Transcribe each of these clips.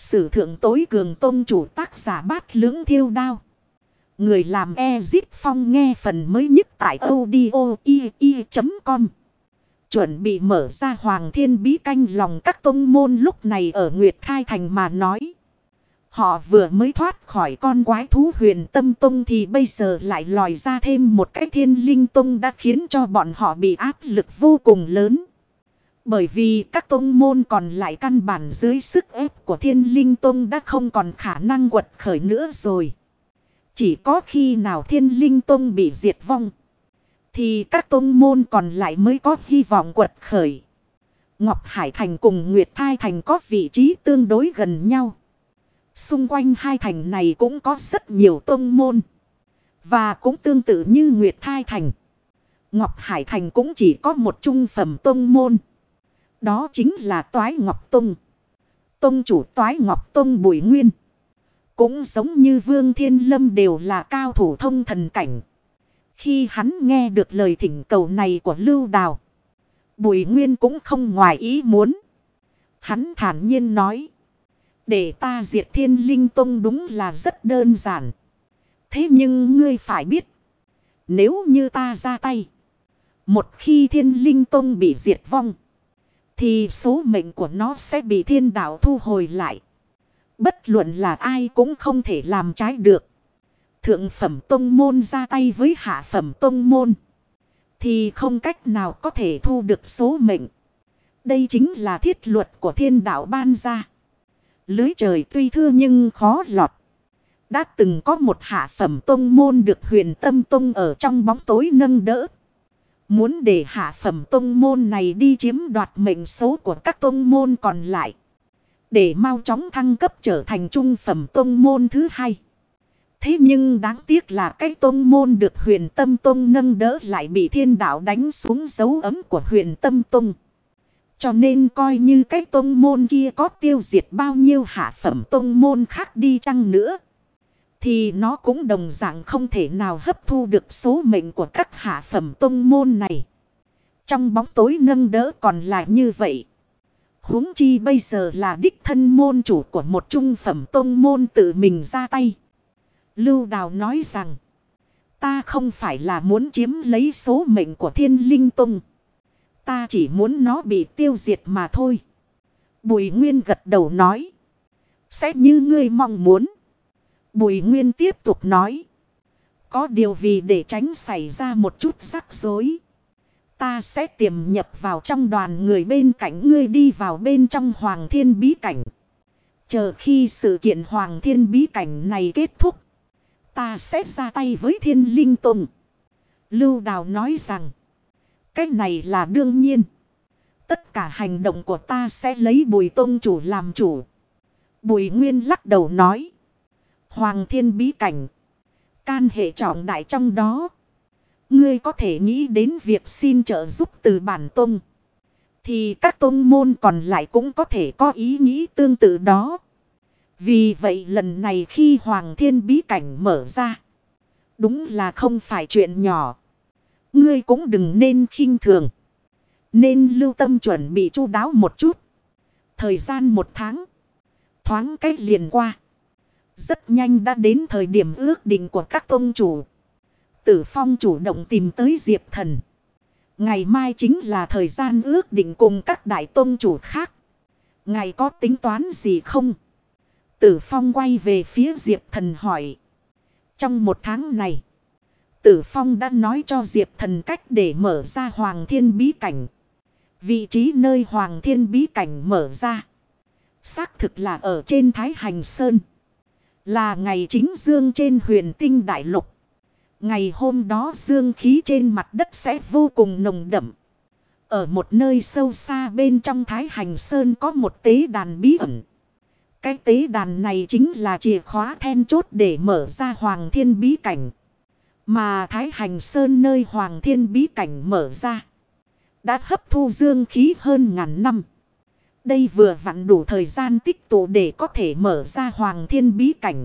sử thượng tối cường tông chủ, tác giả Bát Lưỡng Thiêu Đao. Người làm Ezip Phong, nghe phần mới nhất tại audio.com. Chuẩn bị mở ra Hoàng Thiên Bí Canh. Lòng các tông môn lúc này ở Nguyệt Khai Thành mà nói. Họ vừa mới thoát khỏi con quái thú Huyền Tâm Tông thì bây giờ lại lòi ra thêm một cái Thiên Linh Tông, đã khiến cho bọn họ bị áp lực vô cùng lớn. Bởi vì các tông môn còn lại căn bản dưới sức ép của Thiên Linh Tông đã không còn khả năng quật khởi nữa rồi. Chỉ có khi nào Thiên Linh Tông bị diệt vong, thì các tông môn còn lại mới có hy vọng quật khởi. Ngọc Hải Thành cùng Nguyệt Thai Thành có vị trí tương đối gần nhau. Xung quanh hai thành này cũng có rất nhiều tông môn. Và cũng tương tự như Nguyệt Thai Thành, Ngọc Hải Thành cũng chỉ có một trung phẩm tông môn. Đó chính là Toái Ngọc Tông. Tông chủ Toái Ngọc Tông Bùi Nguyên cũng giống như Vương Thiên Lâm đều là cao thủ thông thần cảnh. Khi hắn nghe được lời thỉnh cầu này của Lưu Đào, Bùi Nguyên cũng không ngoài ý muốn. Hắn thản nhiên nói: để ta diệt Thiên Linh Tông đúng là rất đơn giản. Thế nhưng ngươi phải biết, nếu như ta ra tay, một khi Thiên Linh Tông bị diệt vong, thì số mệnh của nó sẽ bị thiên đạo thu hồi lại. Bất luận là ai cũng không thể làm trái được. Thượng phẩm tông môn ra tay với hạ phẩm tông môn, thì không cách nào có thể thu được số mệnh. Đây chính là thiết luật của thiên đạo ban ra. Lưới trời tuy thưa nhưng khó lọt. Đã từng có một hạ phẩm tông môn được Huyền Tâm Tông ở trong bóng tối nâng đỡ. Muốn để hạ phẩm tông môn này đi chiếm đoạt mệnh số của các tông môn còn lại, để mau chóng thăng cấp trở thành trung phẩm tông môn thứ hai. Thế nhưng đáng tiếc là cái tông môn được Huyền Tâm Tông nâng đỡ lại bị thiên đạo đánh xuống dấu ấm của Huyền Tâm Tông. Cho nên coi như cái tông môn kia có tiêu diệt bao nhiêu hạ phẩm tông môn khác đi chăng nữa, thì nó cũng đồng dạng không thể nào hấp thu được số mệnh của các hạ phẩm tông môn này. Trong bóng tối nâng đỡ còn là như vậy, huống chi bây giờ là đích thân môn chủ của một trung phẩm tông môn tự mình ra tay. Lưu Đào nói rằng: ta không phải là muốn chiếm lấy số mệnh của Thiên Linh Tông, ta chỉ muốn nó bị tiêu diệt mà thôi. Bùi Nguyên gật đầu nói: sẽ như ngươi mong muốn. Bùi Nguyên tiếp tục nói: có điều vì để tránh xảy ra một chút rắc rối, ta sẽ tiềm nhập vào trong đoàn người bên cạnh ngươi, đi vào bên trong Hoàng Thiên Bí Cảnh. Chờ khi sự kiện Hoàng Thiên Bí Cảnh này kết thúc, ta sẽ ra tay với Thiên Linh Tông. Lưu Đào nói rằng: cái này là đương nhiên. Tất cả hành động của ta sẽ lấy Bùi Tông chủ làm chủ. Bùi Nguyên lắc đầu nói: Hoàng Thiên Bí Cảnh, can hệ trọng đại trong đó. Ngươi có thể nghĩ đến việc xin trợ giúp từ bản tông, thì các tông môn còn lại cũng có thể có ý nghĩ tương tự đó. Vì vậy lần này khi Hoàng Thiên Bí Cảnh mở ra, đúng là không phải chuyện nhỏ. Ngươi cũng đừng nên khinh thường, nên lưu tâm chuẩn bị chu đáo một chút. Thời gian 1 tháng thoáng cách liền qua. Rất nhanh đã đến thời điểm ước định của các tông chủ. Tử Phong chủ động tìm tới Diệp Thần. Ngày mai chính là thời gian ước định cùng các đại tông chủ khác. Ngài có tính toán gì không? Tử Phong quay về phía Diệp Thần hỏi. Trong 1 tháng này, Tử Phong đã nói cho Diệp Thần cách để mở ra Hoàng Thiên Bí Cảnh. Vị trí nơi Hoàng Thiên Bí Cảnh mở ra xác thực là ở trên Thái Hành Sơn, là ngày chính dương trên Huyền Tinh Đại Lục. Ngày hôm đó dương khí trên mặt đất sẽ vô cùng nồng đậm. Ở một nơi sâu xa bên trong Thái Hành Sơn có một tế đàn bí ẩn. Cái tế đàn này chính là chìa khóa then chốt để mở ra Hoàng Thiên Bí Cảnh. Mà Thái Hành Sơn nơi Hoàng Thiên Bí Cảnh mở ra đã hấp thu dương khí hơn ngàn năm. Đây vừa vặn đủ thời gian tích tụ để có thể mở ra Hoàng Thiên Bí Cảnh.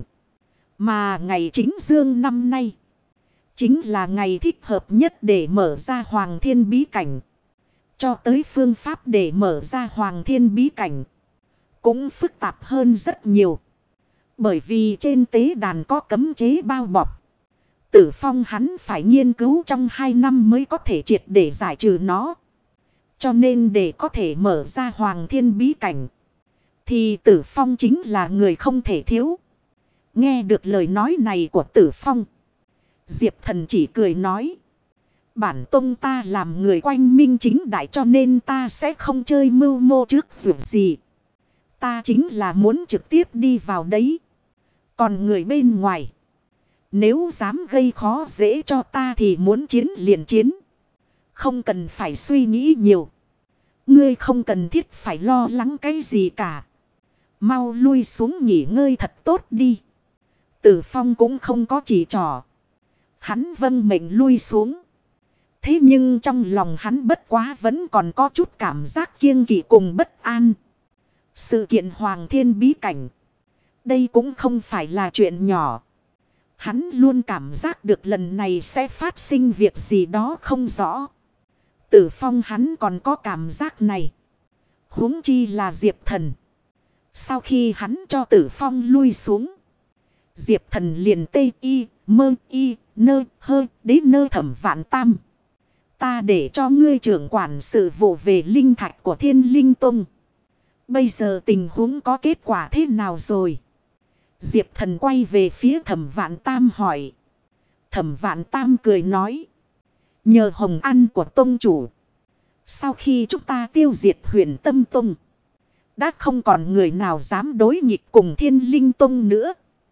Mà ngày chính dương năm nay chính là ngày thích hợp nhất để mở ra Hoàng Thiên Bí Cảnh. Cho tới phương pháp để mở ra Hoàng Thiên Bí Cảnh cũng phức tạp hơn rất nhiều. Bởi vì trên tế đàn có cấm chế bao bọc. Tử Phong hắn phải nghiên cứu trong 2 năm mới có thể triệt để giải trừ nó. Cho nên để có thể mở ra Hoàng Thiên bí cảnh, thì Tử Phong chính là người không thể thiếu. Nghe được lời nói này của Tử Phong, Diệp Thần chỉ cười nói. Bản tông ta làm người quanh minh chính đại, cho nên ta sẽ không chơi mưu mô trước việc gì. Ta chính là muốn trực tiếp đi vào đấy. Còn người bên ngoài, nếu dám gây khó dễ cho ta thì muốn chiến liền chiến. Không cần phải suy nghĩ nhiều. Ngươi không cần thiết phải lo lắng cái gì cả. Mau lui xuống nghỉ ngơi thật tốt đi. Tử Phong cũng không có chỉ trỏ. Hắn vâng mệnh lui xuống. Thế nhưng trong lòng hắn bất quá vẫn còn có chút cảm giác kiêng kỵ cùng bất an. Sự kiện Hoàng Thiên bí cảnh, đây cũng không phải là chuyện nhỏ. Hắn luôn cảm giác được lần này sẽ phát sinh việc gì đó không rõ. Tử Phong hắn còn có cảm giác này. Huống chi là Diệp Thần. Sau khi hắn cho Tử Phong lui xuống, Diệp Thần liền tê y, mơ y, nơ, hơ, đế nơ Thẩm Vạn Tam. Ta để cho ngươi trưởng quản sự vụ về linh thạch của Thiên Linh Tông. Bây giờ tình huống có kết quả thế nào rồi? Diệp Thần quay về phía Thẩm Vạn Tam hỏi. Thẩm Vạn Tam cười nói. Nhờ hồng ăn của tông chủ, sau khi chúng ta tiêu diệt Huyền Tâm Tông, đã không còn người nào dám đối nghịch cùng Thiên Linh Tông nữa.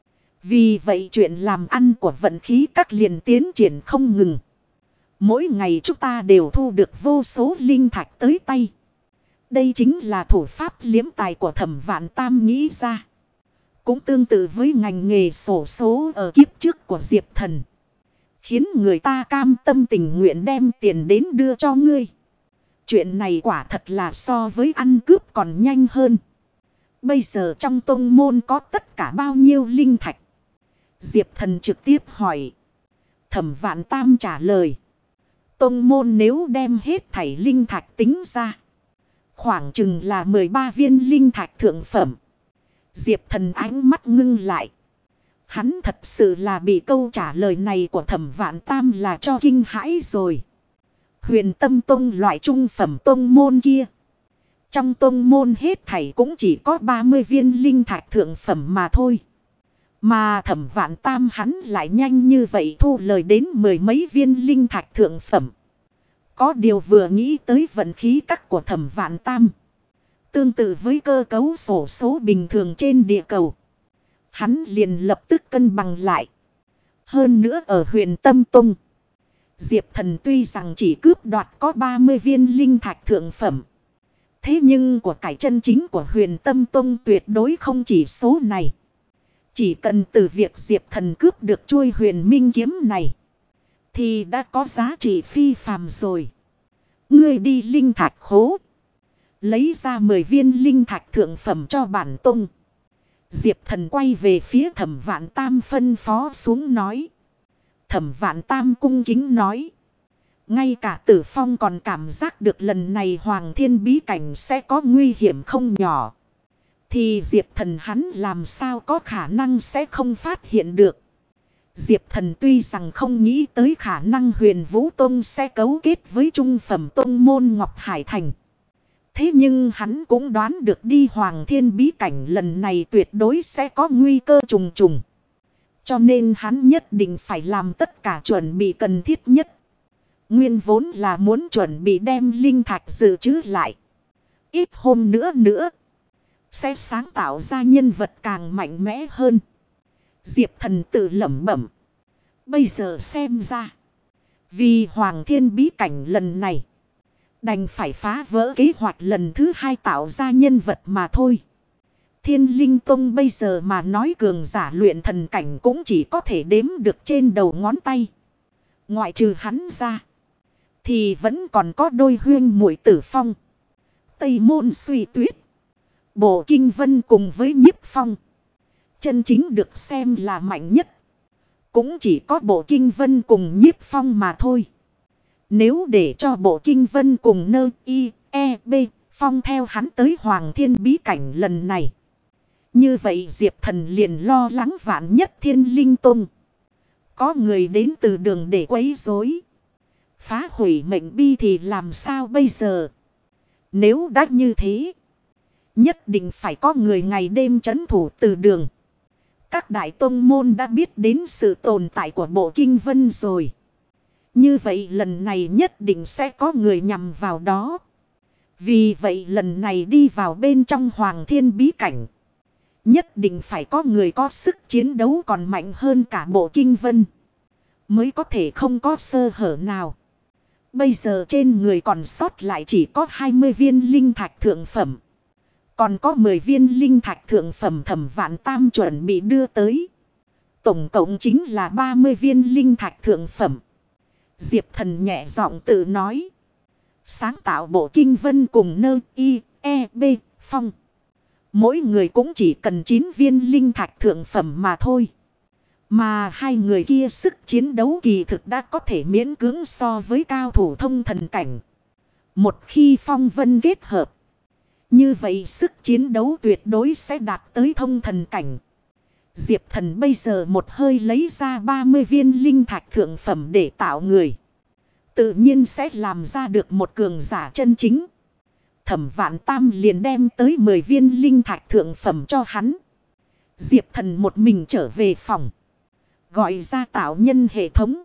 Vì vậy chuyện làm ăn của vận khí các liền tiến triển không ngừng. Mỗi ngày chúng ta đều thu được vô số linh thạch tới tay. Đây chính là thủ pháp liếm tài của Thẩm Vạn Tam nghĩ ra. Cũng tương tự với ngành nghề xổ số ở kiếp trước của Diệp Thần, khiến người ta cam tâm tình nguyện đem tiền đến đưa cho ngươi. Chuyện này quả thật là so với ăn cướp còn nhanh hơn. Bây giờ trong tông môn có tất cả bao nhiêu linh thạch? Diệp Thần trực tiếp hỏi. Thẩm Vạn Tam trả lời. Tông môn nếu đem hết thảy linh thạch tính ra, khoảng chừng là 13 viên linh thạch thượng phẩm. Diệp Thần ánh mắt ngưng lại. Hắn thật sự là bị câu trả lời này của Thẩm Vạn Tam là cho kinh hãi rồi. Huyền Tâm Tông loại trung phẩm tông môn kia, trong tông môn hết thảy cũng chỉ có 30 viên linh thạch thượng phẩm mà thôi. Mà Thẩm Vạn Tam hắn lại nhanh như vậy thu lời đến 10 mấy viên linh thạch thượng phẩm. Có điều vừa nghĩ tới vận khí các của Thẩm Vạn Tam, tương tự với cơ cấu sổ số bình thường trên địa cầu, hắn liền lập tức cân bằng lại. Hơn nữa ở Huyền Tâm Tông, Diệp Thần tuy rằng chỉ cướp đoạt có 30 viên linh thạch thượng phẩm, thế nhưng của cải chân chính của Huyền Tâm Tông tuyệt đối không chỉ số này. Chỉ cần từ việc Diệp Thần cướp được chuôi Huyền Minh kiếm này, thì đã có giá trị phi phàm rồi. Ngươi đi linh thạch khố, lấy ra 10 viên linh thạch thượng phẩm cho bản tông. Diệp Thần quay về phía Thẩm Vạn Tam phân phó xuống nói. Thẩm Vạn Tam cung kính nói. Ngay cả Tử Phong còn cảm giác được lần này Hoàng Thiên bí cảnh sẽ có nguy hiểm không nhỏ, thì Diệp Thần hắn làm sao có khả năng sẽ không phát hiện được. Diệp Thần tuy rằng không nghĩ tới khả năng Huyền Vũ Tông sẽ cấu kết với trung phẩm tông môn Ngọc Hải Thành, thế nhưng hắn cũng đoán được đi Hoàng Thiên bí cảnh lần này tuyệt đối sẽ có nguy cơ trùng trùng. Cho nên hắn nhất định phải làm tất cả chuẩn bị cần thiết nhất. Nguyên vốn là muốn chuẩn bị đem linh thạch dự trữ lại. Ít hôm nữa sẽ sáng tạo ra nhân vật càng mạnh mẽ hơn. Diệp Thần tự lẩm bẩm. Bây giờ xem ra, vì Hoàng Thiên bí cảnh lần này, đành phải phá vỡ kế hoạch lần thứ 2 tạo ra nhân vật mà thôi. Thiên Linh Tông bây giờ mà nói cường giả luyện thần cảnh cũng chỉ có thể đếm được trên đầu ngón tay. Ngoại trừ hắn ra, thì vẫn còn có đôi huyên muội Tử Phong, Tây Môn Suy Tuyết, Bộ Kinh Vân cùng với Nhiếp Phong. Chân chính được xem là mạnh nhất, cũng chỉ có Bộ Kinh Vân cùng Nhiếp Phong mà thôi. Nếu để cho Bộ Kinh Vân cùng Nơ Y E B Phong theo hắn tới Hoàng Thiên bí cảnh lần này. Như vậy Diệp Thần liền lo lắng vạn nhất Thiên Linh Tông có người đến từ đường để quấy rối, phá hủy mệnh bi thì làm sao bây giờ? Nếu đã như thế, nhất định phải có người ngày đêm trấn thủ từ đường. Các đại tông môn đã biết đến sự tồn tại của bộ kinh vân rồi. Như vậy lần này nhất định sẽ có người nhằm vào đó. Vì vậy lần này đi vào bên trong Hoàng Thiên bí cảnh, nhất định phải có người có sức chiến đấu còn mạnh hơn cả bộ kinh vân, mới có thể không có sơ hở nào. Bây giờ trên người còn sót lại chỉ có 20 viên linh thạch thượng phẩm. Còn có 10 viên linh thạch thượng phẩm Thẩm Vạn Tam chuẩn bị đưa tới. Tổng cộng chính là 30 viên linh thạch thượng phẩm. Diệp Thần nhẹ giọng tự nói. Sáng tạo bộ kinh vân cùng nơ y, e, b, phong. Mỗi người cũng chỉ cần 9 viên linh thạch thượng phẩm mà thôi. Mà hai người kia sức chiến đấu kỳ thực đã có thể miễn cưỡng so với cao thủ thông thần cảnh. Một khi phong vân kết hợp, như vậy sức chiến đấu tuyệt đối sẽ đạt tới thông thần cảnh. Diệp Thần bây giờ một hơi lấy ra 30 viên linh thạch thượng phẩm để tạo người, tự nhiên sẽ làm ra được một cường giả chân chính. Thẩm Vạn Tam liền đem tới 10 viên linh thạch thượng phẩm cho hắn. Diệp Thần một mình trở về phòng, gọi ra tạo nhân hệ thống.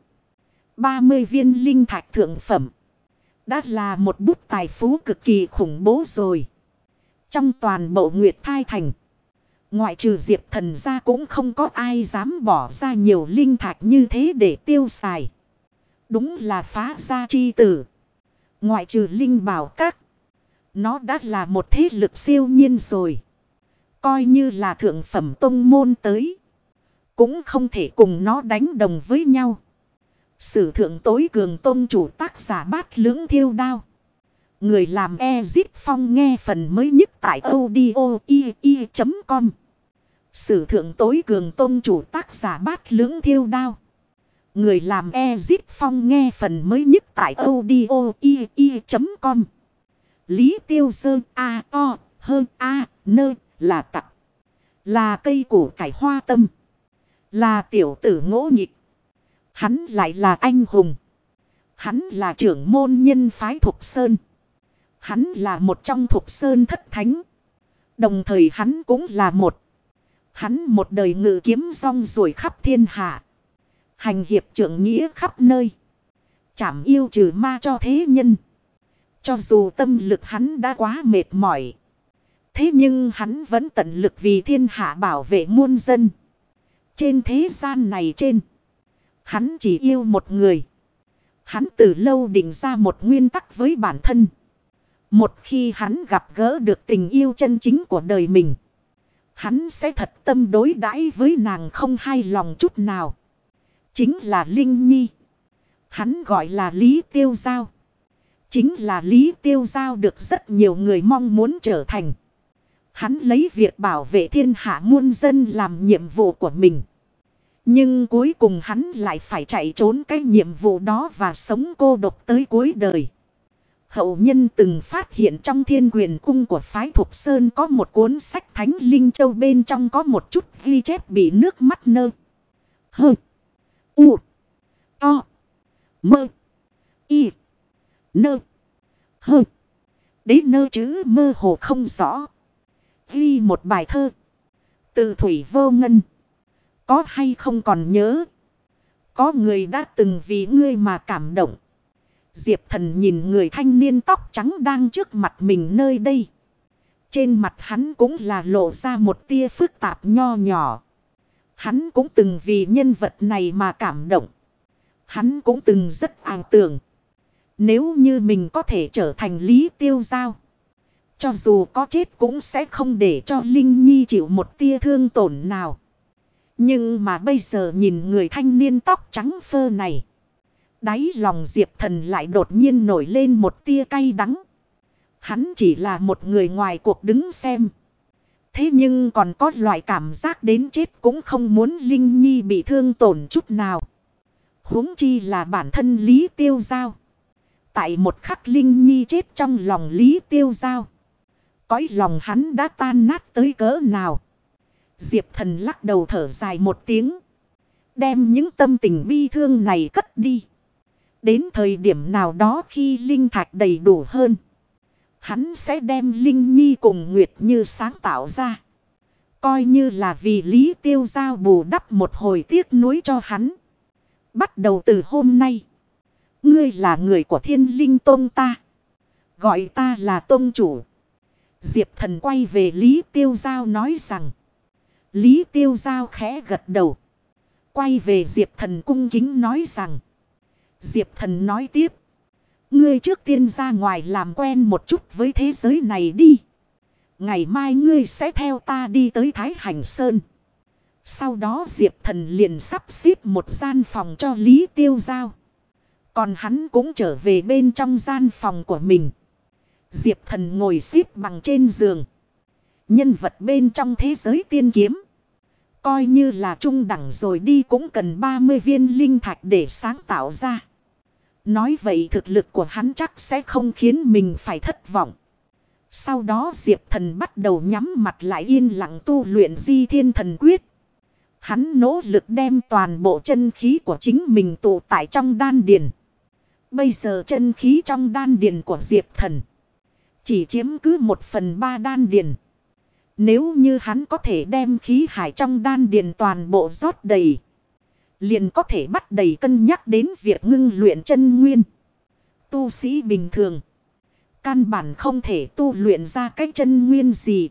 30 viên linh thạch thượng phẩm đã là một bút tài phú cực kỳ khủng bố rồi. Trong toàn bộ Nguyệt Thai Thành, ngoại trừ Diệp Thần ra cũng không có ai dám bỏ ra nhiều linh thạch như thế để tiêu xài. Đúng là phá gia chi tử. Ngoại trừ linh bảo các, nó đã là một thế lực siêu nhiên rồi. Coi như là thượng phẩm tông môn tới, cũng không thể cùng nó đánh đồng với nhau. Sử thượng tối cường tông chủ tác giả Bát Lưỡng Thiêu Đao. Người làm Ezit Phong nghe phần mới nhất tại audio.com. Sử thượng tối cường tông chủ tác giả Bát Lưỡng Thiêu Đao. Người làm Ezit Phong nghe phần mới nhất tại audio.com. Lý Tiêu Sơn A O hơn A Nơ là tặc, là cây củ cải hoa tâm, là tiểu tử ngỗ nghịch. Hắn lại là anh hùng. Hắn là trưởng môn nhân phái Thục Sơn. Hắn là một trong Thục Sơn thất thánh. Đồng thời hắn cũng là hắn một đời ngự kiếm rong ruổi khắp thiên hạ, hành hiệp trượng nghĩa khắp nơi, trảm yêu trừ ma cho thế nhân. Cho dù tâm lực hắn đã quá mệt mỏi, thế nhưng hắn vẫn tận lực vì thiên hạ bảo vệ muôn dân. Trên thế gian này hắn chỉ yêu một người. Hắn từ lâu định ra một nguyên tắc với bản thân. Một khi hắn gặp gỡ được tình yêu chân chính của đời mình, hắn sẽ thật tâm đối đãi với nàng không hai lòng chút nào. Chính là Linh Nhi. Hắn gọi là Lý Tiêu Giao. Chính là Lý Tiêu Giao được rất nhiều người mong muốn trở thành. Hắn lấy việc bảo vệ thiên hạ muôn dân làm nhiệm vụ của mình. Nhưng cuối cùng hắn lại phải chạy trốn cái nhiệm vụ đó và sống cô độc tới cuối đời. Hậu nhân từng phát hiện trong Thiên Quyền Cung của phái Thục Sơn có một cuốn sách Thánh Linh Châu, bên trong có một chút ghi chép bị nước mắt nơ, hơ, u, to, mơ, y, nơ, hơ. Đế nơ chữ mơ hồ không rõ. Ghi một bài thơ. Từ thủy vô ngân. Có hay không còn nhớ? Có người đã từng vì ngươi mà cảm động. Diệp Thần nhìn người thanh niên tóc trắng đang trước mặt mình nơi đây. Trên mặt hắn cũng là lộ ra một tia phức tạp nho nhỏ. Hắn cũng từng vì nhân vật này mà cảm động. Hắn cũng từng rất ảo tưởng, nếu như mình có thể trở thành Lý Tiêu Giao, cho dù có chết cũng sẽ không để cho Linh Nhi chịu một tia thương tổn nào. Nhưng mà bây giờ nhìn người thanh niên tóc trắng phơ này, đáy lòng Diệp Thần lại đột nhiên nổi lên một tia cay đắng. Hắn chỉ là một người ngoài cuộc đứng xem. Thế nhưng còn có loại cảm giác đến chết cũng không muốn Linh Nhi bị thương tổn chút nào. Huống chi là bản thân Lý Tiêu Giao. Tại một khắc Linh Nhi chết trong lòng Lý Tiêu Giao, Cõi lòng hắn đã tan nát tới cỡ nào. Diệp Thần lắc đầu thở dài một tiếng. Đem những tâm tình bi thương này cất đi. Đến thời điểm nào đó khi linh thạch đầy đủ hơn, hắn sẽ đem Linh Nhi cùng Nguyệt Như sáng tạo ra. Coi như là vì Lý Tiêu Giao bù đắp một hồi tiếc nuối cho hắn. Bắt đầu từ hôm nay, ngươi là người của Thiên Linh Tông ta. Gọi ta là Tông chủ. Diệp Thần quay về Lý Tiêu Giao nói rằng. Lý Tiêu Giao khẽ gật đầu. Quay về Diệp Thần cung kính nói rằng. Diệp Thần nói tiếp. Ngươi trước tiên ra ngoài làm quen một chút với thế giới này đi. Ngày mai ngươi sẽ theo ta đi tới Thái Hành Sơn. Sau đó Diệp Thần liền sắp xếp một gian phòng cho Lý Tiêu Giao. Còn hắn cũng trở về bên trong gian phòng của mình. Diệp Thần ngồi xếp bằng trên giường. Nhân vật bên trong thế giới tiên kiếm. Coi như là trung đẳng rồi đi cũng cần 30 viên linh thạch để sáng tạo ra. Nói vậy thực lực của hắn chắc sẽ không khiến mình phải thất vọng. Sau đó Diệp Thần bắt đầu nhắm mặt lại yên lặng tu luyện Di Thiên Thần Quyết. Hắn nỗ lực đem toàn bộ chân khí của chính mình tụ tại trong đan điền. Bây giờ chân khí trong đan điền của Diệp Thần chỉ chiếm cứ 1/3 đan điền. Nếu như hắn có thể đem khí hải trong đan điền toàn bộ rót đầy, liền có thể bắt đầy cân nhắc đến việc ngưng luyện chân nguyên. Tu sĩ bình thường căn bản không thể tu luyện ra cái chân nguyên gì,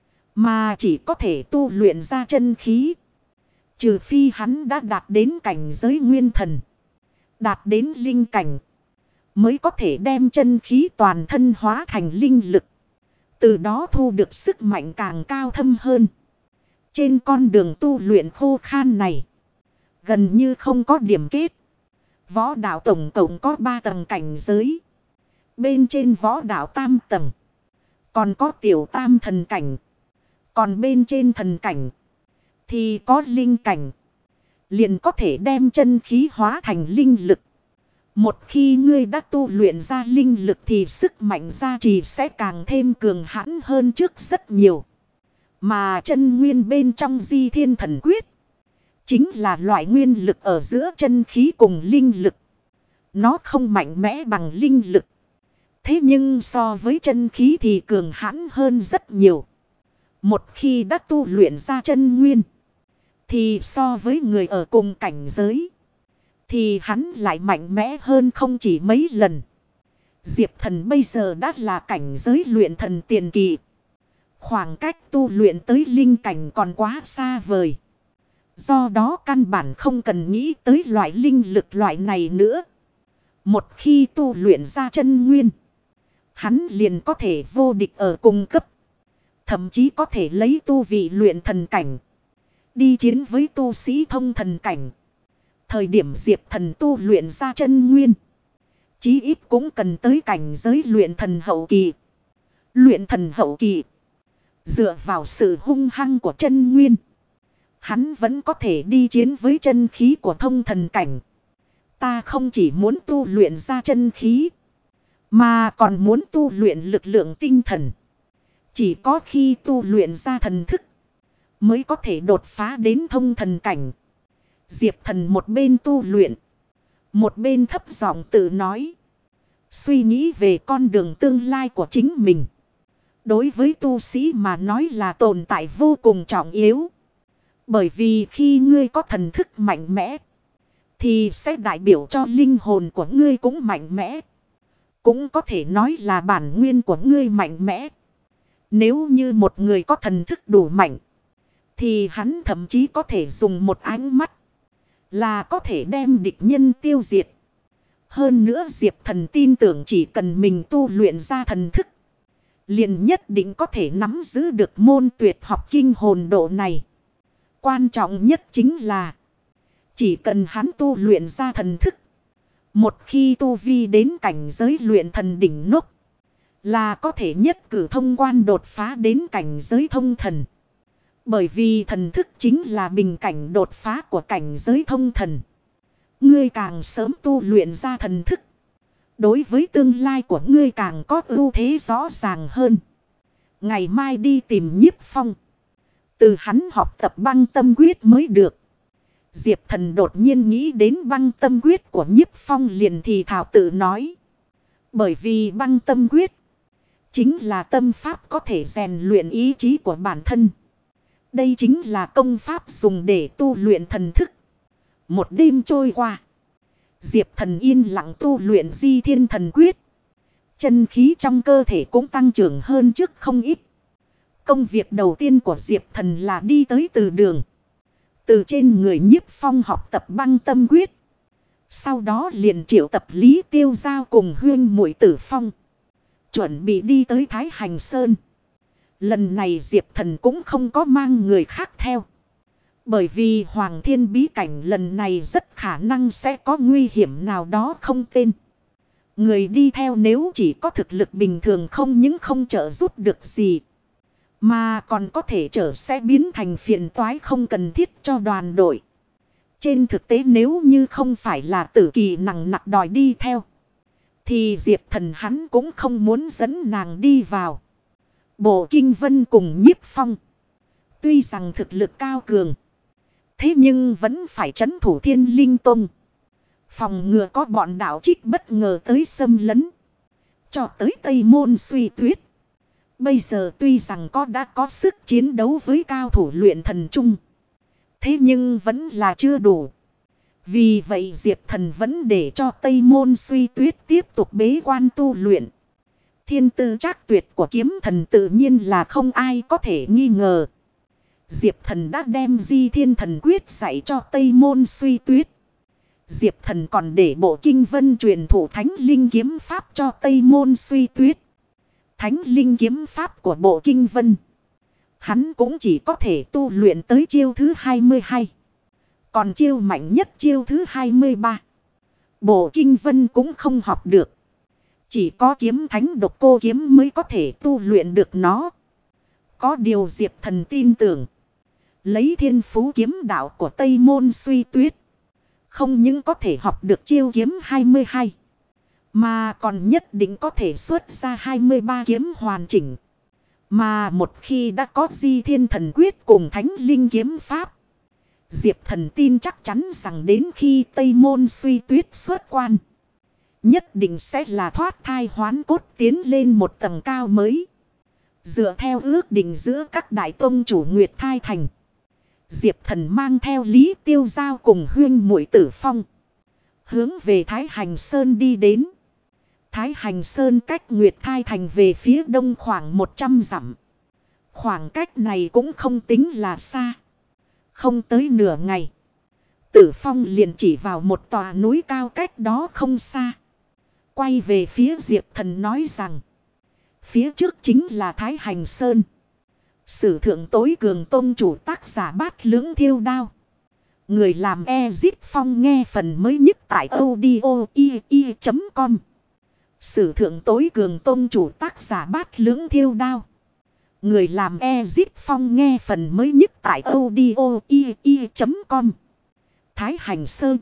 mà chỉ có thể tu luyện ra chân khí. Trừ phi hắn đã đạt đến cảnh giới nguyên thần, đạt đến linh cảnh, mới có thể đem chân khí toàn thân hóa thành linh lực. Từ đó thu được sức mạnh càng cao thâm hơn. Trên con đường tu luyện khô khan này, gần như không có điểm kết. Võ đạo tổng cộng có 3 tầng cảnh giới. Bên trên võ đạo tam tầng, còn có tiểu tam thần cảnh. Còn bên trên thần cảnh thì có linh cảnh. Liền có thể đem chân khí hóa thành linh lực. Một khi ngươi đã tu luyện ra linh lực thì sức mạnh gia trì sẽ càng thêm cường hãn hơn trước rất nhiều. Mà chân nguyên bên trong Di Thiên Thần Quyết chính là loại nguyên lực ở giữa chân khí cùng linh lực. Nó không mạnh mẽ bằng linh lực. Thế nhưng so với chân khí thì cường hãn hơn rất nhiều. Một khi đã tu luyện ra chân nguyên, thì so với người ở cùng cảnh giới, thì hắn lại mạnh mẽ hơn không chỉ mấy lần. Diệp Thần bây giờ đã là cảnh giới luyện thần tiền kỳ. Khoảng cách tu luyện tới linh cảnh còn quá xa vời. Do đó căn bản không cần nghĩ tới loại linh lực loại này nữa. Một khi tu luyện ra chân nguyên, hắn liền có thể vô địch ở cùng cấp. Thậm chí có thể lấy tu vị luyện thần cảnh đi chiến với tu sĩ thông thần cảnh. Thời điểm Diệp Thần tu luyện ra chân nguyên, chí ít cũng cần tới cảnh giới luyện thần hậu kỳ. Luyện thần hậu kỳ, dựa vào sự hung hăng của chân nguyên, hắn vẫn có thể đi chiến với chân khí của thông thần cảnh. Ta không chỉ muốn tu luyện ra chân khí, mà còn muốn tu luyện lực lượng tinh thần. Chỉ có khi tu luyện ra thần thức, mới có thể đột phá đến thông thần cảnh. Diệp Thần một bên tu luyện, một bên thấp giọng tự nói. Suy nghĩ về con đường tương lai của chính mình. Đối với tu sĩ mà nói là tồn tại vô cùng trọng yếu. Bởi vì khi ngươi có thần thức mạnh mẽ, thì sẽ đại biểu cho linh hồn của ngươi cũng mạnh mẽ. Cũng có thể nói là bản nguyên của ngươi mạnh mẽ. Nếu như một người có thần thức đủ mạnh, thì hắn thậm chí có thể dùng một ánh mắt là có thể đem địch nhân tiêu diệt. Hơn nữa Diệp Thần tin tưởng chỉ cần mình tu luyện ra thần thức, liền nhất định có thể nắm giữ được môn tuyệt học kinh hồn độ này. Quan trọng nhất chính là, chỉ cần hắn tu luyện ra thần thức, một khi tu vi đến cảnh giới luyện thần đỉnh nốt, là có thể nhất cử thông quan đột phá đến cảnh giới thông thần. Bởi vì thần thức chính là bình cảnh đột phá của cảnh giới thông thần. Ngươi càng sớm tu luyện ra thần thức, đối với tương lai của ngươi càng có ưu thế rõ ràng hơn. Ngày mai đi tìm Nhiếp Phong. Từ hắn học tập băng tâm quyết mới được. Diệp Thần đột nhiên nghĩ đến băng tâm quyết của Nhiếp Phong liền thì thảo tự nói. Bởi vì băng tâm quyết chính là tâm pháp có thể rèn luyện ý chí của bản thân. Đây chính là công pháp dùng để tu luyện thần thức. Một đêm trôi qua. Diệp Thần yên lặng tu luyện Di Thiên Thần Quyết. Chân khí trong cơ thể cũng tăng trưởng hơn trước không ít. Công việc đầu tiên của Diệp Thần là đi tới từ đường. Từ trên người Nhiếp Phong học tập băng tâm quyết. Sau đó liền triệu tập Lý Tiêu Giao cùng Huyên Muội Tử Phong. Chuẩn bị đi tới Thái Hành Sơn. Lần này Diệp Thần cũng không có mang người khác theo. Bởi vì Hoàng Thiên bí cảnh lần này rất khả năng sẽ có nguy hiểm nào đó không tên. Người đi theo nếu chỉ có thực lực bình thường không những không trợ giúp được gì. Mà còn có thể sẽ biến thành phiền toái không cần thiết cho đoàn đội. Trên thực tế nếu như không phải là Tử Kỳ nặng nặc đòi đi theo. Thì Diệp Thần hắn cũng không muốn dẫn nàng đi vào. Bộ Kinh Vân cùng Nhiếp Phong. Tuy rằng thực lực cao cường. Thế nhưng vẫn phải trấn thủ Thiên Linh Tông. Phòng ngừa có bọn đạo trích bất ngờ tới xâm lấn. Cho tới Tây Môn Suy Tuyết. Bây giờ tuy rằng đã có sức chiến đấu với cao thủ luyện thần trung. Thế nhưng vẫn là chưa đủ. Vì vậy Diệp Thần vẫn để cho Tây Môn Suy Tuyết tiếp tục bế quan tu luyện. Thiên tư trác tuyệt của kiếm thần tự nhiên là không ai có thể nghi ngờ. Diệp Thần đã đem Di Thiên Thần Quyết dạy cho Tây Môn Suy Tuyết. Diệp Thần còn để Bộ Kinh Vân truyền thụ Thánh Linh Kiếm Pháp cho Tây Môn Suy Tuyết. Thánh Linh Kiếm Pháp của Bộ Kinh Vân. Hắn cũng chỉ có thể tu luyện tới chiêu thứ 22. Còn chiêu mạnh nhất chiêu thứ 23. Bộ Kinh Vân cũng không học được. Chỉ có kiếm thánh độc cô kiếm mới có thể tu luyện được nó. Có điều Diệp Thần tin tưởng. Lấy thiên phú kiếm đạo của Tây Môn Suy Tuyết. Không những có thể học được chiêu kiếm 22. Mà còn nhất định có thể xuất ra 23 kiếm hoàn chỉnh. Mà một khi đã có Di Thiên Thần Quyết cùng Thánh Linh Kiếm Pháp. Diệp Thần tin chắc chắn rằng đến khi Tây Môn Suy Tuyết xuất quan. Nhất định sẽ là thoát thai hoán cốt tiến lên một tầng cao mới. Dựa theo ước định giữa các đại tông chủ Nguyệt Thai Thành. Diệp Thần mang theo Lý Tiêu Giao cùng Huyên Muội Tử Phong. Hướng về Thái Hành Sơn đi đến. Thái Hành Sơn cách Nguyệt Thai Thành về phía đông khoảng 100 dặm. Khoảng cách này cũng không tính là xa. Không tới nửa ngày. Tử Phong liền chỉ vào một tòa núi cao cách đó không xa. Quay về phía Diệp Thần nói rằng. Phía trước chính là Thái Hành Sơn. Sử thượng tối cường tôn chủ tác giả Bát Lưỡng Thiêu Đao. Người làm Ezit Phong nghe phần mới nhất tại audio.com. Sử thượng tối cường tôn chủ tác giả Bát Lưỡng Thiêu Đao. Người làm Ezit Phong nghe phần mới nhất tại audio.com. Thái Hành Sơn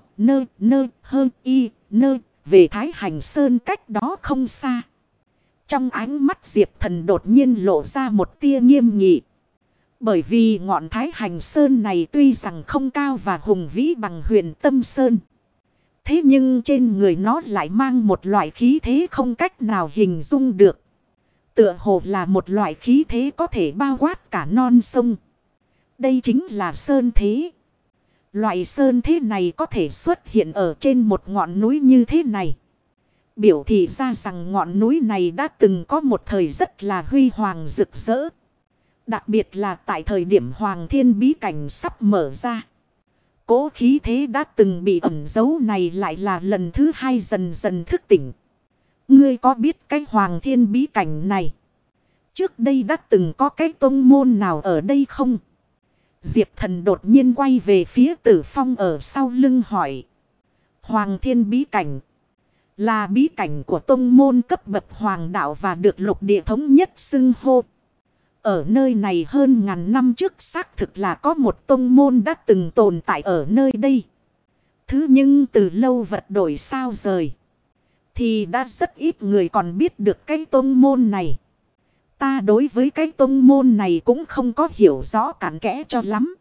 về Thái Hành Sơn cách đó không xa. Trong ánh mắt Diệp Thần đột nhiên lộ ra một tia nghiêm nghị. Bởi vì ngọn Thái Hành Sơn này tuy rằng không cao và hùng vĩ bằng Huyền Tâm Sơn. Thế nhưng trên người nó lại mang một loại khí thế không cách nào hình dung được. Tựa hồ là một loại khí thế có thể bao quát cả non sông. Đây chính là sơn thế. Loại sơn thế này có thể xuất hiện ở trên một ngọn núi như thế này. Biểu thị ra rằng ngọn núi này đã từng có một thời rất là huy hoàng rực rỡ. Đặc biệt là tại thời điểm Hoàng Thiên bí cảnh sắp mở ra. Cố khí thế đã từng bị ẩn giấu này lại là lần thứ hai dần dần thức tỉnh. Ngươi có biết cái Hoàng Thiên bí cảnh này? Trước đây đã từng có cái tông môn nào ở đây không? Diệp Thần đột nhiên quay về phía Tử Phong ở sau lưng hỏi. Hoàng Thiên bí cảnh là bí cảnh của tông môn cấp bậc hoàng đạo và được lục địa thống nhất xưng hô. Ở nơi này hơn ngàn năm trước xác thực là có một tông môn đã từng tồn tại ở nơi đây. Thứ nhưng từ lâu vật đổi sao rời. Thì đã rất ít người còn biết được cái tông môn này. Ta đối với cái tông môn này cũng không có hiểu rõ cặn kẽ cho lắm.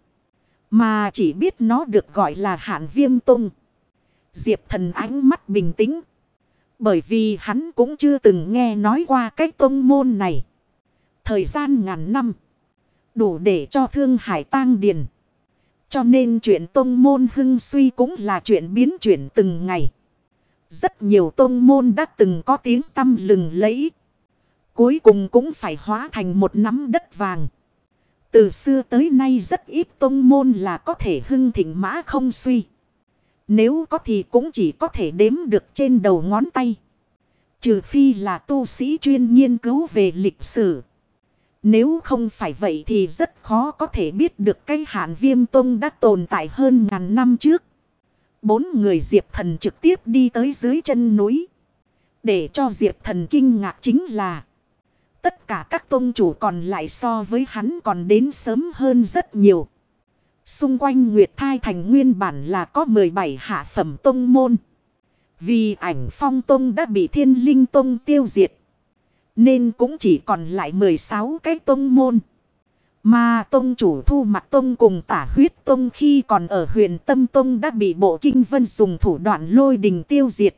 Mà chỉ biết nó được gọi là Hạn Viêm Tông. Diệp Thần ánh mắt bình tĩnh. Bởi vì hắn cũng chưa từng nghe nói qua cái tông môn này. Thời gian ngàn năm. Đủ để cho Thương Hải tang điền. Cho nên chuyện tông môn hưng suy cũng là chuyện biến chuyển từng ngày. Rất nhiều tông môn đã từng có tiếng tăm lừng lẫy. Cuối cùng cũng phải hóa thành một nắm đất vàng. Từ xưa tới nay rất ít tông môn là có thể hưng thịnh mã không suy. Nếu có thì cũng chỉ có thể đếm được trên đầu ngón tay. Trừ phi là tu sĩ chuyên nghiên cứu về lịch sử. Nếu không phải vậy thì rất khó có thể biết được cái Hạn Viêm Tông đã tồn tại hơn ngàn năm trước. 4 người Diệp Thần trực tiếp đi tới dưới chân núi. Để cho Diệp Thần kinh ngạc chính là tất cả các tông chủ còn lại so với hắn còn đến sớm hơn rất nhiều. Xung quanh Nguyệt Thai Thành nguyên bản là có 17 hạ phẩm tông môn. Vì Ảnh Phong Tông đã bị Thiên Linh Tông tiêu diệt. Nên cũng chỉ còn lại 16 cái tông môn. Mà tông chủ Thu Mặc Tông cùng Tả Huyết Tông khi còn ở Huyền Tâm Tông đã bị Bộ Kinh Vân dùng thủ đoạn lôi đình tiêu diệt.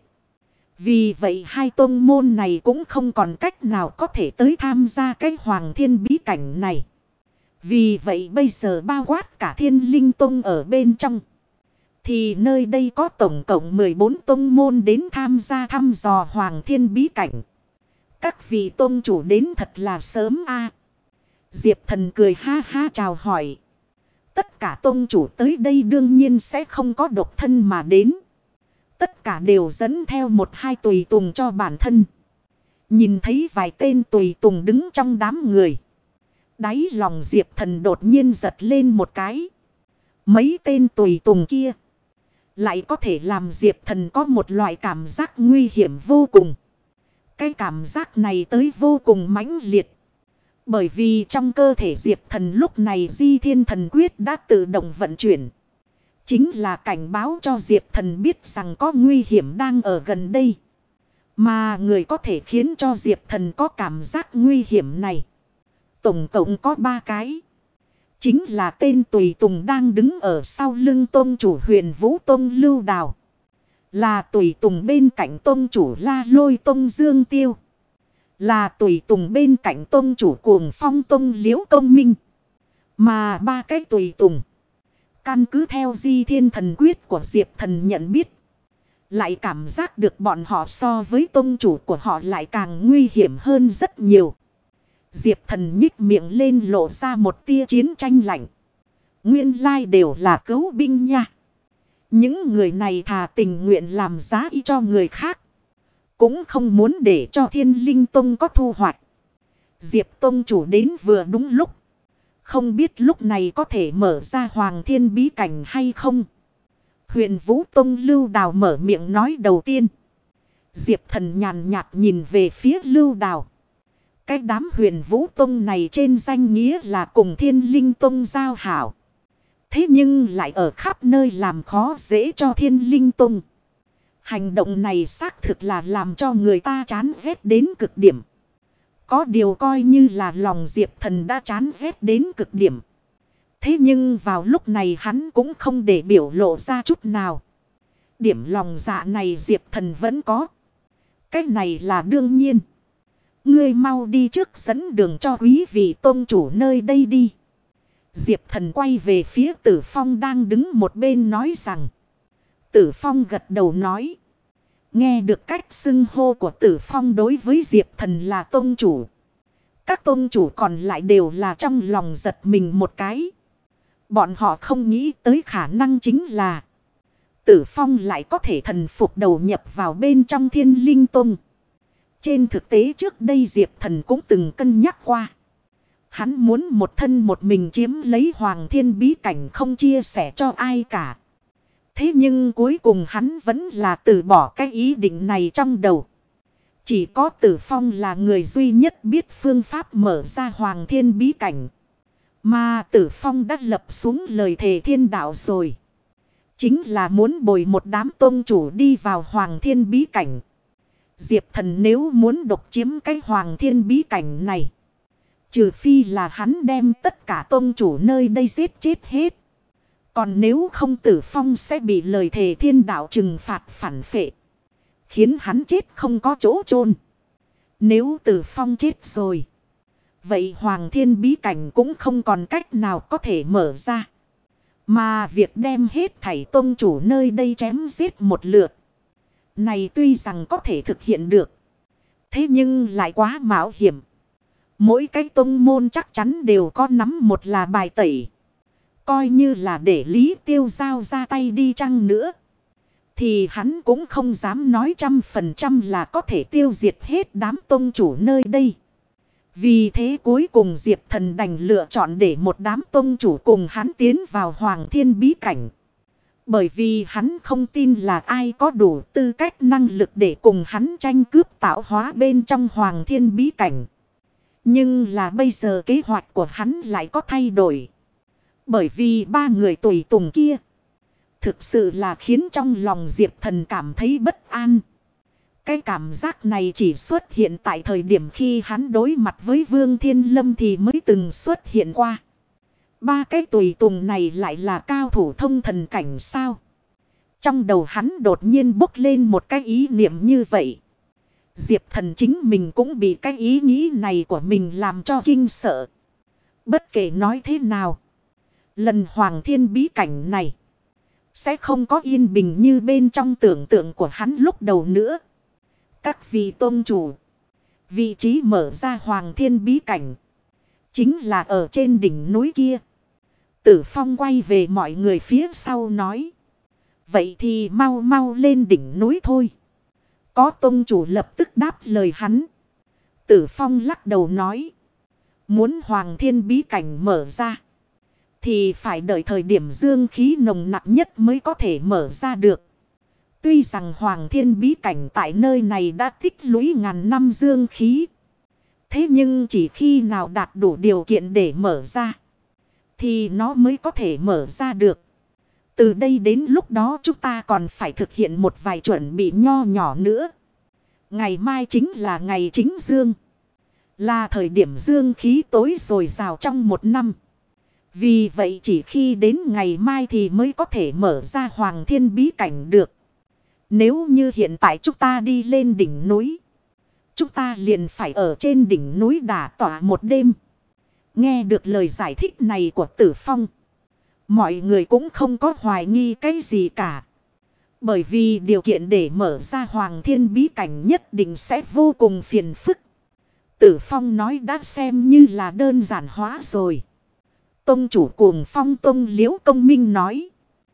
Vì vậy hai tông môn này cũng không còn cách nào có thể tới tham gia cái Hoàng Thiên bí cảnh này. Vì vậy bây giờ bao quát cả Thiên Linh Tông ở bên trong. Thì nơi đây có tổng cộng 14 tông môn đến tham gia thăm dò Hoàng Thiên bí cảnh. Các vị tông chủ đến thật là sớm a. Diệp Thần cười ha ha chào hỏi. Tất cả tông chủ tới đây đương nhiên sẽ không có độc thân mà đến. Tất cả đều dẫn theo một hai tùy tùng cho bản thân. Nhìn thấy vài tên tùy tùng đứng trong đám người. Đáy lòng Diệp Thần đột nhiên giật lên một cái. Mấy tên tùy tùng kia lại có thể làm Diệp Thần có một loại cảm giác nguy hiểm vô cùng. Cái cảm giác này tới vô cùng mãnh liệt. Bởi vì trong cơ thể Diệp Thần lúc này Di Thiên Thần Quyết đã tự động vận chuyển. Chính là cảnh báo cho Diệp Thần biết rằng có nguy hiểm đang ở gần đây. Mà người có thể khiến cho Diệp Thần có cảm giác nguy hiểm này tổng cộng có 3 cái. Chính là tên tùy tùng đang đứng ở sau lưng tông chủ Huyền Vũ Tông Lưu Đào. Là tùy tùng bên cạnh tông chủ La Lôi Tông Dương Tiêu. Là tùy tùng bên cạnh tông chủ Cuồng Phong Tông Liễu Công Minh. Mà 3 cái tùy tùng, căn cứ theo Di Thiên Thần Quyết của Diệp Thần nhận biết, lại cảm giác được bọn họ so với tông chủ của họ lại càng nguy hiểm hơn rất nhiều. Diệp Thần nhích miệng lên lộ ra một tia chiến tranh lạnh. Nguyên lai đều là cứu binh nha. Những người này thà tình nguyện làm giá y cho người khác, cũng không muốn để cho Thiên Linh Tông có thu hoạch. Diệp Tông chủ đến vừa đúng lúc. Không biết lúc này có thể mở ra Hoàng Thiên bí cảnh hay không. Huyền Vũ Tông Lưu Đào mở miệng nói đầu tiên. Diệp Thần nhàn nhạt nhìn về phía Lưu Đào. Cái đám Huyền Vũ Tông này trên danh nghĩa là cùng Thiên Linh Tông giao hảo. Thế nhưng lại ở khắp nơi làm khó dễ cho Thiên Linh Tông. Hành động này xác thực là làm cho người ta chán ghét đến cực điểm. Có điều coi như là lòng Diệp Thần đã chán ghét đến cực điểm. Thế nhưng vào lúc này hắn cũng không để biểu lộ ra chút nào. Điểm lòng dạ này Diệp Thần vẫn có. Cái này là đương nhiên. Ngươi mau đi trước dẫn đường cho quý vị tôn chủ nơi đây đi. Diệp Thần quay về phía Tử Phong đang đứng một bên nói rằng. Tử Phong gật đầu nói. Nghe được cách xưng hô của Tử Phong đối với Diệp Thần là tôn chủ. Các tôn chủ còn lại đều là trong lòng giật mình một cái. Bọn họ không nghĩ tới khả năng chính là Tử Phong lại có thể thần phục đầu nhập vào bên trong Thiên Linh Tông. Trên thực tế trước đây Diệp Thần cũng từng cân nhắc qua. Hắn muốn một thân một mình chiếm lấy Hoàng Thiên bí cảnh không chia sẻ cho ai cả. Thế nhưng cuối cùng hắn vẫn là từ bỏ cái ý định này trong đầu. Chỉ có Tử Phong là người duy nhất biết phương pháp mở ra Hoàng Thiên bí cảnh. Mà Tử Phong đã lập xuống lời thề thiên đạo rồi. Chính là muốn bồi một đám tôn chủ đi vào Hoàng Thiên bí cảnh. Diệp Thần nếu muốn độc chiếm cái Hoàng Thiên bí cảnh này, Trừ phi là hắn đem tất cả tông chủ nơi đây giết chết hết. Còn nếu không Tử Phong sẽ bị lời thề thiên đạo trừng phạt phản phệ. Khiến hắn chết không có chỗ chôn. Nếu Tử Phong chết rồi. Vậy Hoàng Thiên bí cảnh cũng không còn cách nào có thể mở ra. Mà việc đem hết thảy tông chủ nơi đây chém giết một lượt. Này tuy rằng có thể thực hiện được. Thế nhưng lại quá mạo hiểm. Mỗi cái tông môn chắc chắn đều có nắm một là bài tẩy. Coi như là để Lý Tiêu Giao ra tay đi chăng nữa. Thì hắn cũng không dám nói 100% là có thể tiêu diệt hết đám tông chủ nơi đây. Vì thế cuối cùng Diệp Thần đành lựa chọn để một đám tông chủ cùng hắn tiến vào Hoàng Thiên bí cảnh. Bởi vì hắn không tin là ai có đủ tư cách năng lực để cùng hắn tranh cướp tạo hóa bên trong Hoàng Thiên bí cảnh. Nhưng là bây giờ kế hoạch của hắn lại có thay đổi. Bởi vì ba người tùy tùng kia thực sự là khiến trong lòng Diệp Thần cảm thấy bất an. Cái cảm giác này chỉ xuất hiện tại thời điểm khi hắn đối mặt với Vương Thiên Lâm thì mới từng xuất hiện qua. Ba cái tùy tùng này lại là cao thủ thông thần cảnh sao? Trong đầu hắn đột nhiên bốc lên một cái ý niệm như vậy. Diệp Thần chính mình cũng bị cái ý nghĩ này của mình làm cho kinh sợ. Bất kể nói thế nào, lần Hoàng Thiên bí cảnh này sẽ không có yên bình như bên trong tưởng tượng của hắn lúc đầu nữa. Các vị tôn chủ, vị trí mở ra Hoàng Thiên bí cảnh chính là ở trên đỉnh núi kia. Tử Phong quay về mọi người phía sau nói. Vậy thì mau mau lên đỉnh núi thôi. Có tôn chủ lập tức đáp lời hắn. Tử Phong lắc đầu nói. Muốn Hoàng Thiên bí cảnh mở ra thì phải đợi thời điểm dương khí nồng nặc nhất mới có thể mở ra được. Tuy rằng Hoàng Thiên bí cảnh tại nơi này đã tích lũy ngàn năm dương khí. Thế nhưng chỉ khi nào đạt đủ điều kiện để mở ra thì nó mới có thể mở ra được. Từ đây đến lúc đó chúng ta còn phải thực hiện một vài chuẩn bị nho nhỏ nữa. Ngày mai chính là ngày chính dương. Là thời điểm dương khí tối dồi dào trong một năm. Vì vậy chỉ khi đến ngày mai thì mới có thể mở ra Hoàng Thiên bí cảnh được. Nếu như hiện tại chúng ta đi lên đỉnh núi, chúng ta liền phải ở trên đỉnh núi đả tọa một đêm. Nghe được lời giải thích này của Tử Phong, mọi người cũng không có hoài nghi cái gì cả. Bởi vì điều kiện để mở ra Hoàng Thiên bí cảnh nhất định sẽ vô cùng phiền phức. Tử Phong nói đã xem như là đơn giản hóa rồi. Tông chủ Cuồng Phong Tông Liễu Công Minh nói.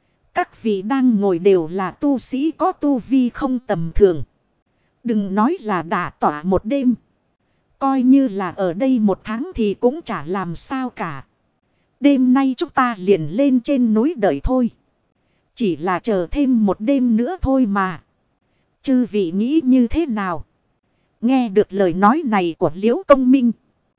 Các vị đang ngồi đều là tu sĩ có tu vi không tầm thường. Đừng nói là đả tỏa một đêm. Coi như là ở đây một tháng thì cũng chả làm sao cả. Đêm nay chúng ta liền lên trên núi đợi thôi. Chỉ là chờ thêm một đêm nữa thôi mà. Chư vị nghĩ như thế nào? Nghe được lời nói này của Liễu Công Minh,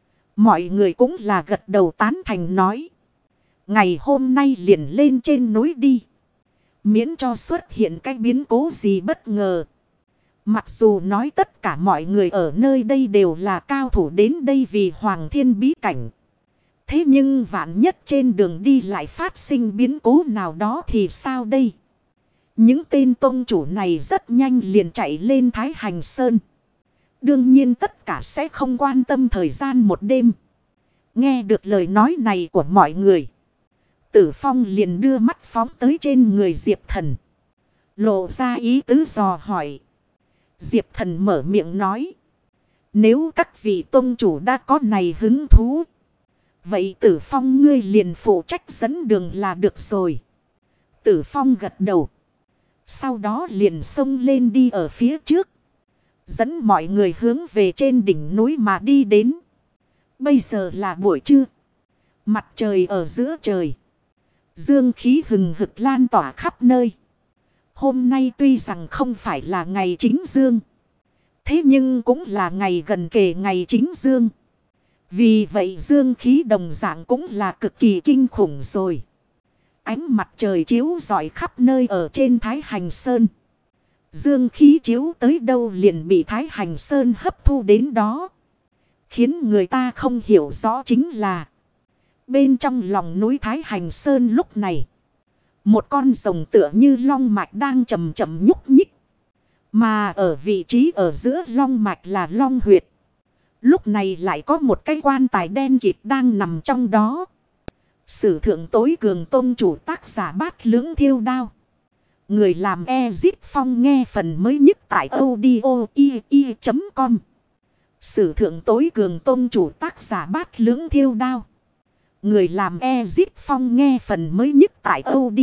mọi người cũng là gật đầu tán thành nói. Ngày hôm nay liền lên trên núi đi. Miễn cho xuất hiện cái biến cố gì bất ngờ. Mặc dù nói tất cả mọi người ở nơi đây đều là cao thủ đến đây vì Hoàng Thiên bí cảnh. Thế nhưng vạn nhất trên đường đi lại phát sinh biến cố nào đó thì sao đây? Những tên tông chủ này rất nhanh liền chạy lên Thái Hành Sơn. Đương nhiên tất cả sẽ không quan tâm thời gian một đêm. Nghe được lời nói này của mọi người, Tử Phong liền đưa mắt phóng tới trên người Diệp Thần, lộ ra ý tứ dò hỏi. Diệp Thần mở miệng nói. Nếu các vị tông chủ đã có này hứng thú, vậy Tử Phong ngươi liền phụ trách dẫn đường là được rồi. Tử Phong gật đầu. Sau đó liền xông lên đi ở phía trước, dẫn mọi người hướng về trên đỉnh núi mà đi đến. Bây giờ là buổi trưa. Mặt trời ở giữa trời. Dương khí hừng hực lan tỏa khắp nơi. Hôm nay tuy rằng không phải là ngày chính dương, thế nhưng cũng là ngày gần kề ngày chính dương. Vì vậy dương khí đồng dạng cũng là cực kỳ kinh khủng rồi. Ánh mặt trời chiếu rọi khắp nơi ở trên Thái Hành Sơn. Dương khí chiếu tới đâu liền bị Thái Hành Sơn hấp thu đến đó. Khiến người ta không hiểu rõ chính là bên trong lòng núi Thái Hành Sơn lúc này, một con rồng tựa như long mạch đang chậm chậm nhúc nhích. Mà ở vị trí ở giữa long mạch là long huyệt. Lúc này lại có một cái quan tài đen kịt đang nằm trong đó. Sử thượng tối cường tôn chủ tác giả Bát Lưỡng Thiêu Đao. Người làm Ezit Phong nghe phần mới nhất tại audio.com. Sử thượng tối cường tôn chủ tác giả Bát Lưỡng Thiêu Đao. Người làm Ezit Phong nghe phần mới nhất tại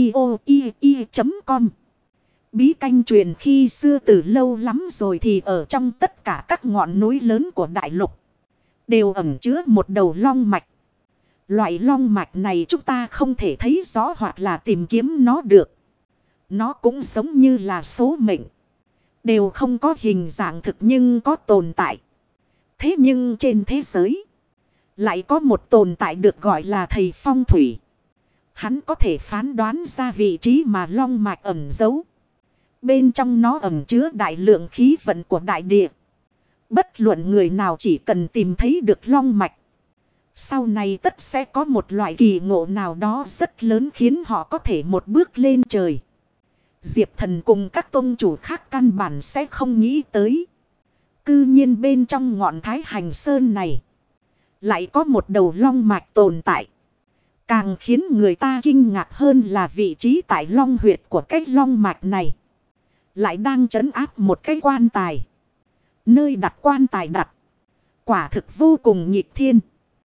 audio.com. Bí canh truyền khi xưa từ lâu lắm rồi thì ở trong tất cả các ngọn núi lớn của đại lục đều ẩn chứa một đầu long mạch. Loại long mạch này chúng ta không thể thấy rõ hoặc là tìm kiếm nó được. Nó cũng giống như là số mệnh. Đều không có hình dạng thực nhưng có tồn tại. Thế nhưng trên thế giới lại có một tồn tại được gọi là thầy phong thủy. Hắn có thể phán đoán ra vị trí mà long mạch ẩn giấu. Bên trong nó ẩn chứa đại lượng khí vận của đại địa. Bất luận người nào chỉ cần tìm thấy được long mạch, sau này tất sẽ có một loại kỳ ngộ nào đó rất lớn khiến họ có thể một bước lên trời. Diệp Thần cùng các tôn chủ khác căn bản sẽ không nghĩ tới. Cư nhiên bên trong ngọn Thái Hành Sơn này lại có một đầu long mạch tồn tại. Càng khiến người ta kinh ngạc hơn là vị trí tại long huyệt của cái long mạch này lại đang trấn áp một cái quan tài. Nơi đặt quan tài đặt quả thực vô cùng nghịch thiên.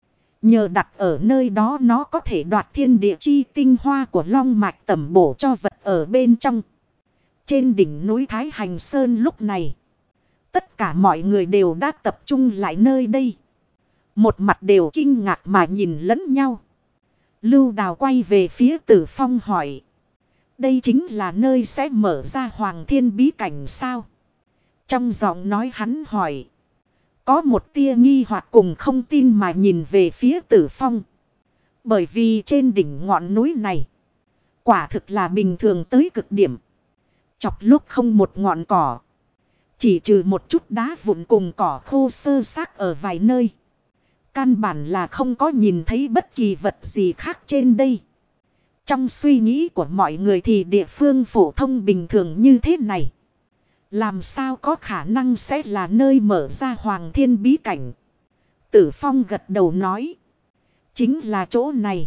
Nhờ đặt ở nơi đó nó có thể đoạt thiên địa chi tinh hoa của long mạch tẩm bổ cho vật ở bên trong. Trên đỉnh núi Thái Hành Sơn lúc này, tất cả mọi người đều đã tập trung lại nơi đây. Một mặt đều kinh ngạc mà nhìn lẫn nhau. Lưu Đào quay về phía Tử Phong hỏi. Đây chính là nơi sẽ mở ra Hoàng Thiên bí cảnh sao? Trong giọng nói hắn hỏi. Có một tia nghi hoặc cùng không tin mà nhìn về phía Tử Phong. Bởi vì trên đỉnh ngọn núi này, quả thực là bình thường tới cực điểm. Chọc lúc không một ngọn cỏ. Chỉ trừ một chút đá vụn cùng cỏ khô sơ xác ở vài nơi. Căn bản là không có nhìn thấy bất kỳ vật gì khác trên đây. Trong suy nghĩ của mọi người thì địa phương phổ thông bình thường như thế này, làm sao có khả năng sẽ là nơi mở ra Hoàng Thiên bí cảnh. Tử Phong gật đầu nói. Chính là chỗ này.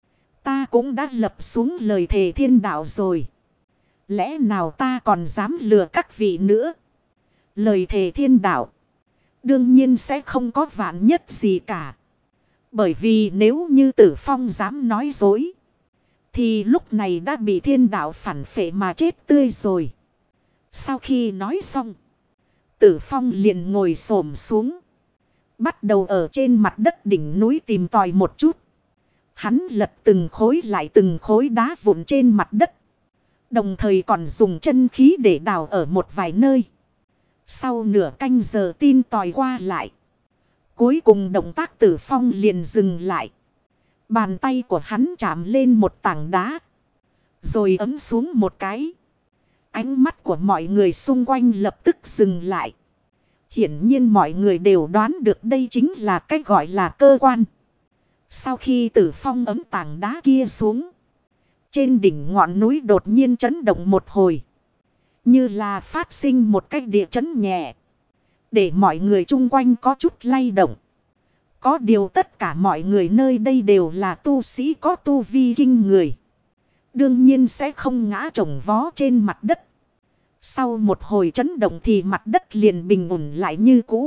Ta cũng đã lập xuống lời thề thiên đạo rồi. Lẽ nào ta còn dám lừa các vị nữa? Lời thề thiên đạo đương nhiên sẽ không có vạn nhất gì cả. Bởi vì nếu như Tử Phong dám nói dối, thì lúc này đã bị thiên đạo phản phệ mà chết tươi rồi. Sau khi nói xong, Tử Phong liền ngồi xổm xuống, bắt đầu ở trên mặt đất đỉnh núi tìm tòi một chút. Hắn lật từng khối lại từng khối đá vụn trên mặt đất, đồng thời còn dùng chân khí để đào ở một vài nơi. Sau nửa canh giờ tin tòi qua lại, cuối cùng động tác Tử Phong liền dừng lại. Bàn tay của hắn chạm lên một tảng đá, rồi ấn xuống một cái. Ánh mắt của mọi người xung quanh lập tức dừng lại. Hiển nhiên mọi người đều đoán được đây chính là cái gọi là cơ quan. Sau khi Tử Phong ấn tảng đá kia xuống, trên đỉnh ngọn núi đột nhiên chấn động một hồi. Như là phát sinh một cái địa chấn nhẹ, để mọi người chung quanh có chút lay động. Có điều tất cả mọi người nơi đây đều là tu sĩ có tu vi kinh người, đương nhiên sẽ không ngã chồng vó trên mặt đất. Sau một hồi chấn động thì mặt đất liền bình ổn lại như cũ.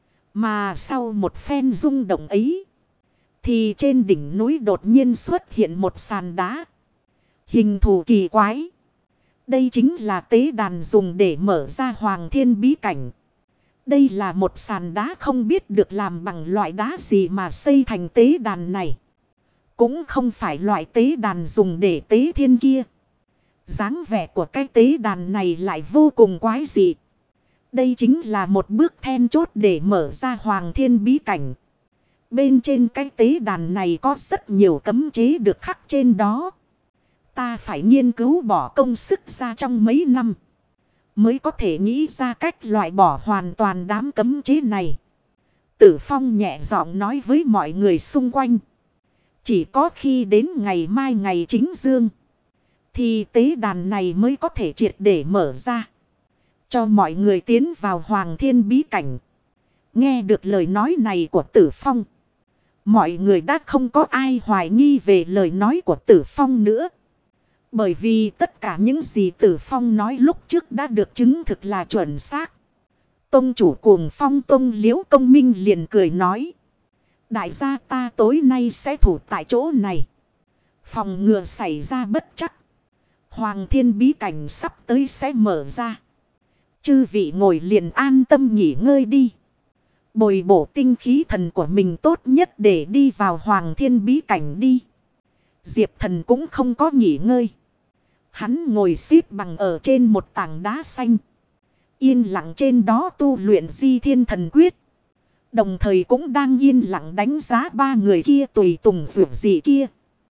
Mà sau một phen rung động ấy, thì trên đỉnh núi đột nhiên xuất hiện một sàn đá, hình thù kỳ quái. Đây chính là tế đàn dùng để mở ra Hoàng Thiên bí cảnh. Đây là một sàn đá không biết được làm bằng loại đá gì mà xây thành tế đàn này. Cũng không phải loại tế đàn dùng để tế thiên kia. Dáng vẻ của cái tế đàn này lại vô cùng quái dị. Đây chính là một bước then chốt để mở ra Hoàng Thiên bí cảnh. Bên trên cái tế đàn này có rất nhiều cấm chế được khắc trên đó. Ta phải nghiên cứu bỏ công sức ra trong mấy năm, mới có thể nghĩ ra cách loại bỏ hoàn toàn đám cấm chế này. Tử Phong nhẹ giọng nói với mọi người xung quanh. Chỉ có khi đến ngày mai ngày chính dương, thì tế đàn này mới có thể triệt để mở ra, cho mọi người tiến vào Hoàng Thiên bí cảnh. Nghe được lời nói này của Tử Phong, mọi người đã không có ai hoài nghi về lời nói của Tử Phong nữa. Bởi vì tất cả những gì Tử Phong nói lúc trước đã được chứng thực là chuẩn xác. Tông chủ Cuồng Phong Tông Liễu Công Minh liền cười nói. Đại gia ta tối nay sẽ thủ tại chỗ này, phòng ngừa xảy ra bất trắc. Hoàng Thiên bí cảnh sắp tới sẽ mở ra. Chư vị ngồi liền an tâm nghỉ ngơi đi. Bồi bổ tinh khí thần của mình tốt nhất để đi vào Hoàng Thiên bí cảnh đi. Diệp Thần cũng không có nghỉ ngơi. Hắn ngồi xếp bằng ở trên một tảng đá xanh, yên lặng trên đó tu luyện Di Thiên Thần Quyết. Đồng thời cũng đang yên lặng đánh giá ba người kia tùy tùng vượt gì kia.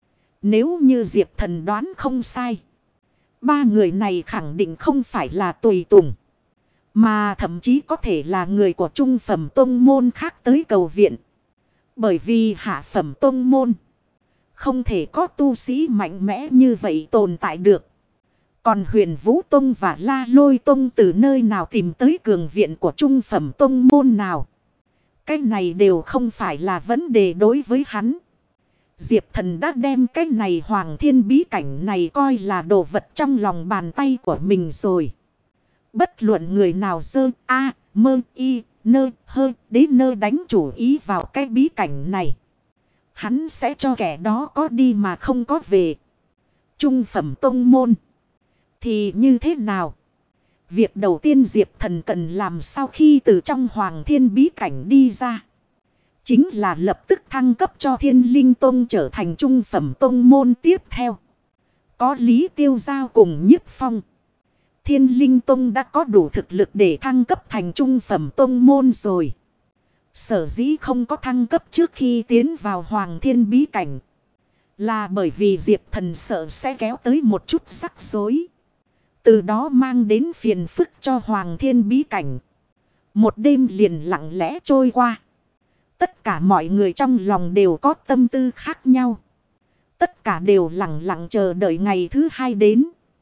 Nếu như Diệp Thần đoán không sai, ba người này khẳng định không phải là tùy tùng, mà thậm chí có thể là người của trung phẩm tông môn khác tới cầu viện. Bởi vì hạ phẩm tông môn không thể có tu sĩ mạnh mẽ như vậy tồn tại được. Còn Huyền Vũ Tông và La Lôi Tông từ nơi nào tìm tới cường viện của trung phẩm tông môn nào? Cái này đều không phải là vấn đề đối với hắn. Diệp Thần đã đem cái này Hoàng Thiên bí cảnh này coi là đồ vật trong lòng bàn tay của mình rồi. Bất luận người nào dơ a mơ y nơ hơ đến nơ đánh chủ ý vào cái bí cảnh này, hắn sẽ cho kẻ đó có đi mà không có về. Trung phẩm tông môn thì như thế nào? Việc đầu tiên Diệp Thần cần làm sau khi từ trong Hoàng Thiên bí cảnh đi ra, chính là lập tức thăng cấp cho Thiên Linh Tông trở thành trung phẩm tông môn tiếp theo. Có Lý Tiêu Giao cùng Nhiếp Phong, Thiên Linh Tông đã có đủ thực lực để thăng cấp thành trung phẩm tông môn rồi. Sở dĩ không có thăng cấp trước khi tiến vào Hoàng Thiên bí cảnh, là bởi vì Diệp Thần sợ sẽ kéo tới một chút rắc rối, từ đó mang đến phiền phức cho Hoàng Thiên bí cảnh. Một đêm liền lặng lẽ trôi qua. Tất cả mọi người trong lòng đều có tâm tư khác nhau. Tất cả đều lặng lặng chờ đợi ngày thứ hai đến.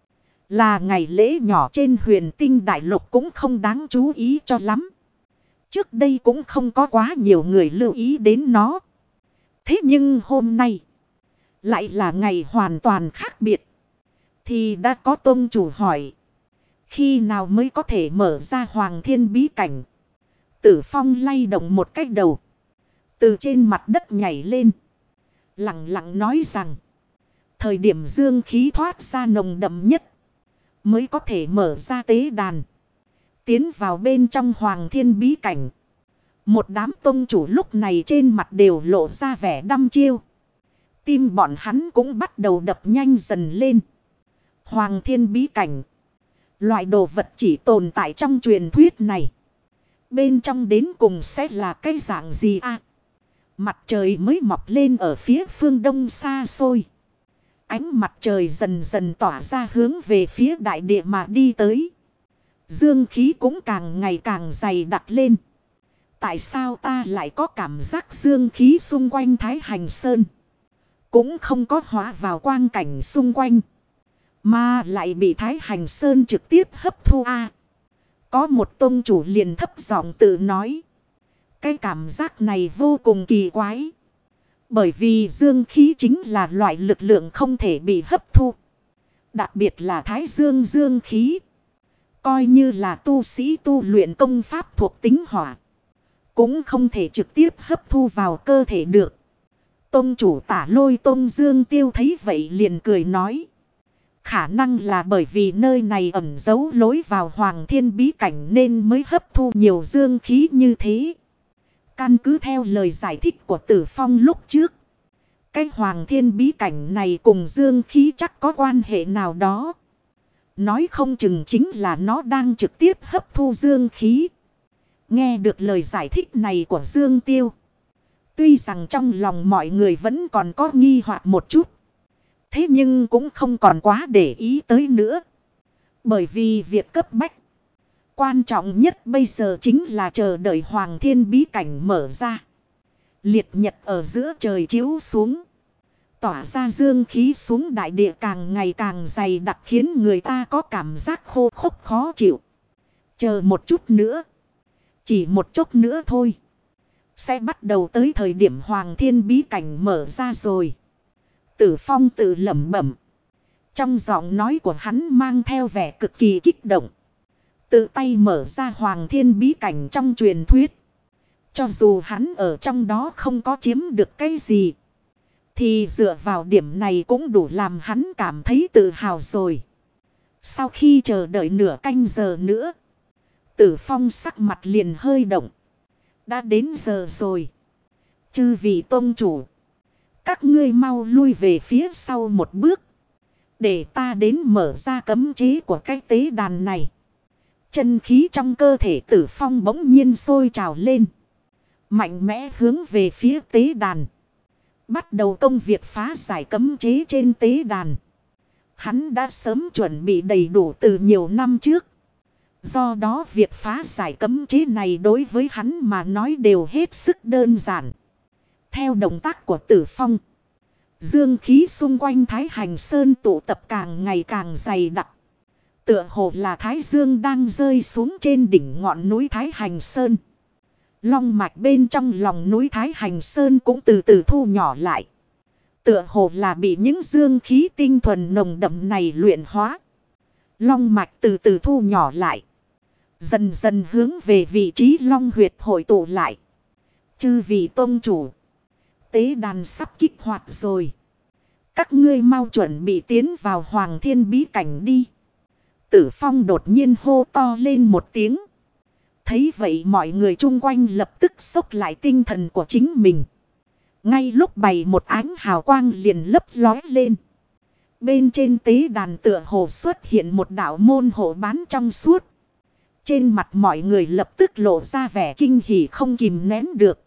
Là ngày lễ nhỏ trên Huyền Tinh Đại Lục cũng không đáng chú ý cho lắm. Trước đây cũng không có quá nhiều người lưu ý đến nó. Thế nhưng hôm nay lại là ngày hoàn toàn khác biệt. Thì đã có tông chủ hỏi, khi nào mới có thể mở ra Hoàng Thiên bí cảnh? Tử Phong lay động một cái đầu, từ trên mặt đất nhảy lên, lặng lặng nói rằng, thời điểm dương khí thoát ra nồng đậm nhất, mới có thể mở ra tế đàn, tiến vào bên trong Hoàng Thiên bí cảnh. Một đám tông chủ lúc này trên mặt đều lộ ra vẻ đăm chiêu. Tim bọn hắn cũng bắt đầu đập nhanh dần lên. Hoàng Thiên bí cảnh, loại đồ vật chỉ tồn tại trong truyền thuyết này, bên trong đến cùng sẽ là cái dạng gì à? Mặt trời mới mọc lên ở phía phương đông xa xôi. Ánh mặt trời dần dần tỏa ra hướng về phía đại địa mà đi tới. Dương khí cũng càng ngày càng dày đặc lên. Tại sao ta lại có cảm giác dương khí xung quanh Thái Hành Sơn cũng không có hóa vào quang cảnh xung quanh, mà lại bị Thái Hành Sơn trực tiếp hấp thu a? Có một tông chủ liền thấp giọng tự nói. Cái cảm giác này vô cùng kỳ quái. Bởi vì dương khí chính là loại lực lượng không thể bị hấp thu. Đặc biệt là Thái Dương dương khí. Coi như là tu sĩ tu luyện công pháp thuộc tính hỏa, cũng không thể trực tiếp hấp thu vào cơ thể được. Tông chủ Tả Lôi Tông Dương Tiêu thấy vậy liền cười nói. Khả năng là bởi vì nơi này ẩn giấu lối vào Hoàng Thiên bí cảnh nên mới hấp thu nhiều dương khí như thế. Căn cứ theo lời giải thích của Tử Phong lúc trước, cái Hoàng Thiên bí cảnh này cùng dương khí chắc có quan hệ nào đó. Nói không chừng chính là nó đang trực tiếp hấp thu dương khí. Nghe được lời giải thích này của Dương Tiêu, tuy rằng trong lòng mọi người vẫn còn có nghi hoặc một chút, thế nhưng cũng không còn quá để ý tới nữa. Bởi vì việc cấp bách, Quan trọng nhất bây giờ chính là chờ đợi Hoàng Thiên bí cảnh mở ra. Liệt nhật ở giữa trời chiếu xuống. Tỏa ra dương khí xuống đại địa càng ngày càng dày đặc khiến người ta có cảm giác khô khốc khó chịu. Chờ một chút nữa. Chỉ một chút nữa thôi. Sẽ bắt đầu tới thời điểm Hoàng Thiên bí cảnh mở ra rồi. Tử Phong tự lẩm bẩm. Trong giọng nói của hắn mang theo vẻ cực kỳ kích động. Tự tay mở ra Hoàng Thiên bí cảnh trong truyền thuyết. Cho dù hắn ở trong đó không có chiếm được cái gì. Thì dựa vào điểm này cũng đủ làm hắn cảm thấy tự hào rồi. Sau khi chờ đợi nửa canh giờ nữa. Tử Phong sắc mặt liền hơi động. Đã đến giờ rồi. Chư vị tôn chủ. Các ngươi mau lui về phía sau một bước. Để ta đến mở ra cấm chế của cái tế đàn này. Chân khí trong cơ thể Tử Phong bỗng nhiên sôi trào lên. Mạnh mẽ hướng về phía tế đàn. Bắt đầu công việc phá giải cấm chế trên tế đàn. Hắn đã sớm chuẩn bị đầy đủ từ nhiều năm trước. Do đó việc phá giải cấm chế này đối với hắn mà nói đều hết sức đơn giản. Theo động tác của Tử Phong. Dương khí xung quanh Thái Hành Sơn tụ tập càng ngày càng dày đặc. Tựa hồ là Thái Dương đang rơi xuống trên đỉnh ngọn núi Thái Hành Sơn. Long mạch bên trong lòng núi Thái Hành Sơn cũng từ từ thu nhỏ lại. Tựa hồ là bị những dương khí tinh thuần nồng đậm này luyện hóa. Long mạch từ từ thu nhỏ lại. Dần dần hướng về vị trí long huyệt hội tụ lại. Chư vị tôn chủ. Tế đàn sắp kích hoạt rồi. Các ngươi mau chuẩn bị tiến vào Hoàng Thiên bí cảnh đi. Tử Phong đột nhiên hô to lên một tiếng. Thấy vậy mọi người chung quanh lập tức xốc lại tinh thần của chính mình. Ngay lúc bày một ánh hào quang liền lấp lói lên. Bên trên tế đàn tựa hồ xuất hiện một đạo môn hộ bán trong suốt. Trên mặt mọi người lập tức lộ ra vẻ kinh hỉ không kìm nén được.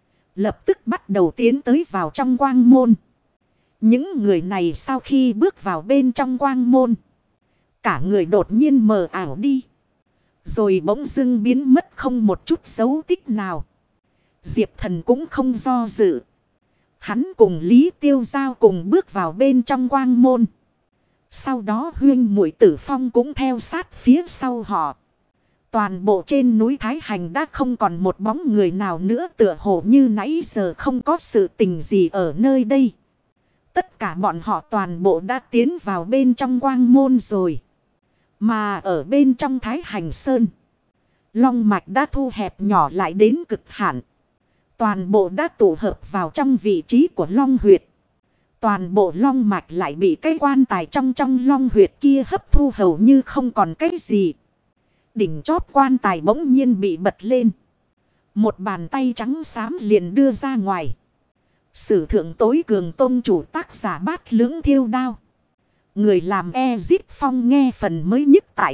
Lập tức bắt đầu tiến tới vào trong quang môn. Những người này sau khi bước vào bên trong quang môn. Cả người đột nhiên mờ ảo đi. Rồi bỗng dưng biến mất không một chút dấu tích nào. Diệp Thần cũng không do dự. Hắn cùng Lý Tiêu Giao cùng bước vào bên trong quang môn. Sau đó Huyên Muội Tử Phong cũng theo sát phía sau họ. Toàn bộ trên núi Thái Hành đã không còn một bóng người nào nữa, tựa hồ như nãy giờ không có sự tình gì ở nơi đây. Tất cả bọn họ toàn bộ đã tiến vào bên trong quang môn rồi. Mà ở bên trong Thái Hành Sơn, long mạch đã thu hẹp nhỏ lại đến cực hạn. Toàn bộ đã tụ hợp vào trong vị trí của long huyệt. Toàn bộ long mạch lại bị cái quan tài trong long huyệt kia hấp thu hầu như không còn cái gì. Đỉnh chóp quan tài bỗng nhiên bị bật lên. Một bàn tay trắng xám liền đưa ra ngoài. Sử thượng tối cường tôn chủ tác giả Bát Lưỡng Thiêu Đao. Người làm Ezip Phong nghe phần mới nhất tại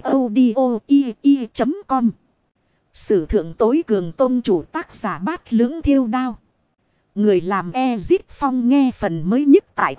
audio.com. Sử thượng tối cường tôn chủ tác giả Bát Lưỡng Thiêu Đao. Người làm Ezip Phong nghe phần mới nhất tại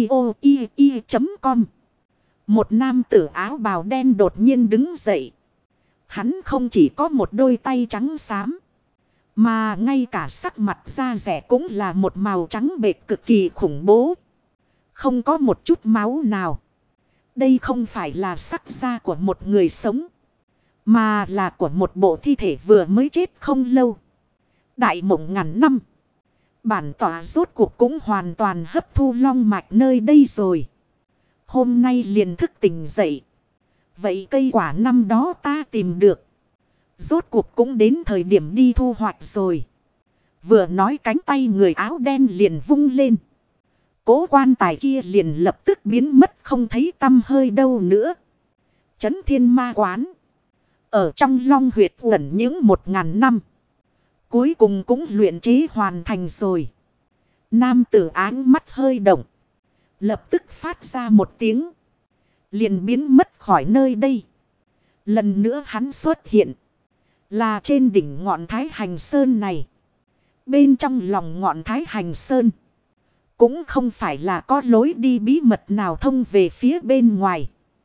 audio.com. Một nam tử áo bào đen đột nhiên đứng dậy. Hắn không chỉ có một đôi tay trắng xám, mà ngay cả sắc mặt da rẻ cũng là một màu trắng bệch cực kỳ khủng bố. Không có một chút máu nào. Đây không phải là sắc da của một người sống, mà là của một bộ thi thể vừa mới chết không lâu. Đại mộng ngàn năm. Bản tỏa rốt cuộc cũng hoàn toàn hấp thu long mạch nơi đây rồi. Hôm nay liền thức tỉnh dậy. Vậy cây quả năm đó ta tìm được. Rốt cuộc cũng đến thời điểm đi thu hoạch rồi. Vừa nói cánh tay người áo đen liền vung lên. Cố quan tài kia liền lập tức biến mất không thấy tăm hơi đâu nữa. Chấn Thiên Ma Quán. Ở trong long huyệt ẩn những 1000 năm. Cuối cùng cũng luyện chế hoàn thành rồi. Nam tử áng mắt hơi động. Lập tức phát ra một tiếng. Liền biến mất khỏi nơi đây. Lần nữa hắn xuất hiện. Là trên đỉnh ngọn Thái Hành Sơn này. Bên trong lòng ngọn Thái Hành Sơn. Cũng không phải là có lối đi bí mật nào thông về phía bên ngoài.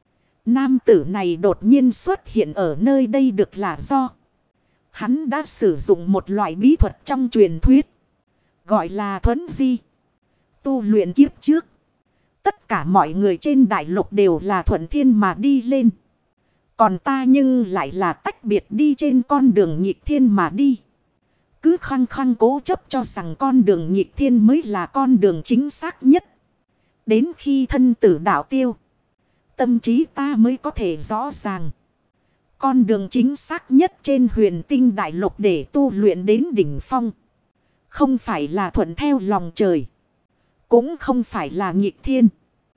Nam tử này đột nhiên xuất hiện ở nơi đây được là do hắn đã sử dụng một loại bí thuật trong truyền thuyết, gọi là thuấn di. Tu luyện kiếp trước, tất cả mọi người trên đại lục đều là thuận thiên mà đi lên. Còn ta nhưng lại là tách biệt đi trên con đường nghịch thiên mà đi. Cứ khăng khăng cố chấp cho rằng con đường nghịch thiên mới là con đường chính xác nhất. Đến khi thân tử đạo tiêu, tâm trí ta mới có thể rõ ràng. Con đường chính xác nhất trên huyền tinh đại lục để tu luyện đến đỉnh phong, không phải là thuận theo lòng trời, cũng không phải là nghịch thiên,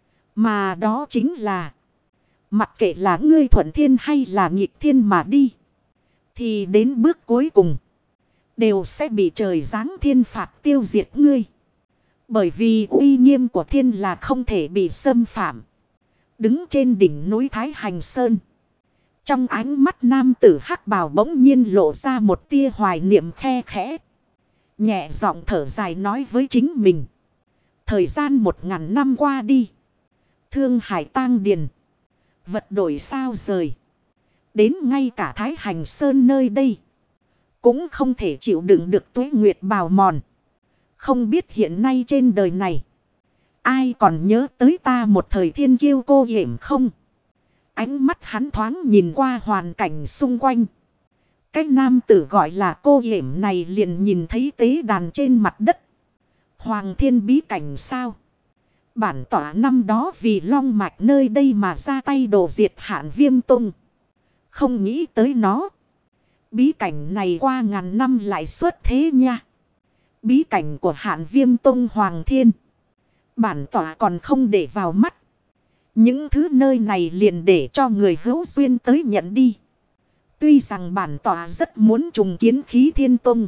mà đó chính là mặc kệ là ngươi thuận thiên hay là nghịch thiên mà đi, thì đến bước cuối cùng đều sẽ bị trời giáng thiên phạt tiêu diệt ngươi. Bởi vì uy nghiêm của thiên là không thể bị xâm phạm. Đứng trên đỉnh núi Thái Hành Sơn, trong ánh mắt nam tử hắc bào bỗng nhiên lộ ra một tia hoài niệm khe khẽ. Nhẹ giọng thở dài nói với chính mình. Thời gian 1000 năm qua đi, Thương Hải tang điền, vật đổi sao rời. Đến ngay cả Thái Hành Sơn nơi đây cũng không thể chịu đựng được tuế nguyệt bào mòn. Không biết hiện nay trên đời này, ai còn nhớ tới ta một thời thiên kiêu cô hiểm không? Ánh mắt hắn thoáng nhìn qua hoàn cảnh xung quanh. Cái nam tử gọi là cô hiểm này liền nhìn thấy tế đàn trên mặt đất. Hoàng thiên bí cảnh sao? Bản tỏa năm đó vì long mạch nơi đây mà ra tay đổ diệt Hạn Viêm Tông. Không nghĩ tới nó. Bí cảnh này qua ngàn năm lại xuất thế nha. Bí cảnh của Hạn Viêm Tông Hoàng Thiên, bản tỏa còn không để vào mắt. Những thứ nơi này liền để cho người hữu duyên tới nhận đi. Tuy rằng bản tỏa rất muốn trùng kiến Khí Thiên Tông,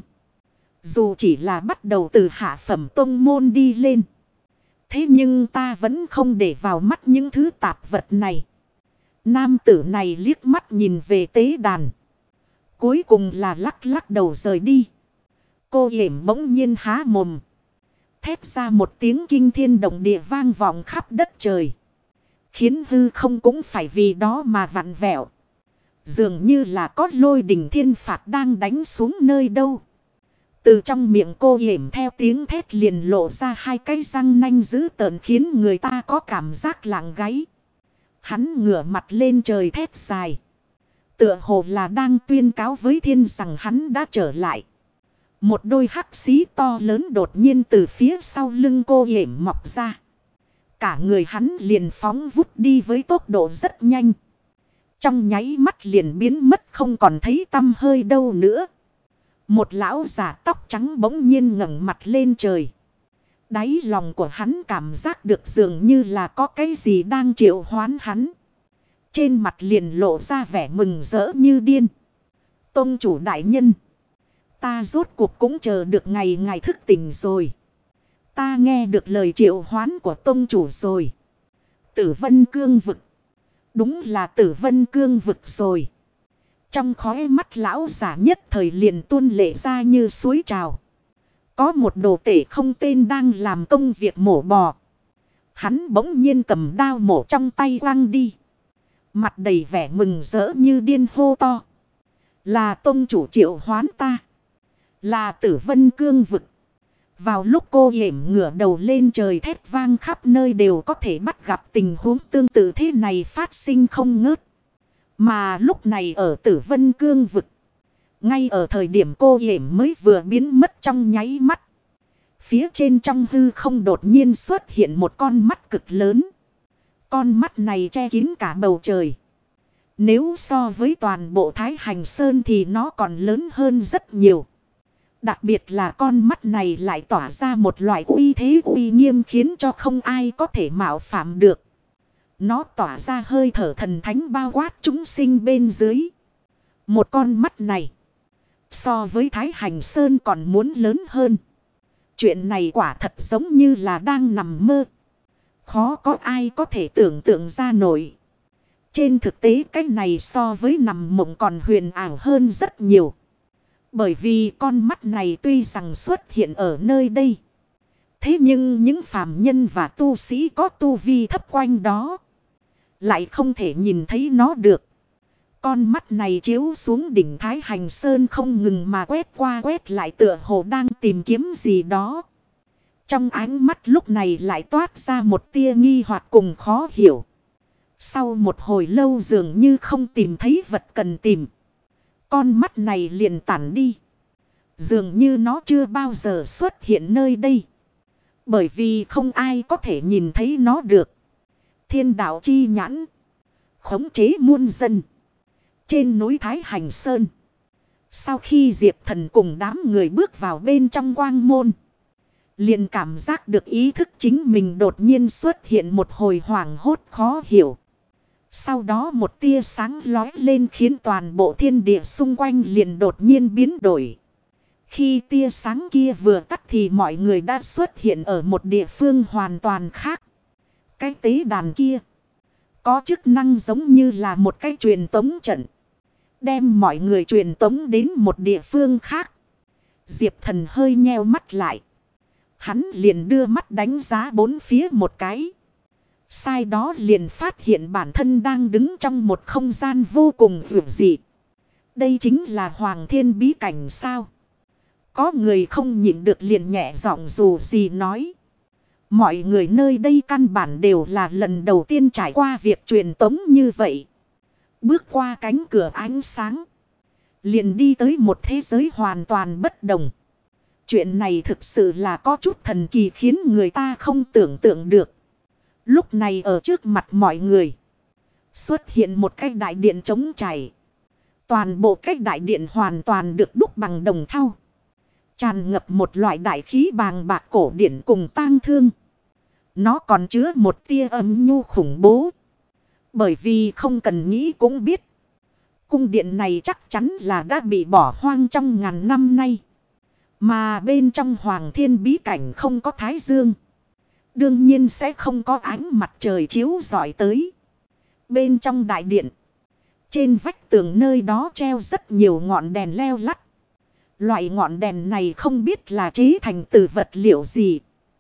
dù chỉ là bắt đầu từ hạ phẩm tông môn đi lên, thế nhưng ta vẫn không để vào mắt những thứ tạp vật này. Nam tử này liếc mắt nhìn về tế đàn, cuối cùng là lắc lắc đầu rời đi. Cô hiểm bỗng nhiên há mồm, thét ra một tiếng kinh thiên động địa vang vọng khắp đất trời, khiến hư không cũng phải vì đó mà vặn vẹo. Dường như là có lôi đình thiên phạt đang đánh xuống nơi đâu. Từ trong miệng cô hiểm theo tiếng thét liền lộ ra hai cái răng nanh dữ tợn khiến người ta có cảm giác lạng gáy. Hắn ngửa mặt lên trời thét dài, tựa hồ là đang tuyên cáo với thiên rằng hắn đã trở lại. Một đôi hắc xí to lớn đột nhiên từ phía sau lưng cô hiểm mọc ra. Cả người hắn liền phóng vút đi với tốc độ rất nhanh. Trong nháy mắt liền biến mất không còn thấy tăm hơi đâu nữa. Một lão già tóc trắng bỗng nhiên ngẩng mặt lên trời. Đáy lòng của hắn cảm giác được dường như là có cái gì đang triệu hoán hắn. Trên mặt liền lộ ra vẻ mừng rỡ như điên. Tông chủ đại nhân, ta rốt cuộc cũng chờ được ngày ngài thức tỉnh rồi. Ta nghe được lời triệu hoán của tông chủ rồi. Tử Vân Cương vực. Đúng là Tử Vân Cương vực rồi. Trong khóe mắt lão giả nhất thời liền tuôn lệ ra như suối trào. Có một đồ tể không tên đang làm công việc mổ bò. Hắn bỗng nhiên cầm đao mổ trong tay quăng đi. Mặt đầy vẻ mừng rỡ như điên hô to. Là tông chủ triệu hoán ta. Là Tử Vân Cương vực. Vào lúc cô hiểm ngửa đầu lên trời thét vang khắp nơi đều có thể bắt gặp tình huống tương tự thế này phát sinh không ngớt. Mà lúc này ở Tử Vân Cương vực, ngay ở thời điểm cô hiểm mới vừa biến mất trong nháy mắt, phía trên trong hư không đột nhiên xuất hiện một con mắt cực lớn. Con mắt này che kín cả bầu trời. Nếu so với toàn bộ Thái Hành Sơn thì nó còn lớn hơn rất nhiều. Đặc biệt là con mắt này lại tỏa ra một loại uy thế uy nghiêm khiến cho không ai có thể mạo phạm được. Nó tỏa ra hơi thở thần thánh bao quát chúng sinh bên dưới. Một con mắt này, so với Thái Hành Sơn còn muốn lớn hơn. Chuyện này quả thật giống như là đang nằm mơ. Khó có ai có thể tưởng tượng ra nổi. Trên thực tế cái này so với nằm mộng còn huyền ảo hơn rất nhiều. Bởi vì con mắt này tuy rằng xuất hiện ở nơi đây, thế nhưng những phàm nhân và tu sĩ có tu vi thấp quanh đó lại không thể nhìn thấy nó được. Con mắt này chiếu xuống đỉnh Thái Hành Sơn không ngừng mà quét qua quét lại, tựa hồ đang tìm kiếm gì đó. Trong ánh mắt lúc này lại toát ra một tia nghi hoặc cùng khó hiểu. Sau một hồi lâu dường như không tìm thấy vật cần tìm, con mắt này liền tản đi. Dường như nó chưa bao giờ xuất hiện nơi đây, bởi vì không ai có thể nhìn thấy nó được. Thiên đạo chi nhãn, khống chế muôn dân. Trên núi Thái Hành Sơn, sau khi Diệp Thần cùng đám người bước vào bên trong quang môn, liền cảm giác được ý thức chính mình đột nhiên xuất hiện một hồi hoảng hốt khó hiểu. Sau đó một tia sáng lóe lên khiến toàn bộ thiên địa xung quanh liền đột nhiên biến đổi. Khi tia sáng kia vừa tắt thì mọi người đã xuất hiện ở một địa phương hoàn toàn khác. Cái tế đàn kia có chức năng giống như là một cái truyền tống trận, đem mọi người truyền tống đến một địa phương khác. Diệp Thần hơi nheo mắt lại. Hắn liền đưa mắt đánh giá bốn phía một cái. Sai đó liền phát hiện bản thân đang đứng trong một không gian vô cùng dữ dị. Đây chính là Hoàng Thiên Bí Cảnh sao? Có người không nhịn được liền nhẹ giọng dù gì nói. Mọi người nơi đây căn bản đều là lần đầu tiên trải qua việc truyền tống như vậy. Bước qua cánh cửa ánh sáng, liền đi tới một thế giới hoàn toàn bất đồng. Chuyện này thực sự là có chút thần kỳ khiến người ta không tưởng tượng được. Lúc này ở trước mặt mọi người xuất hiện một cái đại điện trống trải. Toàn bộ cái đại điện hoàn toàn được đúc bằng đồng thau, tràn ngập một loại đại khí bàng bạc cổ điển cùng tang thương. Nó còn chứa một tia âm nhu khủng bố. Bởi vì không cần nghĩ cũng biết, cung điện này chắc chắn là đã bị bỏ hoang trong ngàn năm nay. Mà bên trong Hoàng Thiên Bí Cảnh không có thái dương, đương nhiên sẽ không có ánh mặt trời chiếu rọi tới. Bên trong đại điện, trên vách tường nơi đó treo rất nhiều ngọn đèn leo lắt. Loại ngọn đèn này không biết là chế thành từ vật liệu gì,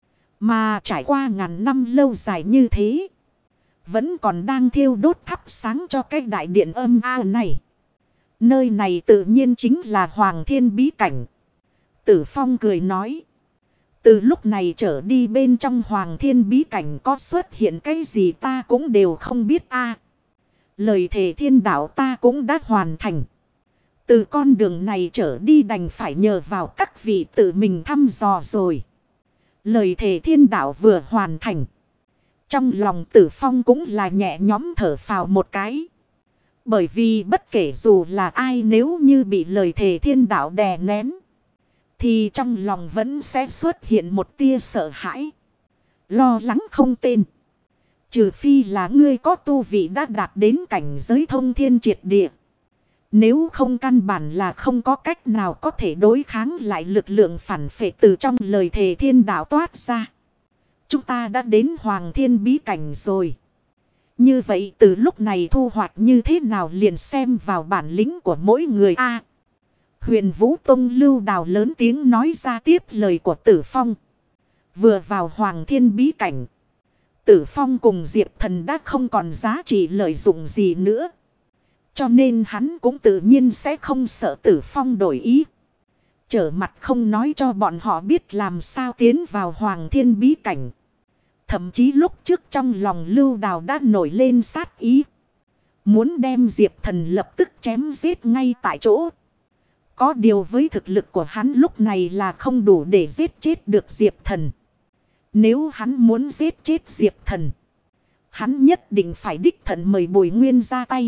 mà trải qua ngàn năm lâu dài như thế, vẫn còn đang thiêu đốt thắp sáng cho cái đại điện âm a này. Nơi này tự nhiên chính là Hoàng Thiên Bí Cảnh. Tử Phong cười nói. Từ lúc này trở đi bên trong Hoàng Thiên Bí Cảnh có xuất hiện cái gì ta cũng đều không biết a. Lời thề thiên đạo ta cũng đã hoàn thành. Từ con đường này trở đi đành phải nhờ vào các vị tự mình thăm dò rồi. Lời thề thiên đạo vừa hoàn thành, trong lòng Tử Phong cũng là nhẹ nhõm thở phào một cái. Bởi vì bất kể dù là ai, nếu như bị lời thề thiên đạo đè nén, thì trong lòng vẫn sẽ xuất hiện một tia sợ hãi, lo lắng không tên. Trừ phi là ngươi có tu vị đã đạt đến cảnh giới thông thiên triệt địa. Nếu không căn bản là không có cách nào có thể đối kháng lại lực lượng phản phệ từ trong lời thề thiên đạo toát ra. Chúng ta đã đến Hoàng Thiên Bí Cảnh rồi. Như vậy từ lúc này thu hoạch như thế nào liền xem vào bản lĩnh của mỗi người a. Huyền Vũ Tông Lưu Đào lớn tiếng nói ra tiếp lời của Tử Phong. Vừa vào Hoàng Thiên Bí Cảnh, Tử Phong cùng Diệp Thần đã không còn giá trị lợi dụng gì nữa. Cho nên hắn cũng tự nhiên sẽ không sợ Tử Phong đổi ý, trở mặt không nói cho bọn họ biết làm sao tiến vào Hoàng Thiên Bí Cảnh. Thậm chí lúc trước trong lòng Lưu Đào đã nổi lên sát ý, muốn đem Diệp Thần lập tức chém giết ngay tại chỗ. Có điều với thực lực của hắn lúc này là không đủ để giết chết được Diệp Thần. Nếu hắn muốn giết chết Diệp Thần, hắn nhất định phải đích thân mời Bùi Nguyên ra tay.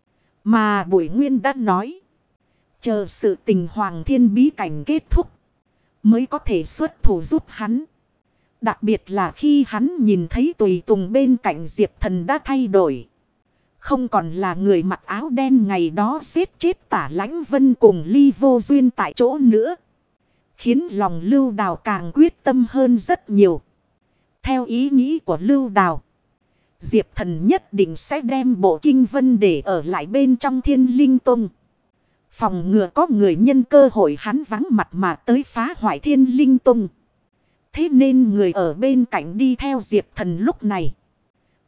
Mà Bùi Nguyên đã nói, chờ sự tình Hoàng Thiên Bí Cảnh kết thúc mới có thể xuất thủ giúp hắn. Đặc biệt là khi hắn nhìn thấy tùy tùng bên cạnh Diệp Thần đã thay đổi, không còn là người mặc áo đen ngày đó giết chết Tả Lãnh Vân cùng Ly Vô Duyên tại chỗ nữa, khiến lòng Lưu Đào càng quyết tâm hơn rất nhiều. Theo ý nghĩ của Lưu Đào, Diệp Thần nhất định sẽ đem bộ kinh vân để ở lại bên trong Thiên Linh Tông, phòng ngừa có người nhân cơ hội hắn vắng mặt mà tới phá hoại Thiên Linh Tông. Thế nên người ở bên cạnh đi theo Diệp Thần lúc này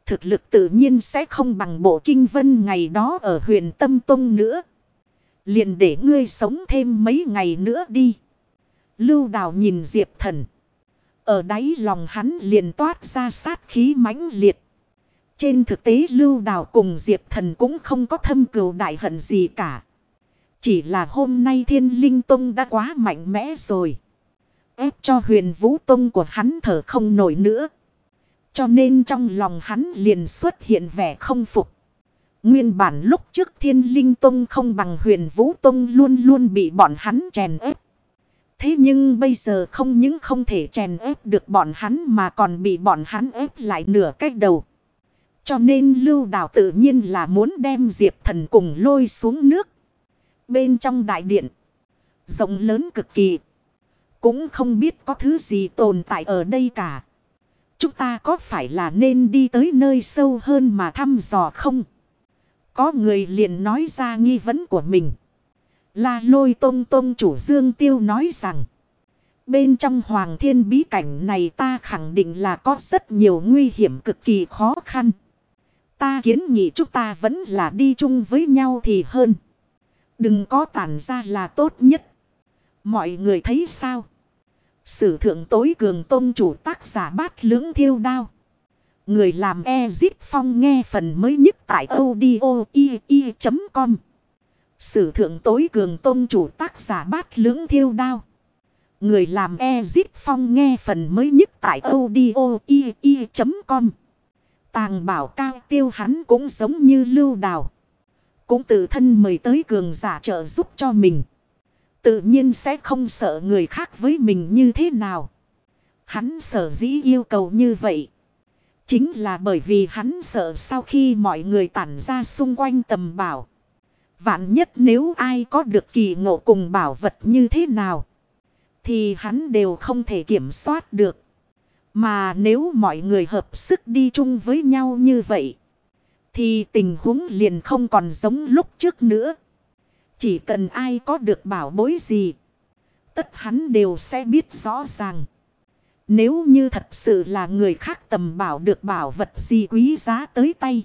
thực lực tự nhiên sẽ không bằng Bộ Kinh Vân ngày đó ở huyện Tâm Tông nữa. Liền để ngươi sống thêm mấy ngày nữa đi. Lưu Đào nhìn Diệp Thần. Ở đáy lòng hắn liền toát ra sát khí mãnh liệt. Trên thực tế Lưu Đào cùng Diệp Thần cũng không có thâm cừu đại hận gì cả. Chỉ là hôm nay Thiên Linh Tông đã quá mạnh mẽ rồi. Ép cho Huyền Vũ Tông của hắn thở không nổi nữa. Cho nên trong lòng hắn liền xuất hiện vẻ không phục. Nguyên bản lúc trước Thiên Linh Tông không bằng Huyền Vũ Tông luôn luôn bị bọn hắn chèn ép. Thế nhưng bây giờ không những không thể chèn ép được bọn hắn mà còn bị bọn hắn ép lại nửa cách đầu. Cho nên Lưu Đào tự nhiên là muốn đem Diệp Thần cùng lôi xuống nước. Bên trong đại điện, rộng lớn cực kỳ. Cũng không biết có thứ gì tồn tại ở đây cả. Chúng ta có phải là nên đi tới nơi sâu hơn mà thăm dò không? Có người liền nói ra nghi vấn của mình. La Lôi Tông Tông chủ Dương Tiêu nói rằng. Bên trong Hoàng Thiên bí cảnh này ta khẳng định là có rất nhiều nguy hiểm cực kỳ khó khăn. Ta kiến nghị chúng ta vẫn là đi chung với nhau thì hơn. Đừng có tản ra là tốt nhất. Mọi người thấy sao? Sử thượng tối cường tông chủ tác giả Bát Lưỡng Thiêu Đao. Người làm Ezit Phong nghe phần mới nhất tại audio.com. Sử thượng tối cường tông chủ tác giả Bát Lưỡng Thiêu Đao. Người làm Ezit Phong nghe phần mới nhất tại audio.com. Tàng bảo cao tiêu hắn cũng giống như Lưu Đào. Cũng tự thân mời tới cường giả trợ giúp cho mình. Tự nhiên sẽ không sợ người khác với mình như thế nào. Hắn sở dĩ yêu cầu như vậy. Chính là bởi vì hắn sợ sau khi mọi người tản ra xung quanh tầm bảo. Vạn nhất nếu ai có được kỳ ngộ cùng bảo vật như thế nào. Thì hắn đều không thể kiểm soát được. Mà nếu mọi người hợp sức đi chung với nhau như vậy. Thì tình huống liền không còn giống lúc trước nữa. Chỉ cần ai có được bảo bối gì. Tất hắn đều sẽ biết rõ ràng. Nếu như thật sự là người khác tầm bảo được bảo vật gì quý giá tới tay.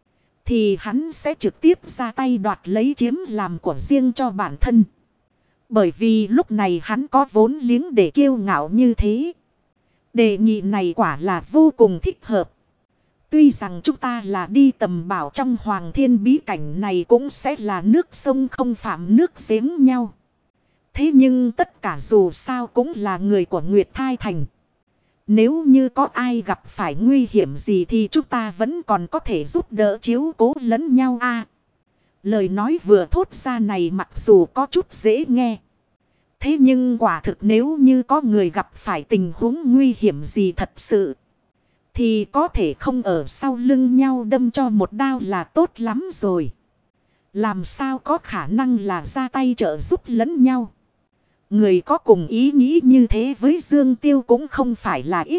Thì hắn sẽ trực tiếp ra tay đoạt lấy chiếm làm của riêng cho bản thân. Bởi vì lúc này hắn có vốn liếng để kiêu ngạo như thế. Đề nghị này quả là vô cùng thích hợp. Tuy rằng chúng ta là đi tầm bảo trong Hoàng Thiên bí cảnh này cũng sẽ là nước sông không phạm nước giếng nhau. Thế nhưng tất cả dù sao cũng là người của Nguyệt Thai Thành. Nếu như có ai gặp phải nguy hiểm gì thì chúng ta vẫn còn có thể giúp đỡ chiếu cố lẫn nhau a. Lời nói vừa thốt ra này mặc dù có chút dễ nghe. Thế nhưng quả thực nếu như có người gặp phải tình huống nguy hiểm gì thật sự. Thì có thể không ở sau lưng nhau đâm cho một đao là tốt lắm rồi. Làm sao có khả năng là ra tay trợ giúp lẫn nhau. Người có cùng ý nghĩ như thế với Dương Tiêu cũng không phải là ít.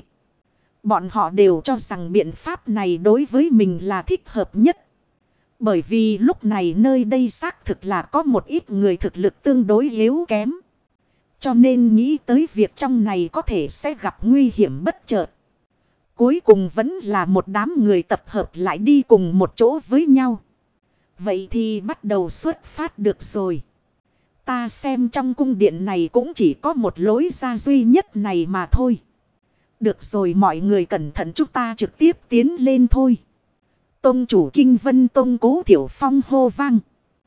Bọn họ đều cho rằng biện pháp này đối với mình là thích hợp nhất. Bởi vì lúc này nơi đây xác thực là có một ít người thực lực tương đối yếu kém. Cho nên nghĩ tới việc trong này có thể sẽ gặp nguy hiểm bất chợt. Cuối cùng vẫn là một đám người tập hợp lại đi cùng một chỗ với nhau. Vậy thì bắt đầu xuất phát được rồi. Ta xem trong cung điện này cũng chỉ có một lối ra duy nhất này mà thôi. Được rồi mọi người cẩn thận chúng ta trực tiếp tiến lên thôi. Tông chủ Kinh Vân Tông Cố Thiểu Phong hô vang.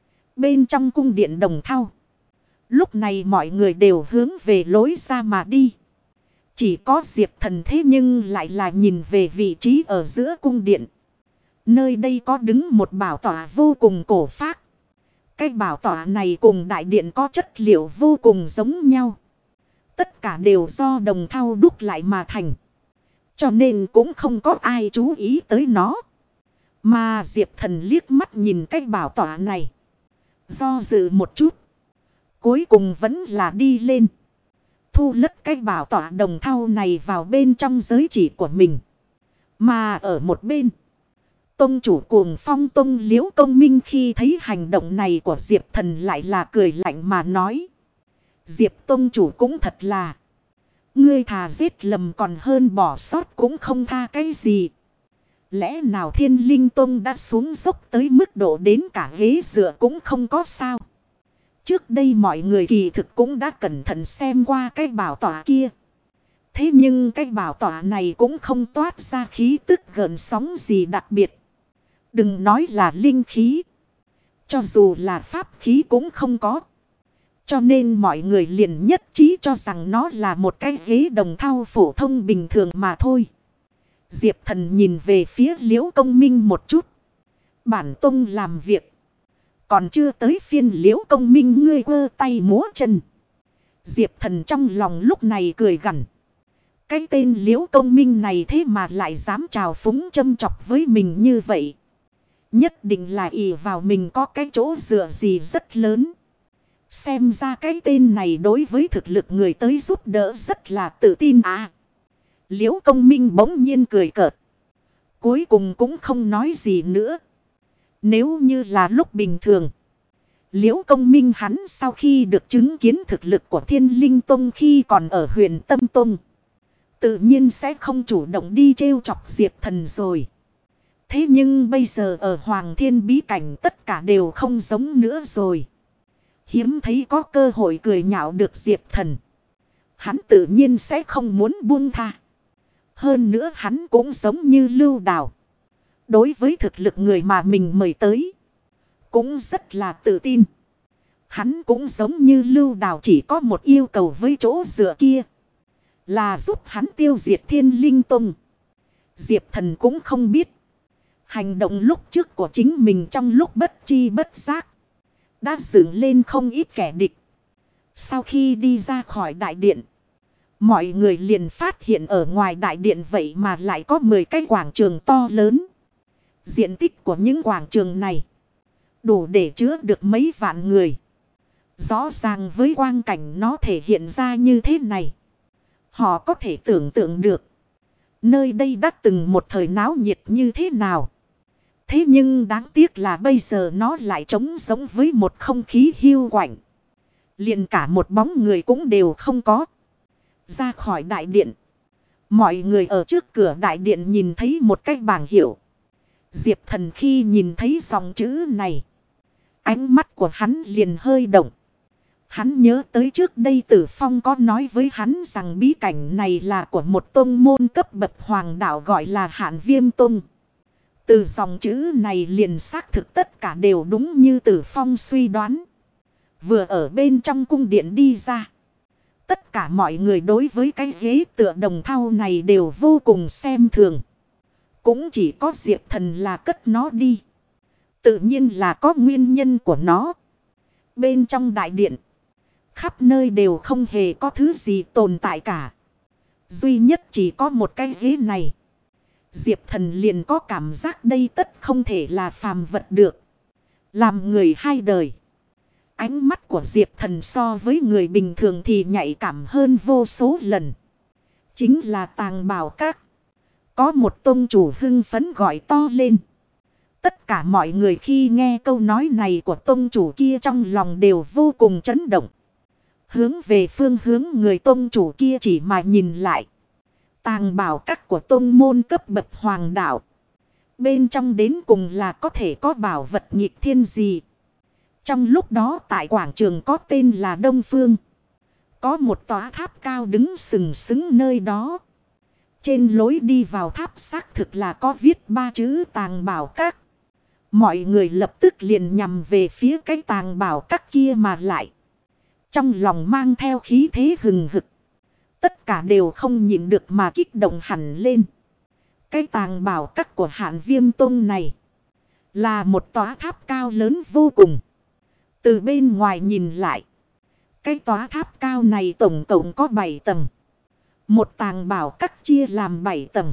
Bên trong cung điện Đồng Thau. Lúc này mọi người đều hướng về lối ra mà đi. Chỉ có Diệp Thần thế nhưng lại là nhìn về vị trí ở giữa cung điện. Nơi đây có đứng một bảo tọa vô cùng cổ phác. Cái bảo tọa này cùng đại điện có chất liệu vô cùng giống nhau. Tất cả đều do Đồng Thau đúc lại mà thành. Cho nên cũng không có ai chú ý tới nó. Mà Diệp Thần liếc mắt nhìn cái bảo tọa này. Do dự một chút. Cuối cùng vẫn là đi lên. Thu lất cái bảo tọa Đồng Thau này vào bên trong giới chỉ của mình. Mà ở một bên. Tông chủ Cuồng Phong Tông Liễu Công Minh khi thấy hành động này của Diệp Thần lại là cười lạnh mà nói. Diệp Tông chủ cũng thật là. Ngươi thà giết lầm còn hơn bỏ sót cũng không tha cái gì. Lẽ nào Thiên Linh Tông đã xuống dốc tới mức độ đến cả ghế dựa cũng không có sao? Trước đây mọi người kỳ thực cũng đã cẩn thận xem qua cái bảo tọa kia. Thế nhưng cái bảo tọa này cũng không toát ra khí tức gợn sóng gì đặc biệt. Đừng nói là linh khí. Cho dù là pháp khí cũng không có. Cho nên mọi người liền nhất trí cho rằng nó là một cái ghế đồng thau phổ thông bình thường mà thôi. Diệp Thần nhìn về phía Liễu Công Minh một chút. Bản tông làm việc. Còn chưa tới phiên Liễu Công Minh ngươi ơ tay múa chân. Diệp Thần trong lòng lúc này cười gằn. Cái tên Liễu Công Minh này thế mà lại dám trào phúng châm chọc với mình như vậy. Nhất định là ỷ vào mình có cái chỗ dựa gì rất lớn. Xem ra cái tên này đối với thực lực người tới giúp đỡ rất là tự tin à. Liễu Công Minh bỗng nhiên cười cợt. Cuối cùng cũng không nói gì nữa. Nếu như là lúc bình thường. Liễu Công Minh hắn sau khi được chứng kiến thực lực của Thiên Linh Tông khi còn ở Huyền Tâm Tông. Tự nhiên sẽ không chủ động đi trêu chọc Diệp Thần rồi. Thế nhưng bây giờ ở Hoàng Thiên bí cảnh tất cả đều không giống nữa rồi. Hiếm thấy có cơ hội cười nhạo được Diệp Thần. Hắn tự nhiên sẽ không muốn buông tha. Hơn nữa hắn cũng giống như Lưu Đào. Đối với thực lực người mà mình mời tới. Cũng rất là tự tin. Hắn cũng giống như Lưu Đào chỉ có một yêu cầu với chỗ dựa kia. Là giúp hắn tiêu diệt Thiên Linh Tông. Diệp Thần cũng không biết. Hành động lúc trước của chính mình trong lúc bất chi bất giác. Đã dựng lên không ít kẻ địch. Sau khi đi ra khỏi đại điện. Mọi người liền phát hiện ở ngoài đại điện vậy mà lại có 10 cái quảng trường to lớn. Diện tích của những quảng trường này đủ để chứa được mấy vạn người. Rõ ràng với quang cảnh nó thể hiện ra như thế này. Họ có thể tưởng tượng được. Nơi đây đã từng một thời náo nhiệt như thế nào. Thế nhưng đáng tiếc là bây giờ nó lại trống rỗng với một không khí hiu quạnh. Liền cả một bóng người cũng đều không có. Ra khỏi đại điện. Mọi người ở trước cửa đại điện nhìn thấy một cái bảng hiệu. Diệp Thần khi nhìn thấy dòng chữ này. Ánh mắt của hắn liền hơi động. Hắn nhớ tới trước đây Tử Phong có nói với hắn rằng bí cảnh này là của một tông môn cấp bậc hoàng đạo gọi là Hạn Viêm Tông. Từ dòng chữ này liền xác thực tất cả đều đúng như Tử Phong suy đoán. Vừa ở bên trong cung điện đi ra. Tất cả mọi người đối với cái ghế tựa đồng thau này đều vô cùng xem thường. Cũng chỉ có Diệp Thần là cất nó đi. Tự nhiên là có nguyên nhân của nó. Bên trong đại điện. Khắp nơi đều không hề có thứ gì tồn tại cả. Duy nhất chỉ có một cái ghế này. Diệp Thần liền có cảm giác đây tất không thể là phàm vật được. Làm người hai đời. Ánh mắt của Diệp Thần so với người bình thường thì nhạy cảm hơn vô số lần. Chính là Tàng Bảo Các. Có một tông chủ hưng phấn gọi to lên. Tất cả mọi người khi nghe câu nói này của tông chủ kia trong lòng đều vô cùng chấn động. Hướng về phương hướng người tông chủ kia chỉ mà nhìn lại. Tàng Bảo Các của tông môn cấp bậc hoàng đạo. Bên trong đến cùng là có thể có bảo vật nghịch thiên gì. Trong lúc đó tại quảng trường có tên là Đông Phương. Có một tòa tháp cao đứng sừng sững nơi đó. Trên lối đi vào tháp xác thực là có viết 3 chữ Tàng Bảo Các. Mọi người lập tức liền nhằm về phía cái Tàng Bảo Các kia mà lại. Trong lòng mang theo khí thế hừng hực. Tất cả đều không nhịn được mà kích động hẳn lên. Cái Tàng Bảo Các của Hạn Viêm Tông này. Là một tòa tháp cao lớn vô cùng. Từ bên ngoài nhìn lại. Cái tòa tháp cao này tổng cộng có 7 tầng. Một Tàng Bảo Các chia làm 7 tầng.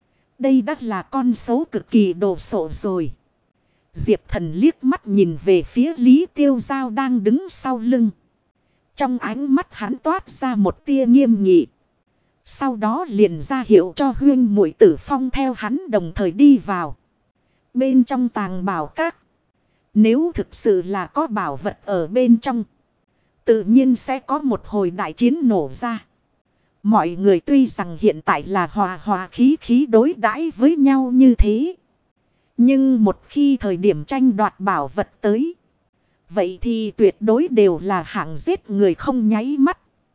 Đây đã là con số cực kỳ đồ sộ rồi. Diệp Thần liếc mắt nhìn về phía Lý Tiêu Giao đang đứng sau lưng. Trong ánh mắt hắn toát ra một tia nghiêm nghị. Sau đó liền ra hiệu cho huynh muội Tử Phong theo hắn đồng thời đi vào. Bên trong Tàng Bảo Các. Nếu thực sự là có bảo vật ở bên trong. Tự nhiên sẽ có một hồi đại chiến nổ ra. Mọi người tuy rằng hiện tại là hòa hòa khí khí đối đãi với nhau như thế. Nhưng một khi thời điểm tranh đoạt bảo vật tới, vậy thì tuyệt đối đều là hạng giết người không nháy mắt.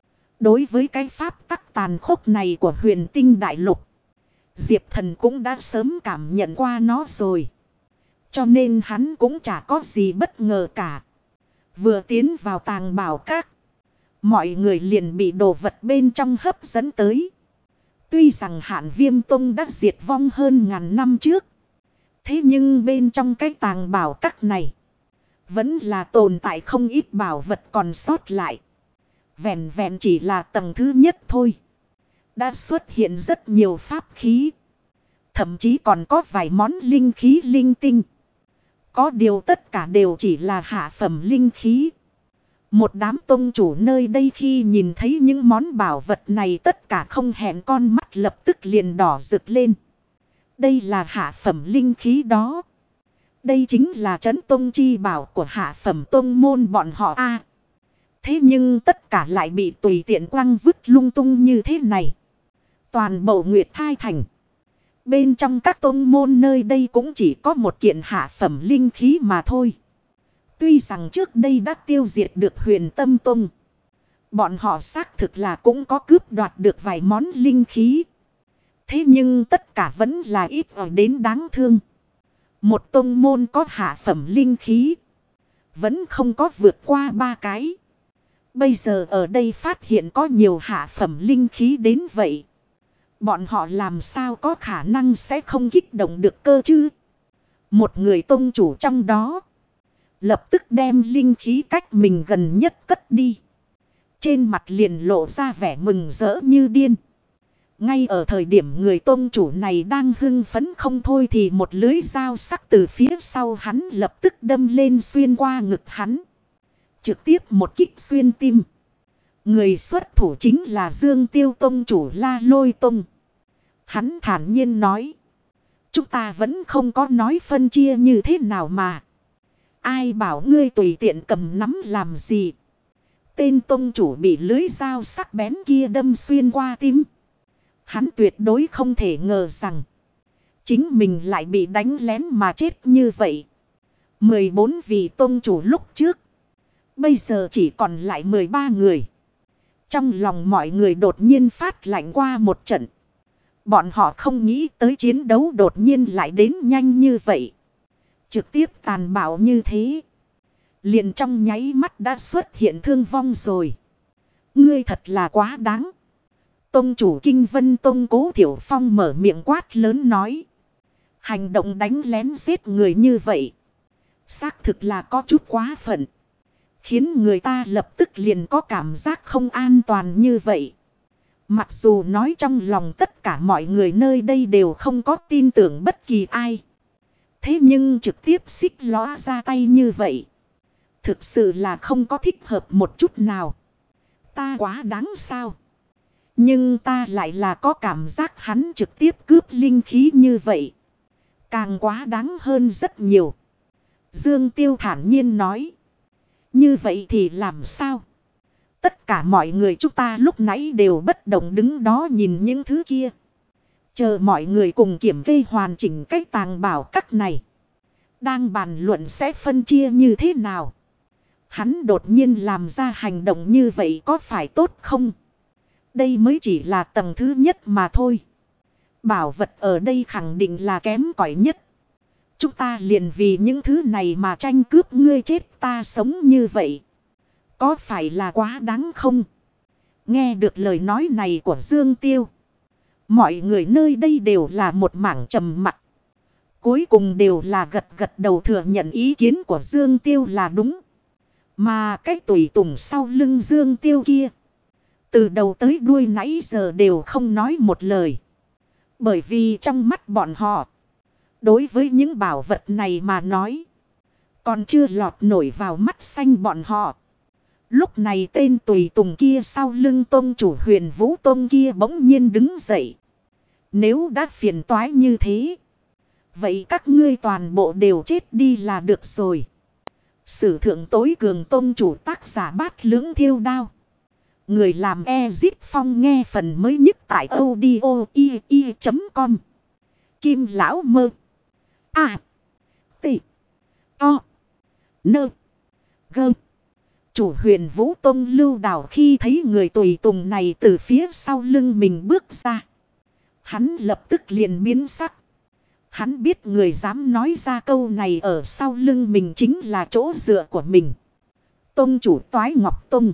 Đối với cái pháp tắc tàn khốc này của huyền tinh đại lục, Diệp Thần cũng đã sớm cảm nhận qua nó rồi. Cho nên hắn cũng chả có gì bất ngờ cả. Vừa tiến vào tàng bảo các, mọi người liền bị đồ vật bên trong hấp dẫn tới. Tuy rằng Hạn Viêm Tông đã diệt vong hơn ngàn năm trước, thế nhưng bên trong cái tàng bảo các này vẫn là tồn tại không ít bảo vật còn sót lại. Vẹn vẹn chỉ là tầng thứ nhất thôi, đã xuất hiện rất nhiều pháp khí. Thậm chí còn có vài món linh khí linh tinh. Có điều tất cả đều chỉ là hạ phẩm linh khí. Một đám tông chủ nơi đây khi nhìn thấy những món bảo vật này tất cả không hẹn con mắt lập tức liền đỏ rực lên. Đây là hạ phẩm linh khí đó. Đây chính là trấn tông chi bảo của hạ phẩm tông môn bọn họ a. Thế nhưng tất cả lại bị tùy tiện quăng vứt lung tung như thế này. Toàn bộ Nguyệt Thai Thành, bên trong các tông môn nơi đây cũng chỉ có một kiện hạ phẩm linh khí mà thôi. Tuy rằng trước đây đã tiêu diệt được Huyền Tâm Tông, bọn họ xác thực là cũng có cướp đoạt được vài món linh khí. Thế nhưng tất cả vẫn là ít ở đến đáng thương. Một tông môn có hạ phẩm linh khí, vẫn không có vượt qua 3 cái. Bây giờ ở đây phát hiện có nhiều hạ phẩm linh khí đến vậy. Bọn họ làm sao có khả năng sẽ không kích động được cơ chứ? Một người tông chủ trong đó lập tức đem linh khí cách mình gần nhất cất đi. Trên mặt liền lộ ra vẻ mừng rỡ như điên. Ngay ở thời điểm người tông chủ này đang hưng phấn không thôi thì một lưới dao sắc từ phía sau hắn lập tức đâm lên xuyên qua ngực hắn. Trực tiếp một kích xuyên tim. Người xuất thủ chính là Dương Tiêu tông chủ La Lôi Tông. Hắn thản nhiên nói: chúng ta vẫn không có nói phân chia như thế nào mà. Ai bảo ngươi tùy tiện cầm nắm làm gì. Tên tông chủ bị lưới dao sắc bén kia đâm xuyên qua tim. Hắn tuyệt đối không thể ngờ rằng chính mình lại bị đánh lén mà chết như vậy. 14 vị tông chủ lúc trước, bây giờ chỉ còn lại 13 người. Trong lòng mọi người đột nhiên phát lạnh qua một trận. Bọn họ không nghĩ tới chiến đấu đột nhiên lại đến nhanh như vậy. Trực tiếp tàn bạo như thế. Liền trong nháy mắt đã xuất hiện thương vong rồi. Ngươi thật là quá đáng. Tông chủ Kinh Vân Tông Cố Thiểu Phong mở miệng quát lớn nói. Hành động đánh lén giết người như vậy, xác thực là có chút quá phận. Khiến người ta lập tức liền có cảm giác không an toàn như vậy. Mặc dù nói trong lòng tất cả mọi người nơi đây đều không có tin tưởng bất kỳ ai. Thế nhưng trực tiếp xích lóa ra tay như vậy, thực sự là không có thích hợp một chút nào. Ta quá đáng sao? Nhưng ta lại là có cảm giác hắn trực tiếp cướp linh khí như vậy, càng quá đáng hơn rất nhiều. Dương Tiêu thản nhiên nói. Như vậy thì làm sao? Tất cả mọi người chúng ta lúc nãy đều bất động đứng đó nhìn những thứ kia. Chờ mọi người cùng kiểm kê hoàn chỉnh cái tàng bảo các này. Đang bàn luận sẽ phân chia như thế nào. Hắn đột nhiên làm ra hành động như vậy có phải tốt không? Đây mới chỉ là tầng thứ nhất mà thôi. Bảo vật ở đây khẳng định là kém cỏi nhất. Chúng ta liền vì những thứ này mà tranh cướp ngươi chết ta sống như vậy. Có phải là quá đáng không? Nghe được lời nói này của Dương Tiêu, mọi người nơi đây đều là một mảng trầm mặc. Cuối cùng đều là gật gật đầu thừa nhận ý kiến của Dương Tiêu là đúng. Mà cái tùy tùng sau lưng Dương Tiêu kia, từ đầu tới đuôi nãy giờ đều không nói một lời. Bởi vì trong mắt bọn họ, đối với những bảo vật này mà nói, còn chưa lọt nổi vào mắt xanh bọn họ. Lúc này tên tùy tùng kia sau lưng tông chủ Huyền Vũ Tông kia bỗng nhiên đứng dậy. Nếu đã phiền toái như thế, vậy các ngươi toàn bộ đều chết đi là được rồi. Sử thượng tối cường tông chủ tác giả Bát Lưỡng Thiêu Đao. Người làm Ezit Phong nghe phần mới nhất tại audio.com. Kim lão mơ. A. T. O. Nơ. Gơ. Chủ Huyền Vũ Tông Lưu Đào khi thấy người tùy tùng này từ phía sau lưng mình bước ra. Hắn lập tức liền biến sắc. Hắn biết người dám nói ra câu này ở sau lưng mình chính là chỗ dựa của mình. Tông chủ Toái Ngọc Tông.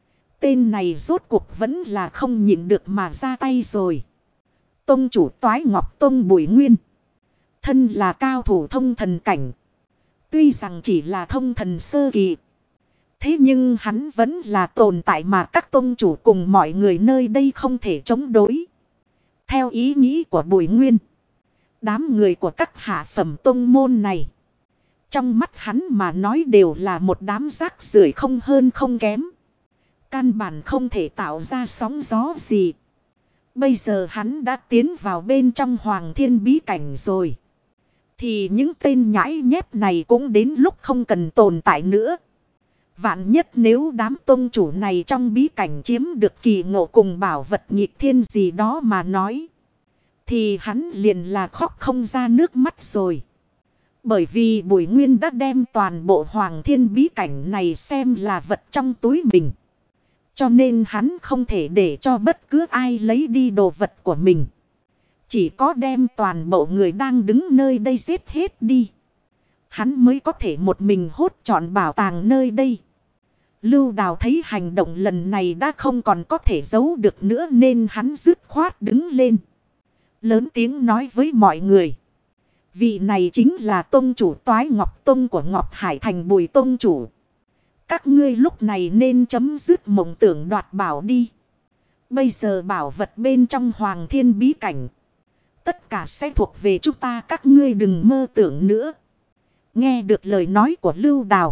Tên này rốt cuộc vẫn là không nhịn được mà ra tay rồi. Tông chủ Toái Ngọc Tông Bùi Nguyên. Thân là cao thủ thông thần cảnh. Tuy rằng chỉ là thông thần sơ kỳ. Thế nhưng hắn vẫn là tồn tại mà các tông chủ cùng mọi người nơi đây không thể chống đối. Theo ý nghĩ của Bùi Nguyên. Đám người của các hạ phẩm tông môn này. Trong mắt hắn mà nói đều là một đám rác rưởi không hơn không kém. Căn bản không thể tạo ra sóng gió gì. Bây giờ hắn đã tiến vào bên trong Hoàng Thiên bí cảnh rồi. Thì những tên nhãi nhép này cũng đến lúc không cần tồn tại nữa. Vạn nhất nếu đám tôn chủ này trong bí cảnh chiếm được kỳ ngộ cùng bảo vật nghịch thiên gì đó mà nói. Thì hắn liền là khóc không ra nước mắt rồi. Bởi vì Bùi Nguyên đã đem toàn bộ Hoàng Thiên bí cảnh này xem là vật trong túi mình. Cho nên hắn không thể để cho bất cứ ai lấy đi đồ vật của mình. Chỉ có đem toàn bộ người đang đứng nơi đây giết hết đi. Hắn mới có thể một mình hốt trọn bảo tàng nơi đây. Lưu Đào thấy hành động lần này đã không còn có thể giấu được nữa nên hắn dứt khoát đứng lên. Lớn tiếng nói với mọi người. Vị này chính là tông chủ Toái Ngọc Tông của Ngọc Hải Thành Bùi tông chủ. Các ngươi lúc này nên chấm dứt mộng tưởng đoạt bảo đi. Bây giờ bảo vật bên trong Hoàng Thiên bí cảnh. Tất cả sẽ thuộc về chúng ta, các ngươi đừng mơ tưởng nữa. Nghe được lời nói của Lưu Đào.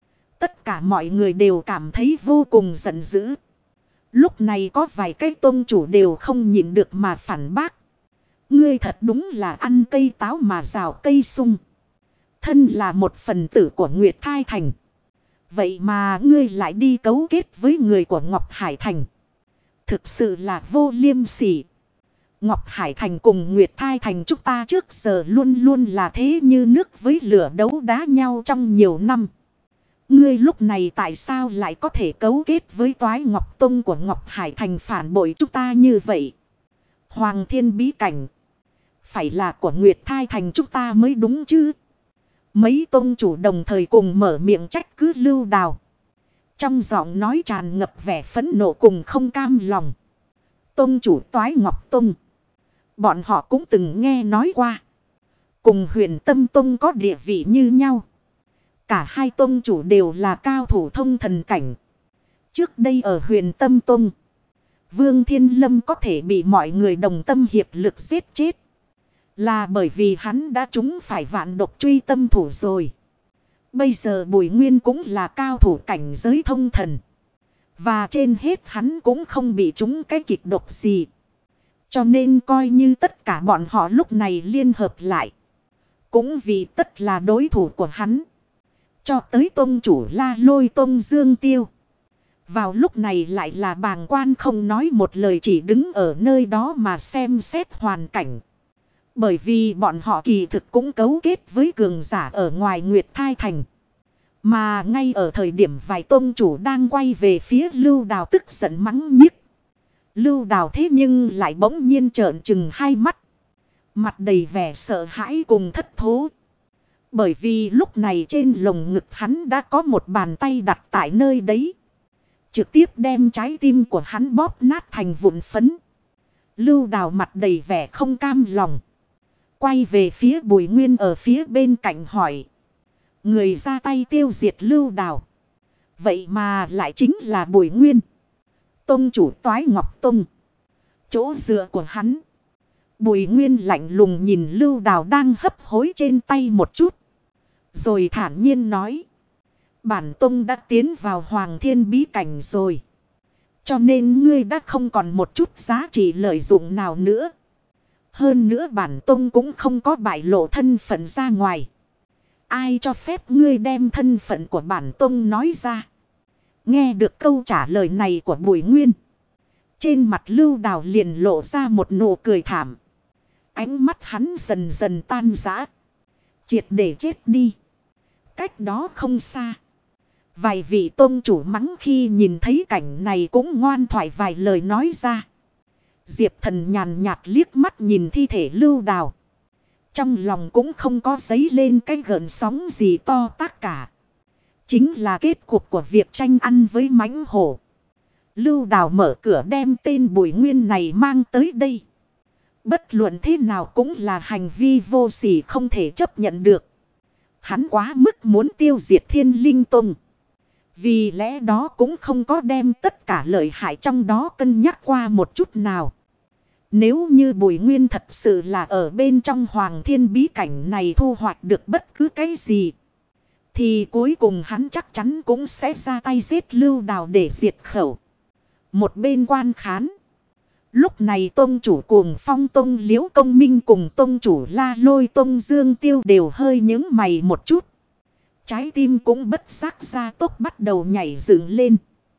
Tất cả mọi người đều cảm thấy vô cùng giận dữ. Lúc này có vài cái tôn chủ đều không nhịn được mà phản bác. Ngươi thật đúng là ăn cây táo mà rào cây sung. Thân là một phần tử của Nguyệt Thai Thành. Vậy mà ngươi lại đi cấu kết với người của Ngọc Hải Thành. Thực sự là vô liêm sỉ. Ngọc Hải Thành cùng Nguyệt Thai Thành chúng ta trước giờ luôn luôn là thế như nước với lửa đấu đá nhau trong nhiều năm. Ngươi lúc này tại sao lại có thể cấu kết với Toái Ngọc Tông của Ngọc Hải Thành phản bội chúng ta như vậy? Hoàng Thiên bí cảnh. Phải là của Nguyệt Thai Thành chúng ta mới đúng chứ? Mấy tông chủ đồng thời cùng mở miệng trách cứ Lưu Đào. Trong giọng nói tràn ngập vẻ phẫn nộ cùng không cam lòng. Tông chủ Toái Ngọc Tông. Bọn họ cũng từng nghe nói qua. Cùng Huyền Tâm Tông có địa vị như nhau. Cả hai tông chủ đều là cao thủ thông thần cảnh. Trước đây ở Huyền Tâm Tông. Vương Thiên Lâm có thể bị mọi người đồng tâm hiệp lực giết chết. Là bởi vì hắn đã trúng phải vạn độc truy tâm thủ rồi. Bây giờ Bùi Nguyên cũng là cao thủ cảnh giới thông thần. Và trên hết hắn cũng không bị trúng cái kịch độc gì. Cho nên coi như tất cả bọn họ lúc này liên hợp lại. Cũng vì tất là đối thủ của hắn. Cho tới tông chủ La Lôi Tông Dương Tiêu. Vào lúc này lại là bàng quan không nói một lời, chỉ đứng ở nơi đó mà xem xét hoàn cảnh. Bởi vì bọn họ kỳ thực cũng cấu kết với cường giả ở ngoài Nguyệt Thai Thành. Mà ngay ở thời điểm vài tông chủ đang quay về phía Lưu Đào tức giận mắng nhiếc. Lưu Đào thế nhưng lại bỗng nhiên trợn trừng hai mắt. Mặt đầy vẻ sợ hãi cùng thất thố. Bởi vì lúc này trên lồng ngực hắn đã có một bàn tay đặt tại nơi đấy. Trực tiếp đem trái tim của hắn bóp nát thành vụn phấn. Lưu Đào mặt đầy vẻ không cam lòng. Quay về phía Bùi Nguyên ở phía bên cạnh hỏi. Người ra tay tiêu diệt Lưu Đào. Vậy mà lại chính là Bùi Nguyên. Tông chủ Toái Ngọc Tông. Chỗ dựa của hắn. Bùi Nguyên lạnh lùng nhìn Lưu Đào đang hấp hối trên tay một chút. Rồi thản nhiên nói. Bản tông đã tiến vào Hoàng Thiên bí cảnh rồi. Cho nên ngươi đã không còn một chút giá trị lợi dụng nào nữa. Hơn nữa bản tông cũng không có bại lộ thân phận ra ngoài. Ai cho phép ngươi đem thân phận của bản tông nói ra. Nghe được câu trả lời này của Bùi Nguyên. Trên mặt Lưu Đào liền lộ ra một nụ cười thảm. Ánh mắt hắn dần dần tan rã. Triệt để chết đi. Cách đó không xa. Vài vị tôn chủ mắng khi nhìn thấy cảnh này cũng ngoan thoại vài lời nói ra. Diệp Thần nhàn nhạt liếc mắt nhìn thi thể Lưu Đào. Trong lòng cũng không có dấy lên cái gợn sóng gì to tát cả. Chính là kết cục của việc tranh ăn với mãnh hổ. Lưu Đào mở cửa đem tên Bùi Nguyên này mang tới đây. Bất luận thế nào cũng là hành vi vô sỉ không thể chấp nhận được. Hắn quá mức muốn tiêu diệt Thiên Linh Tông. Vì lẽ đó cũng không có đem tất cả lợi hại trong đó cân nhắc qua một chút nào. Nếu như Bùi Nguyên thật sự là ở bên trong Hoàng Thiên bí cảnh này thu hoạch được bất cứ cái gì, thì cuối cùng hắn chắc chắn cũng sẽ ra tay giết Lưu Đào để diệt khẩu. Một bên quan khán. Lúc này tông chủ Cuồng Phong Tông Liễu Công Minh cùng tông chủ La Lôi Tông Dương Tiêu đều hơi nhướng mày một chút. Trái tim cũng bất giác ra tốc bắt đầu nhảy dựng lên.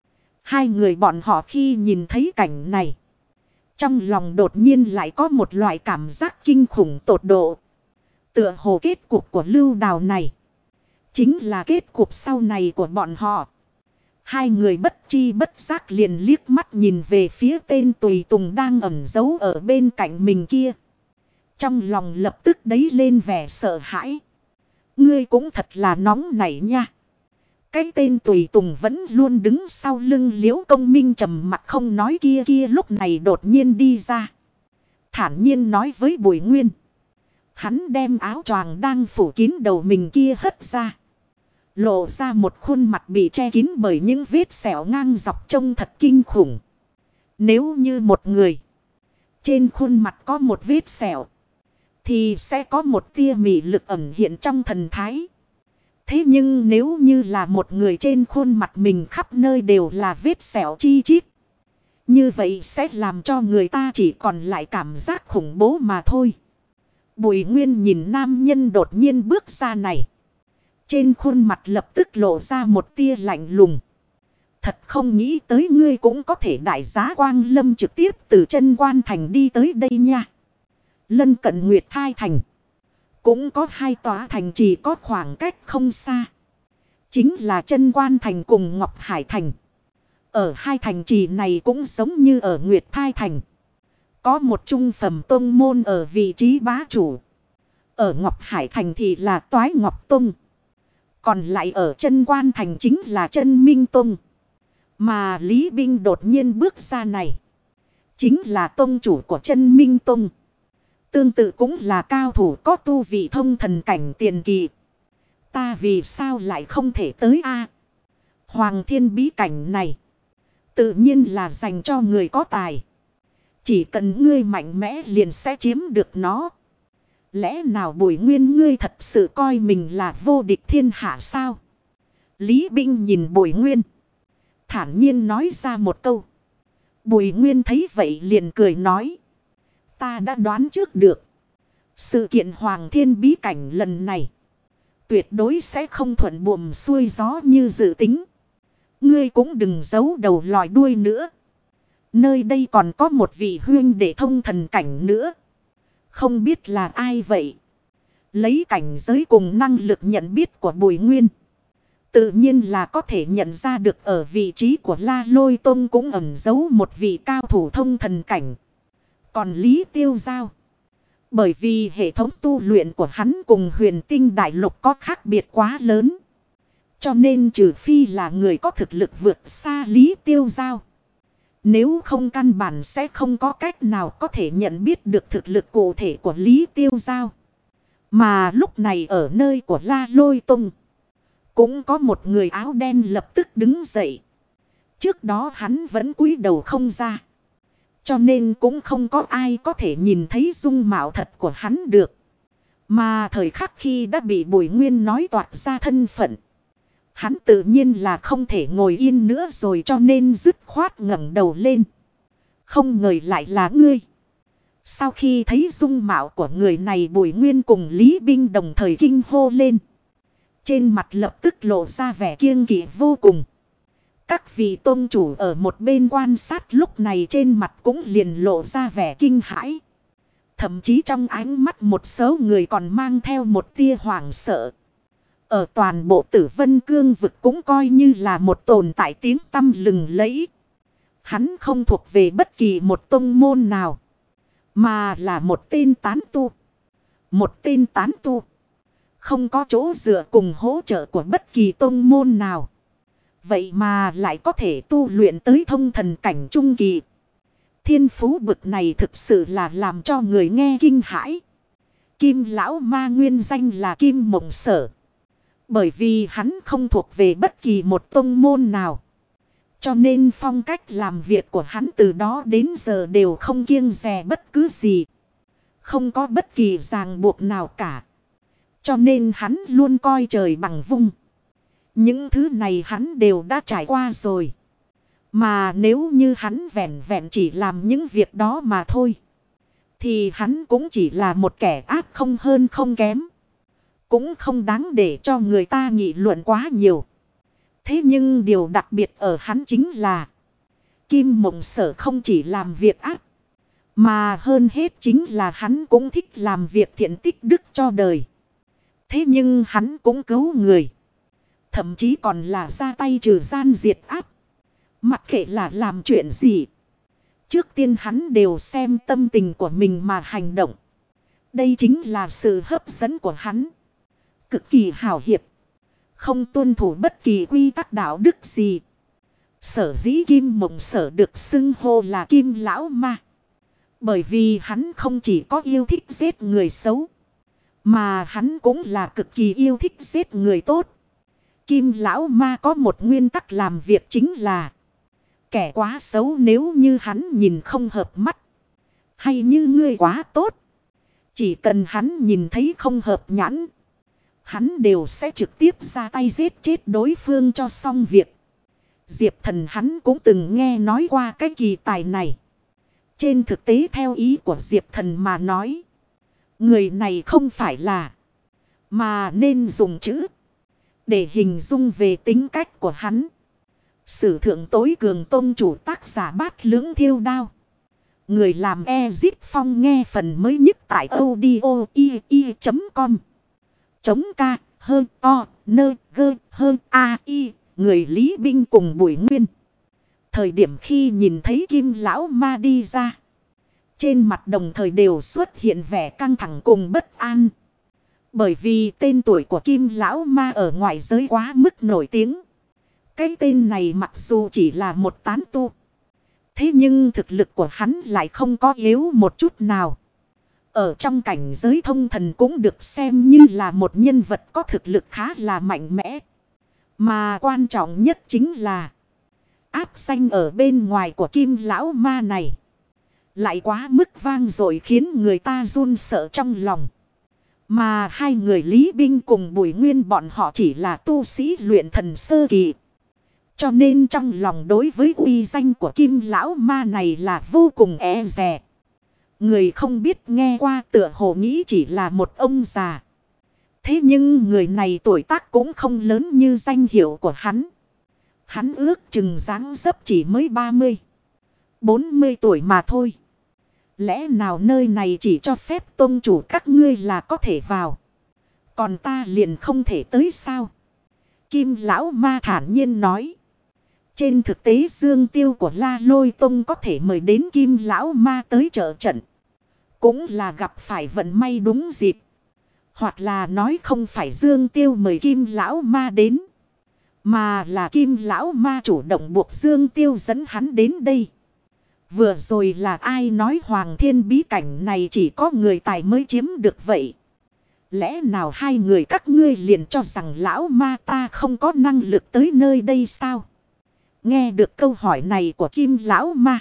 Hai người bọn họ khi nhìn thấy cảnh này, trong lòng đột nhiên lại có một loại cảm giác kinh khủng tột độ. Tựa hồ kết cục của Lưu Đào này chính là kết cục sau này của bọn họ. Hai người bất chi bất giác liền liếc mắt nhìn về phía tên tùy tùng đang ẩn giấu ở bên cạnh mình kia. Trong lòng lập tức đấy lên vẻ sợ hãi. Ngươi cũng thật là nóng nảy nha. Cái tên tùy tùng vẫn luôn đứng sau lưng Liễu Công Minh trầm mặc không nói kia lúc này đột nhiên đi ra. Thản nhiên nói với Bùi Nguyên. Hắn đem áo choàng đang phủ kín đầu mình kia hất ra. Lộ ra một khuôn mặt bị che kín bởi những vết sẹo ngang dọc trông thật kinh khủng. Nếu như một người trên khuôn mặt có một vết sẹo, thì sẽ có một tia mị lực ẩn hiện trong thần thái. Thế nhưng nếu như là một người trên khuôn mặt mình khắp nơi đều là vết sẹo chi chít, như vậy sẽ làm cho người ta chỉ còn lại cảm giác khủng bố mà thôi. Bùi Nguyên nhìn nam nhân đột nhiên bước ra này. Trên khuôn mặt lập tức lộ ra một tia lạnh lùng. Thật không nghĩ tới ngươi cũng có thể đại giá Quang Lâm trực tiếp từ Chân Quan Thành đi tới đây nha. Lân cận Nguyệt Thai Thành cũng có hai tòa thành trì có khoảng cách không xa. Chính là Chân Quan Thành cùng Ngọc Hải Thành. Ở hai thành trì này cũng giống như ở Nguyệt Thai Thành. Có một trung phẩm tông môn ở vị trí bá chủ. Ở Ngọc Hải Thành thì là Toái Ngọc Tông. Còn lại ở Chân Quan Thành chính là Chân Minh Tông. Mà Lý Binh đột nhiên bước ra này, chính là tông chủ của Chân Minh Tông. Tương tự cũng là cao thủ có tu vị thông thần cảnh tiền kỳ. Ta vì sao lại không thể tới a? Hoàng Thiên bí cảnh này tự nhiên là dành cho người có tài. Chỉ cần ngươi mạnh mẽ liền sẽ chiếm được nó. Lẽ nào Bùi Nguyên ngươi thật sự coi mình là vô địch thiên hạ sao? Lý Binh nhìn Bùi Nguyên, thản nhiên nói ra một câu. Bùi Nguyên thấy vậy liền cười nói. Ta đã đoán trước được. Sự kiện Hoàng Thiên bí cảnh lần này tuyệt đối sẽ không thuận buồm xuôi gió như dự tính. Ngươi cũng đừng giấu đầu lòi đuôi nữa. Nơi đây còn có một vị huynh đệ thông thần cảnh nữa. Không biết là ai vậy? Lấy cảnh giới cùng năng lực nhận biết của Bùi Nguyên, tự nhiên là có thể nhận ra được ở vị trí của La Lôi Tông cũng ẩn giấu một vị cao thủ thông thần cảnh. Còn Lý Tiêu Giao, bởi vì hệ thống tu luyện của hắn cùng Huyền Tinh Đại Lục có khác biệt quá lớn, cho nên trừ phi là người có thực lực vượt xa Lý Tiêu Giao, nếu không căn bản sẽ không có cách nào có thể nhận biết được thực lực cụ thể của Lý Tiêu Giao. Mà lúc này ở nơi của La Lôi Tông, cũng có một người áo đen lập tức đứng dậy. Trước đó hắn vẫn cúi đầu không ra, cho nên cũng không có ai có thể nhìn thấy dung mạo thật của hắn được. Mà thời khắc khi đã bị Bùi Nguyên nói toạc ra thân phận, hắn tự nhiên là không thể ngồi yên nữa rồi, cho nên dứt khoát ngẩng đầu lên. Không ngờ lại là ngươi. Sau khi thấy dung mạo của người này, Bùi Nguyên cùng Lý Binh đồng thời kinh hô lên. Trên mặt lập tức lộ ra vẻ kiêng kỵ vô cùng. Các vị tôn chủ ở một bên quan sát lúc này trên mặt cũng liền lộ ra vẻ kinh hãi. Thậm chí trong ánh mắt một số người còn mang theo một tia hoảng sợ. Ở toàn bộ Tử Vân Cương vực cũng coi như là một tồn tại tiếng tăm lừng lẫy. Hắn không thuộc về bất kỳ một tông môn nào, mà là một tên tán tu. Một tên tán tu, không có chỗ dựa cùng hỗ trợ của bất kỳ tông môn nào. Vậy mà lại có thể tu luyện tới thông thần cảnh trung kỳ. Thiên phú bực này thực sự là làm cho người nghe kinh hãi. Kim lão ma nguyên danh là Kim Mộng Sở. Bởi vì hắn không thuộc về bất kỳ một tông môn nào, cho nên phong cách làm việc của hắn từ đó đến giờ đều không kiêng dè bất cứ gì. Không có bất kỳ ràng buộc nào cả. Cho nên hắn luôn coi trời bằng vung. Những thứ này hắn đều đã trải qua rồi. Mà nếu như hắn vẹn vẹn chỉ làm những việc đó mà thôi, thì hắn cũng chỉ là một kẻ ác không hơn không kém. Cũng không đáng để cho người ta nghị luận quá nhiều. Thế nhưng điều đặc biệt ở hắn chính là Kim Mộng Sở không chỉ làm việc ác, mà hơn hết chính là hắn cũng thích làm việc thiện tích đức cho đời. Thế nhưng hắn cũng cứu người. Thậm chí còn là ra tay trừ gian diệt ác. Mặc kệ là làm chuyện gì, trước tiên hắn đều xem tâm tình của mình mà hành động. Đây chính là sự hấp dẫn của hắn. Cực kỳ hào hiệp, không tuân thủ bất kỳ quy tắc đạo đức gì. Sở dĩ Kim Mộng Sở được xưng hô là Kim Lão Ma, bởi vì hắn không chỉ có yêu thích giết người xấu, mà hắn cũng là cực kỳ yêu thích giết người tốt. Kim Lão Ma có một nguyên tắc làm việc chính là kẻ quá xấu nếu như hắn nhìn không hợp mắt, hay như ngươi quá tốt, chỉ cần hắn nhìn thấy không hợp nhãn, hắn đều sẽ trực tiếp ra tay giết chết đối phương cho xong việc. Diệp Thần hắn cũng từng nghe nói qua cái kỳ tài này. Trên thực tế theo ý của Diệp Thần mà nói, người này không phải là, mà nên dùng chữ để hình dung về tính cách của hắn. Sử thượng tối cường tôn chủ tác giả Bát Lưỡng Thiêu Đao. Người làm Ezip Phong nghe phần mới nhất tại audio.com. Chống ca, hơn o, nơ, gơ, hơn a, i, người Lý Binh cùng Bùi Nguyên. Thời điểm khi nhìn thấy Kim Lão Ma đi ra, trên mặt đồng thời đều xuất hiện vẻ căng thẳng cùng bất an. Bởi vì tên tuổi của Kim Lão Ma ở ngoại giới quá mức nổi tiếng. Cái tên này mặc dù chỉ là một tán tu, thế nhưng thực lực của hắn lại không có yếu một chút nào. Ở trong cảnh giới thông thần cũng được xem như là một nhân vật có thực lực khá là mạnh mẽ. Mà quan trọng nhất chính là áp danh ở bên ngoài của Kim Lão Ma này lại quá mức vang dội khiến người ta run sợ trong lòng. Mà hai người Lý Binh cùng Bùi Nguyên bọn họ chỉ là tu sĩ luyện thần sơ kỳ, cho nên trong lòng đối với uy danh của Kim Lão Ma này là vô cùng e dè. Người không biết nghe qua tựa hồ nghĩ chỉ là một ông già. Thế nhưng người này tuổi tác cũng không lớn như danh hiệu của hắn. Hắn ước chừng dáng dấp chỉ mới 30, 40 tuổi mà thôi. Lẽ nào nơi này chỉ cho phép tôn chủ các ngươi là có thể vào, còn ta liền không thể tới sao? Kim Lão Ma thản nhiên nói. Trên thực tế Dương Tiêu của La Lôi Tông có thể mời đến Kim Lão Ma tới trợ trận, cũng là gặp phải vận may đúng dịp. Hoặc là nói không phải Dương Tiêu mời Kim Lão Ma đến, mà là Kim Lão Ma chủ động buộc Dương Tiêu dẫn hắn đến đây. Vừa rồi là ai nói Hoàng Thiên bí cảnh này chỉ có người tài mới chiếm được vậy? Lẽ nào hai người các ngươi liền cho rằng Lão Ma ta không có năng lực tới nơi đây sao? Nghe được câu hỏi này của Kim Lão Ma,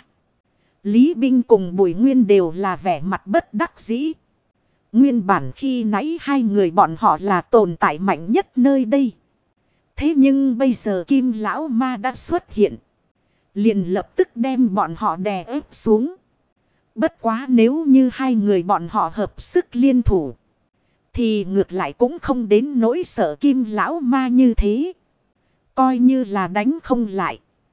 Lý Binh cùng Bùi Nguyên đều là vẻ mặt bất đắc dĩ. Nguyên bản khi nãy hai người bọn họ là tồn tại mạnh nhất nơi đây. Thế nhưng bây giờ Kim Lão Ma đã xuất hiện, liền lập tức đem bọn họ đè ép xuống. Bất quá nếu như hai người bọn họ hợp sức liên thủ, thì ngược lại cũng không đến nỗi sợ Kim Lão Ma như thế. Coi như là đánh không lại,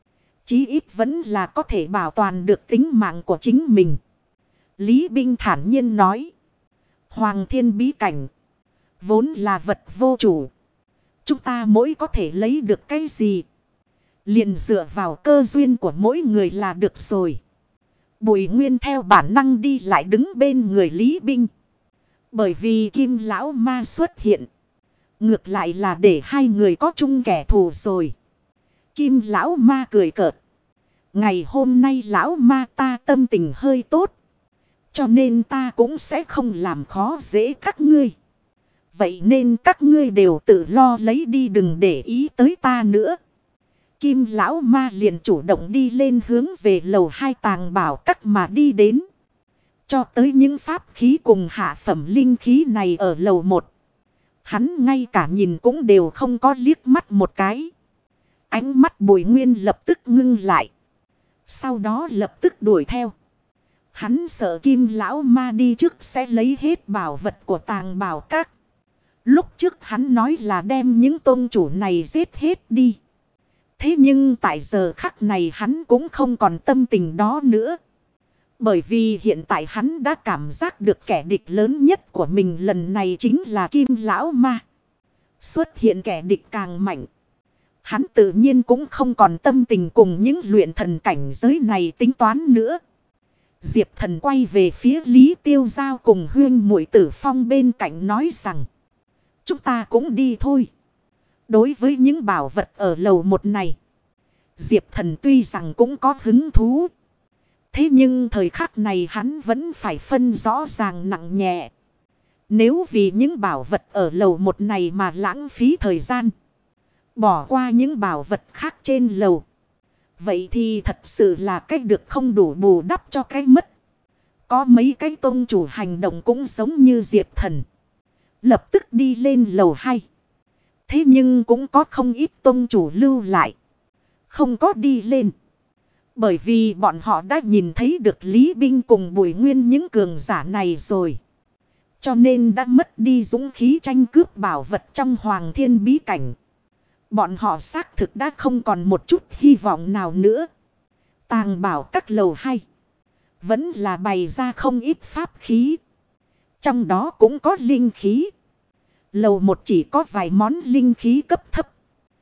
Chí ít vẫn là có thể bảo toàn được tính mạng của chính mình. Lý Binh thản nhiên nói. Hoàng thiên bí cảnh. Vốn là vật vô chủ. Chúng ta mỗi có thể lấy được cái gì? Liền dựa vào cơ duyên của mỗi người là được rồi. Bùi Nguyên theo bản năng đi lại đứng bên người Lý Binh. Bởi vì Kim Lão Ma xuất hiện. Ngược lại là để hai người có chung kẻ thù rồi. Kim Lão Ma cười cợt. Ngày hôm nay Lão Ma ta tâm tình hơi tốt. Cho nên ta cũng sẽ không làm khó dễ các ngươi. Vậy nên các ngươi đều tự lo lấy đi, đừng để ý tới ta nữa. Kim Lão Ma liền chủ động đi lên hướng về lầu 2 Tàng Bảo Các mà đi đến. Cho tới những pháp khí cùng hạ phẩm linh khí này ở lầu 1. Hắn ngay cả nhìn cũng đều không có liếc mắt một cái. Ánh mắt Bùi Nguyên lập tức ngưng lại. Sau đó lập tức đuổi theo. Hắn sợ Kim Lão Ma đi trước sẽ lấy hết bảo vật của Tàng Bảo Các. Lúc trước hắn nói là đem những tôn chủ này giết hết đi. Thế nhưng tại giờ khắc này hắn cũng không còn tâm tình đó nữa. Bởi vì hiện tại hắn đã cảm giác được kẻ địch lớn nhất của mình lần này chính là Kim Lão Ma. Xuất hiện kẻ địch càng mạnh. Hắn tự nhiên cũng không còn tâm tình cùng những luyện thần cảnh giới này tính toán nữa. Diệp Thần quay về phía Lý Tiêu Giao cùng Huyên Muội Tử Phong bên cạnh nói rằng. Chúng ta cũng đi thôi. Đối với những bảo vật ở lầu 1 này. Diệp Thần tuy rằng cũng có hứng thú. Thế nhưng thời khắc này hắn vẫn phải phân rõ ràng nặng nhẹ. Nếu vì những bảo vật ở lầu 1 này mà lãng phí thời gian. Bỏ qua những bảo vật khác trên lầu. Vậy thì thật sự là cách được không đủ bù đắp cho cái mất. Có mấy cái tôn chủ hành động cũng giống như Diệp Thần. Lập tức đi lên lầu 2. Thế nhưng cũng có không ít tôn chủ lưu lại. Không có đi lên. Bởi vì bọn họ đã nhìn thấy được Lý Binh cùng Bùi Nguyên những cường giả này rồi. Cho nên đã mất đi dũng khí tranh cướp bảo vật trong Hoàng Thiên bí cảnh. Bọn họ xác thực đã không còn một chút hy vọng nào nữa. Tàng Bảo Các lầu 2. Vẫn là bày ra không ít pháp khí. Trong đó cũng có linh khí. Lầu 1 chỉ có vài món linh khí cấp thấp.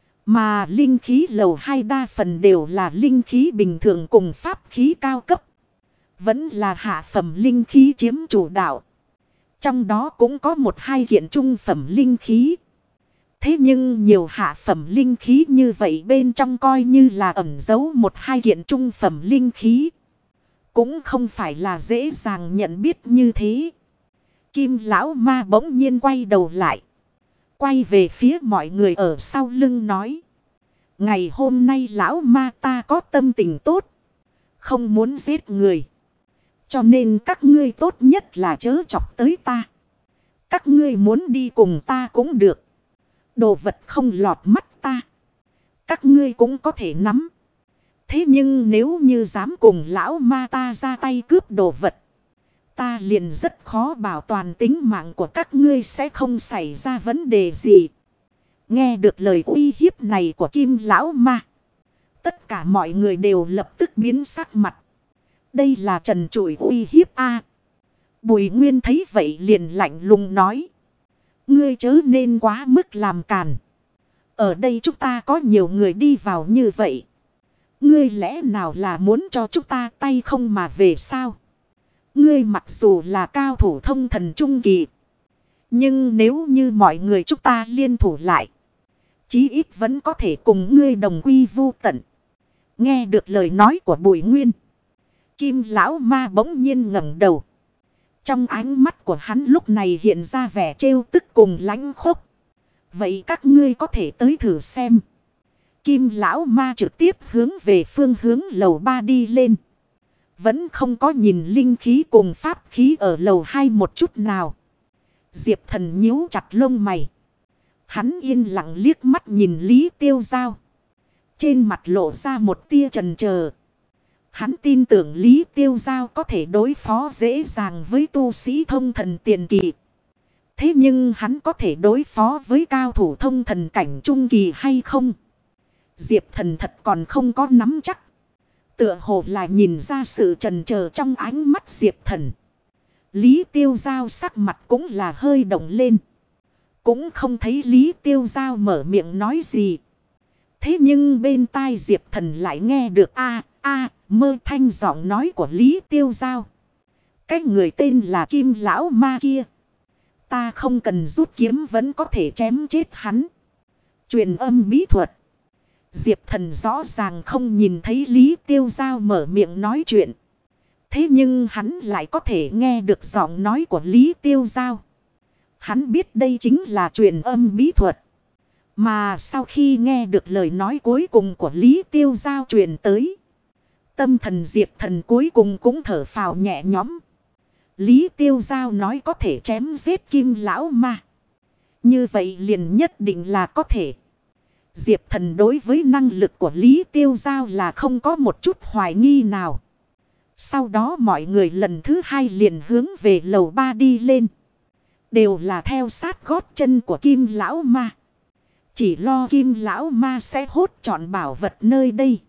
Mà linh khí lầu 2 đa phần đều là linh khí bình thường cùng pháp khí cao cấp. Vẫn là hạ phẩm linh khí chiếm chủ đạo. Trong đó cũng có 1-2 kiện trung phẩm linh khí. Thế nhưng nhiều hạ phẩm linh khí như vậy bên trong coi như là ẩn giấu 1-2 kiện trung phẩm linh khí. Cũng không phải là dễ dàng nhận biết như thế. Kim Lão Ma bỗng nhiên quay đầu lại. Quay về phía mọi người ở sau lưng nói. Ngày hôm nay Lão Ma ta có tâm tình tốt. Không muốn giết người. Cho nên các ngươi tốt nhất là chớ chọc tới ta. Các ngươi muốn đi cùng ta cũng được. Đồ vật không lọt mắt ta. Các ngươi cũng có thể nắm. Thế nhưng nếu như dám cùng Lão Ma ta ra tay cướp đồ vật. Ta liền rất khó bảo toàn tính mạng của các ngươi sẽ không xảy ra vấn đề gì. Nghe được lời uy hiếp này của Kim Lão Ma. Tất cả mọi người đều lập tức biến sắc mặt. Đây là trần trụi uy hiếp a. Bùi Nguyên thấy vậy liền lạnh lùng nói. Ngươi chớ nên quá mức làm càn. Ở đây chúng ta có nhiều người đi vào như vậy. Ngươi lẽ nào là muốn cho chúng ta tay không mà về sao? Ngươi mặc dù là cao thủ thông thần trung kỳ. Nhưng nếu như mọi người chúng ta liên thủ lại. Chí ít vẫn có thể cùng ngươi đồng quy vu tận. Nghe được lời nói của Bùi Nguyên. Kim Lão Ma bỗng nhiên ngẩng đầu. Trong ánh mắt của hắn lúc này hiện ra vẻ trêu tức cùng lãnh khốc. Vậy các ngươi có thể tới thử xem. Kim Lão Ma trực tiếp hướng về phương hướng lầu 3 đi lên. Vẫn không có nhìn linh khí cùng pháp khí ở lầu 2 một chút nào. Diệp Thần nhíu chặt lông mày. Hắn yên lặng liếc mắt nhìn Lý Tiêu Giao. Trên mặt lộ ra một tia chần chờ. Hắn tin tưởng Lý Tiêu Giao có thể đối phó dễ dàng với tu sĩ thông thần tiền kỳ. Thế nhưng hắn có thể đối phó với cao thủ thông thần cảnh trung kỳ hay không? Diệp Thần thật còn không có nắm chắc. Tựa hồ là nhìn ra sự chần chờ trong ánh mắt Diệp Thần. Lý Tiêu Giao sắc mặt cũng là hơi động lên. Cũng không thấy Lý Tiêu Giao mở miệng nói gì. Thế nhưng bên tai Diệp Thần lại nghe được mơ thanh giọng nói của Lý Tiêu Giao. Cái người tên là Kim Lão Ma kia. Ta không cần rút kiếm vẫn có thể chém chết hắn. Truyền âm bí thuật. Diệp Thần rõ ràng không nhìn thấy Lý Tiêu Giao mở miệng nói chuyện. Thế nhưng hắn lại có thể nghe được giọng nói của Lý Tiêu Giao. Hắn biết đây chính là truyền âm bí thuật. Mà sau khi nghe được lời nói cuối cùng của Lý Tiêu Giao truyền tới. Tâm thần Diệp Thần cuối cùng cũng thở phào nhẹ nhõm. Lý Tiêu Giao nói có thể chém giết Kim Lão Ma. Như vậy liền nhất định là có thể. Diệp Thần đối với năng lực của Lý Tiêu Giao là không có một chút hoài nghi nào. Sau đó mọi người lần thứ hai liền hướng về lầu 3 đi lên. Đều là theo sát gót chân của Kim Lão Ma. Chỉ lo Kim Lão Ma sẽ hốt trọn bảo vật nơi đây.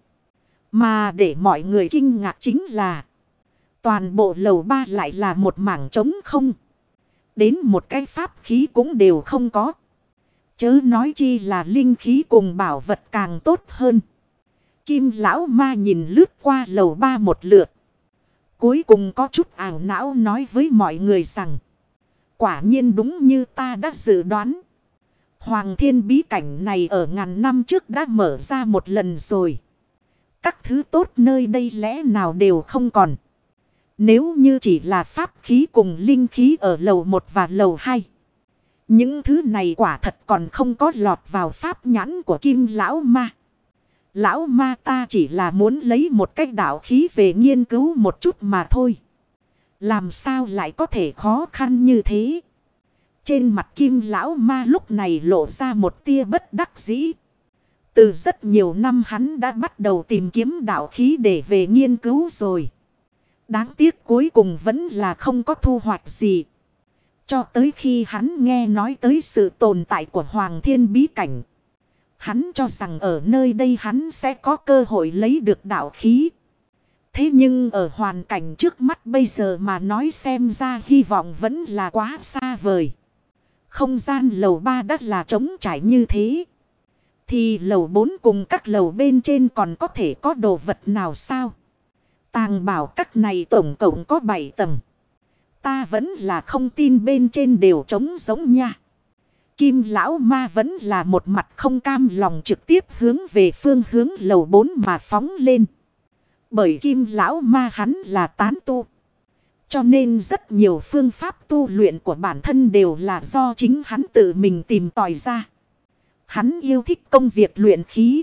Mà để mọi người kinh ngạc chính là toàn bộ lầu 3 lại là một mảng trống không. Đến một cái pháp khí cũng đều không có. Chớ nói chi là linh khí cùng bảo vật càng tốt hơn. Kim Lão Ma nhìn lướt qua lầu 3 một lượt. Cuối cùng có chút ảo não nói với mọi người rằng. Quả nhiên đúng như ta đã dự đoán. Hoàng thiên bí cảnh này ở ngàn năm trước đã mở ra một lần rồi. Các thứ tốt nơi đây lẽ nào đều không còn. Nếu như chỉ là pháp khí cùng linh khí ở lầu 1 và lầu 2. Những thứ này quả thật còn không có lọt vào pháp nhãn của Kim Lão Ma. Lão Ma ta chỉ là muốn lấy một cách đạo khí về nghiên cứu một chút mà thôi. Làm sao lại có thể khó khăn như thế? Trên mặt Kim Lão Ma lúc này lộ ra một tia bất đắc dĩ. Từ rất nhiều năm hắn đã bắt đầu tìm kiếm đạo khí để về nghiên cứu rồi. Đáng tiếc cuối cùng vẫn là không có thu hoạch gì. Cho tới khi hắn nghe nói tới sự tồn tại của Hoàng Thiên bí cảnh. Hắn cho rằng ở nơi đây hắn sẽ có cơ hội lấy được đạo khí. Thế nhưng ở hoàn cảnh trước mắt bây giờ mà nói xem ra hy vọng vẫn là quá xa vời. Không gian lầu 3 đất là trống trải như thế. Thì lầu 4 cùng các lầu bên trên còn có thể có đồ vật nào sao? Tàng bảo các này tổng cộng có 7 tầng. Ta vẫn là không tin bên trên đều trống giống nha. Kim Lão Ma vẫn là một mặt không cam lòng trực tiếp hướng về phương hướng lầu 4 mà phóng lên. Bởi Kim Lão Ma hắn là tán tu. Cho nên rất nhiều phương pháp tu luyện của bản thân đều là do chính hắn tự mình tìm tòi ra. Hắn yêu thích công việc luyện khí.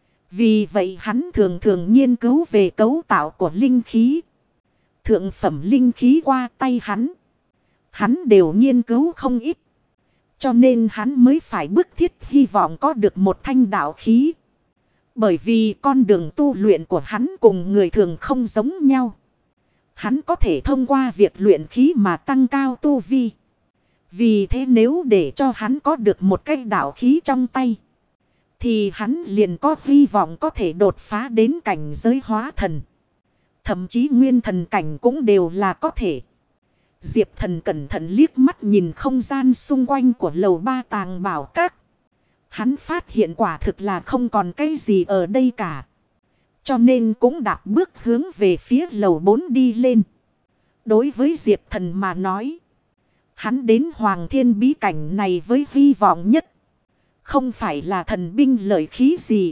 Vì vậy hắn thường thường nghiên cứu về cấu tạo của linh khí. Thượng phẩm linh khí qua tay hắn đều nghiên cứu không ít. Cho nên hắn mới phải bức thiết hy vọng có được một thanh đạo khí. Bởi vì con đường tu luyện của hắn cùng người thường không giống nhau. Hắn có thể thông qua việc luyện khí mà tăng cao tu vi. Vì thế nếu để cho hắn có được một cái đạo khí trong tay. Thì hắn liền có hy vọng có thể đột phá đến cảnh giới hóa thần. Thậm chí nguyên thần cảnh cũng đều là có thể. Diệp Thần cẩn thận liếc mắt nhìn không gian xung quanh của lầu 3 tàng bảo các. Hắn phát hiện quả thực là không còn cái gì ở đây cả. Cho nên cũng đạp bước hướng về phía lầu 4 đi lên. Đối với Diệp Thần mà nói. Hắn đến Hoàng Thiên bí cảnh này với hy vọng nhất. Không phải là thần binh lợi khí gì.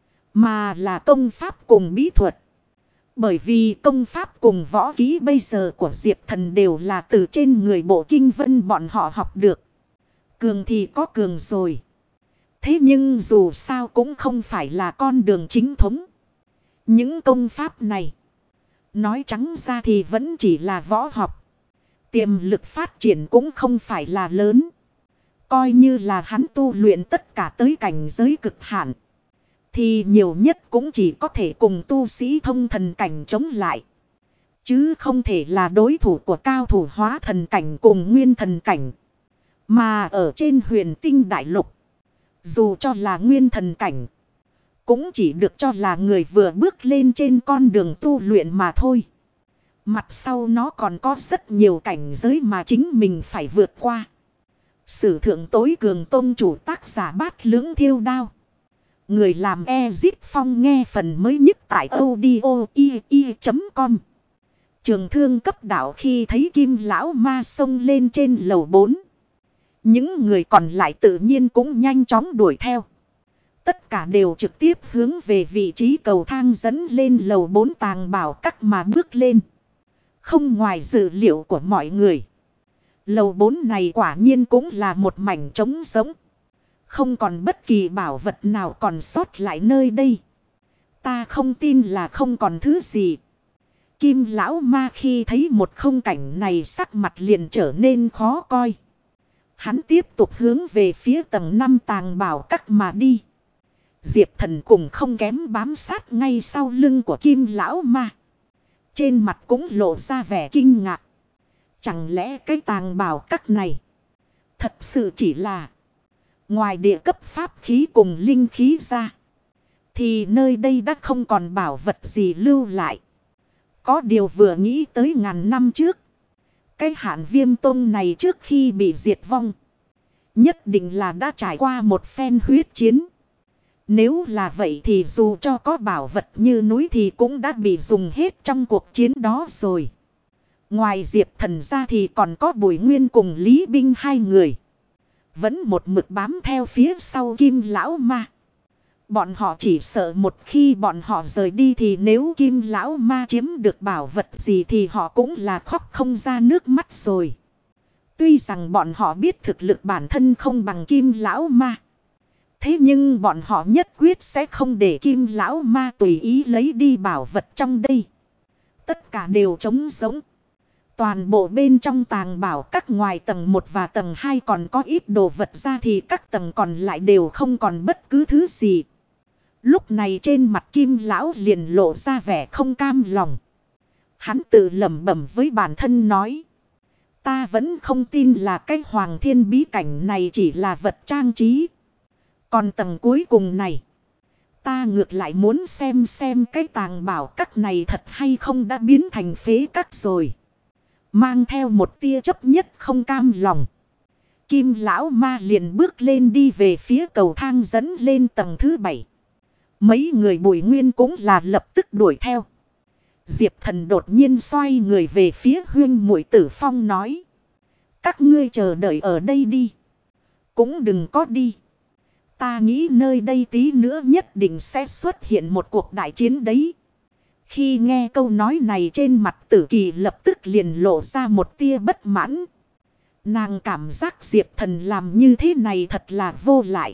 Mà là công pháp cùng bí thuật. Bởi vì công pháp cùng võ kỹ bây giờ của Diệp Thần đều là từ trên người Bộ Kinh Vân bọn họ học được. Cường thì có cường rồi. Thế nhưng dù sao cũng không phải là con đường chính thống. Những công pháp này, nói trắng ra thì vẫn chỉ là võ học. Tiềm lực phát triển cũng không phải là lớn. Coi như là hắn tu luyện tất cả tới cảnh giới cực hạn. Thì nhiều nhất cũng chỉ có thể cùng tu sĩ thông thần cảnh chống lại. Chứ không thể là đối thủ của cao thủ hóa thần cảnh cùng nguyên thần cảnh. Mà ở trên huyền tinh đại lục. Dù cho là nguyên thần cảnh. cũng chỉ được cho là người vừa bước lên trên con đường tu luyện mà thôi. Mặt sau nó còn có rất nhiều cảnh giới mà chính mình phải vượt qua. Sử thượng tối cường tông chủ tác giả Bát Lưỡng Thiêu Đao. Người làm Ezit Phong nghe phần mới nhất tại audio.com. Trường thương cấp đạo khi thấy Kim lão ma xông lên trên lầu 4. Những người còn lại tự nhiên cũng nhanh chóng đuổi theo. Tất cả đều trực tiếp hướng về vị trí cầu thang dẫn lên lầu 4 tàng bảo các mà bước lên. Không ngoài dự liệu của mọi người. Lầu 4 này quả nhiên cũng là một mảnh trống rỗng. Không còn bất kỳ bảo vật nào còn sót lại nơi đây. Ta không tin là không còn thứ gì. Kim lão ma khi thấy một khung cảnh này sắc mặt liền trở nên khó coi. Hắn tiếp tục hướng về phía tầng 5 tàng bảo các mà đi. Diệp Thần cùng không kém bám sát ngay sau lưng của Kim lão ma. Trên mặt cũng lộ ra vẻ kinh ngạc. Chẳng lẽ cái tàng bảo các này thật sự chỉ là ngoài địa cấp pháp khí cùng linh khí ra, thì nơi đây đã không còn bảo vật gì lưu lại. Có điều vừa nghĩ tới ngàn năm trước, cái Hạn Viêm Tông này trước khi bị diệt vong, nhất định là đã trải qua một phen huyết chiến. Nếu là vậy thì dù cho có bảo vật như núi thì cũng đã bị dùng hết trong cuộc chiến đó rồi. Ngoài Diệp Thần ra thì còn có Bùi Nguyên cùng Lý Binh hai người. Vẫn một mực bám theo phía sau Kim lão ma. Bọn họ chỉ sợ một khi bọn họ rời đi thì nếu Kim lão ma chiếm được bảo vật gì thì họ cũng là khóc không ra nước mắt rồi. Tuy rằng bọn họ biết thực lực bản thân không bằng Kim lão ma. Thế nhưng bọn họ nhất quyết sẽ không để Kim lão ma tùy ý lấy đi bảo vật trong đây. Tất cả đều trống rỗng. Toàn bộ bên trong tàng bảo các ngoài tầng 1 và tầng 2 còn có ít đồ vật ra thì các tầng còn lại đều không còn bất cứ thứ gì. Lúc này trên mặt Kim lão liền lộ ra vẻ không cam lòng. Hắn tự lẩm bẩm với bản thân nói. Ta vẫn không tin là cái Hoàng Thiên bí cảnh này chỉ là vật trang trí. Còn tầng cuối cùng này, ta ngược lại muốn xem cái tàng bảo các này thật hay không đã biến thành phế các rồi. Mang theo một tia chấp nhất không cam lòng, Kim lão ma liền bước lên đi về phía cầu thang dẫn lên tầng thứ 7. Mấy người Bùi Nguyên cũng là lập tức đuổi theo. Diệp Thần đột nhiên xoay người về phía Huyên Muội Tử Phong nói. Các ngươi chờ đợi ở đây đi. Cũng đừng có đi. Ta nghĩ nơi đây tí nữa nhất định sẽ xuất hiện một cuộc đại chiến đấy. Khi nghe câu nói này trên mặt Tử Kỳ lập tức liền lộ ra một tia bất mãn. Nàng cảm giác Diệp Thần làm như thế này thật là vô lại.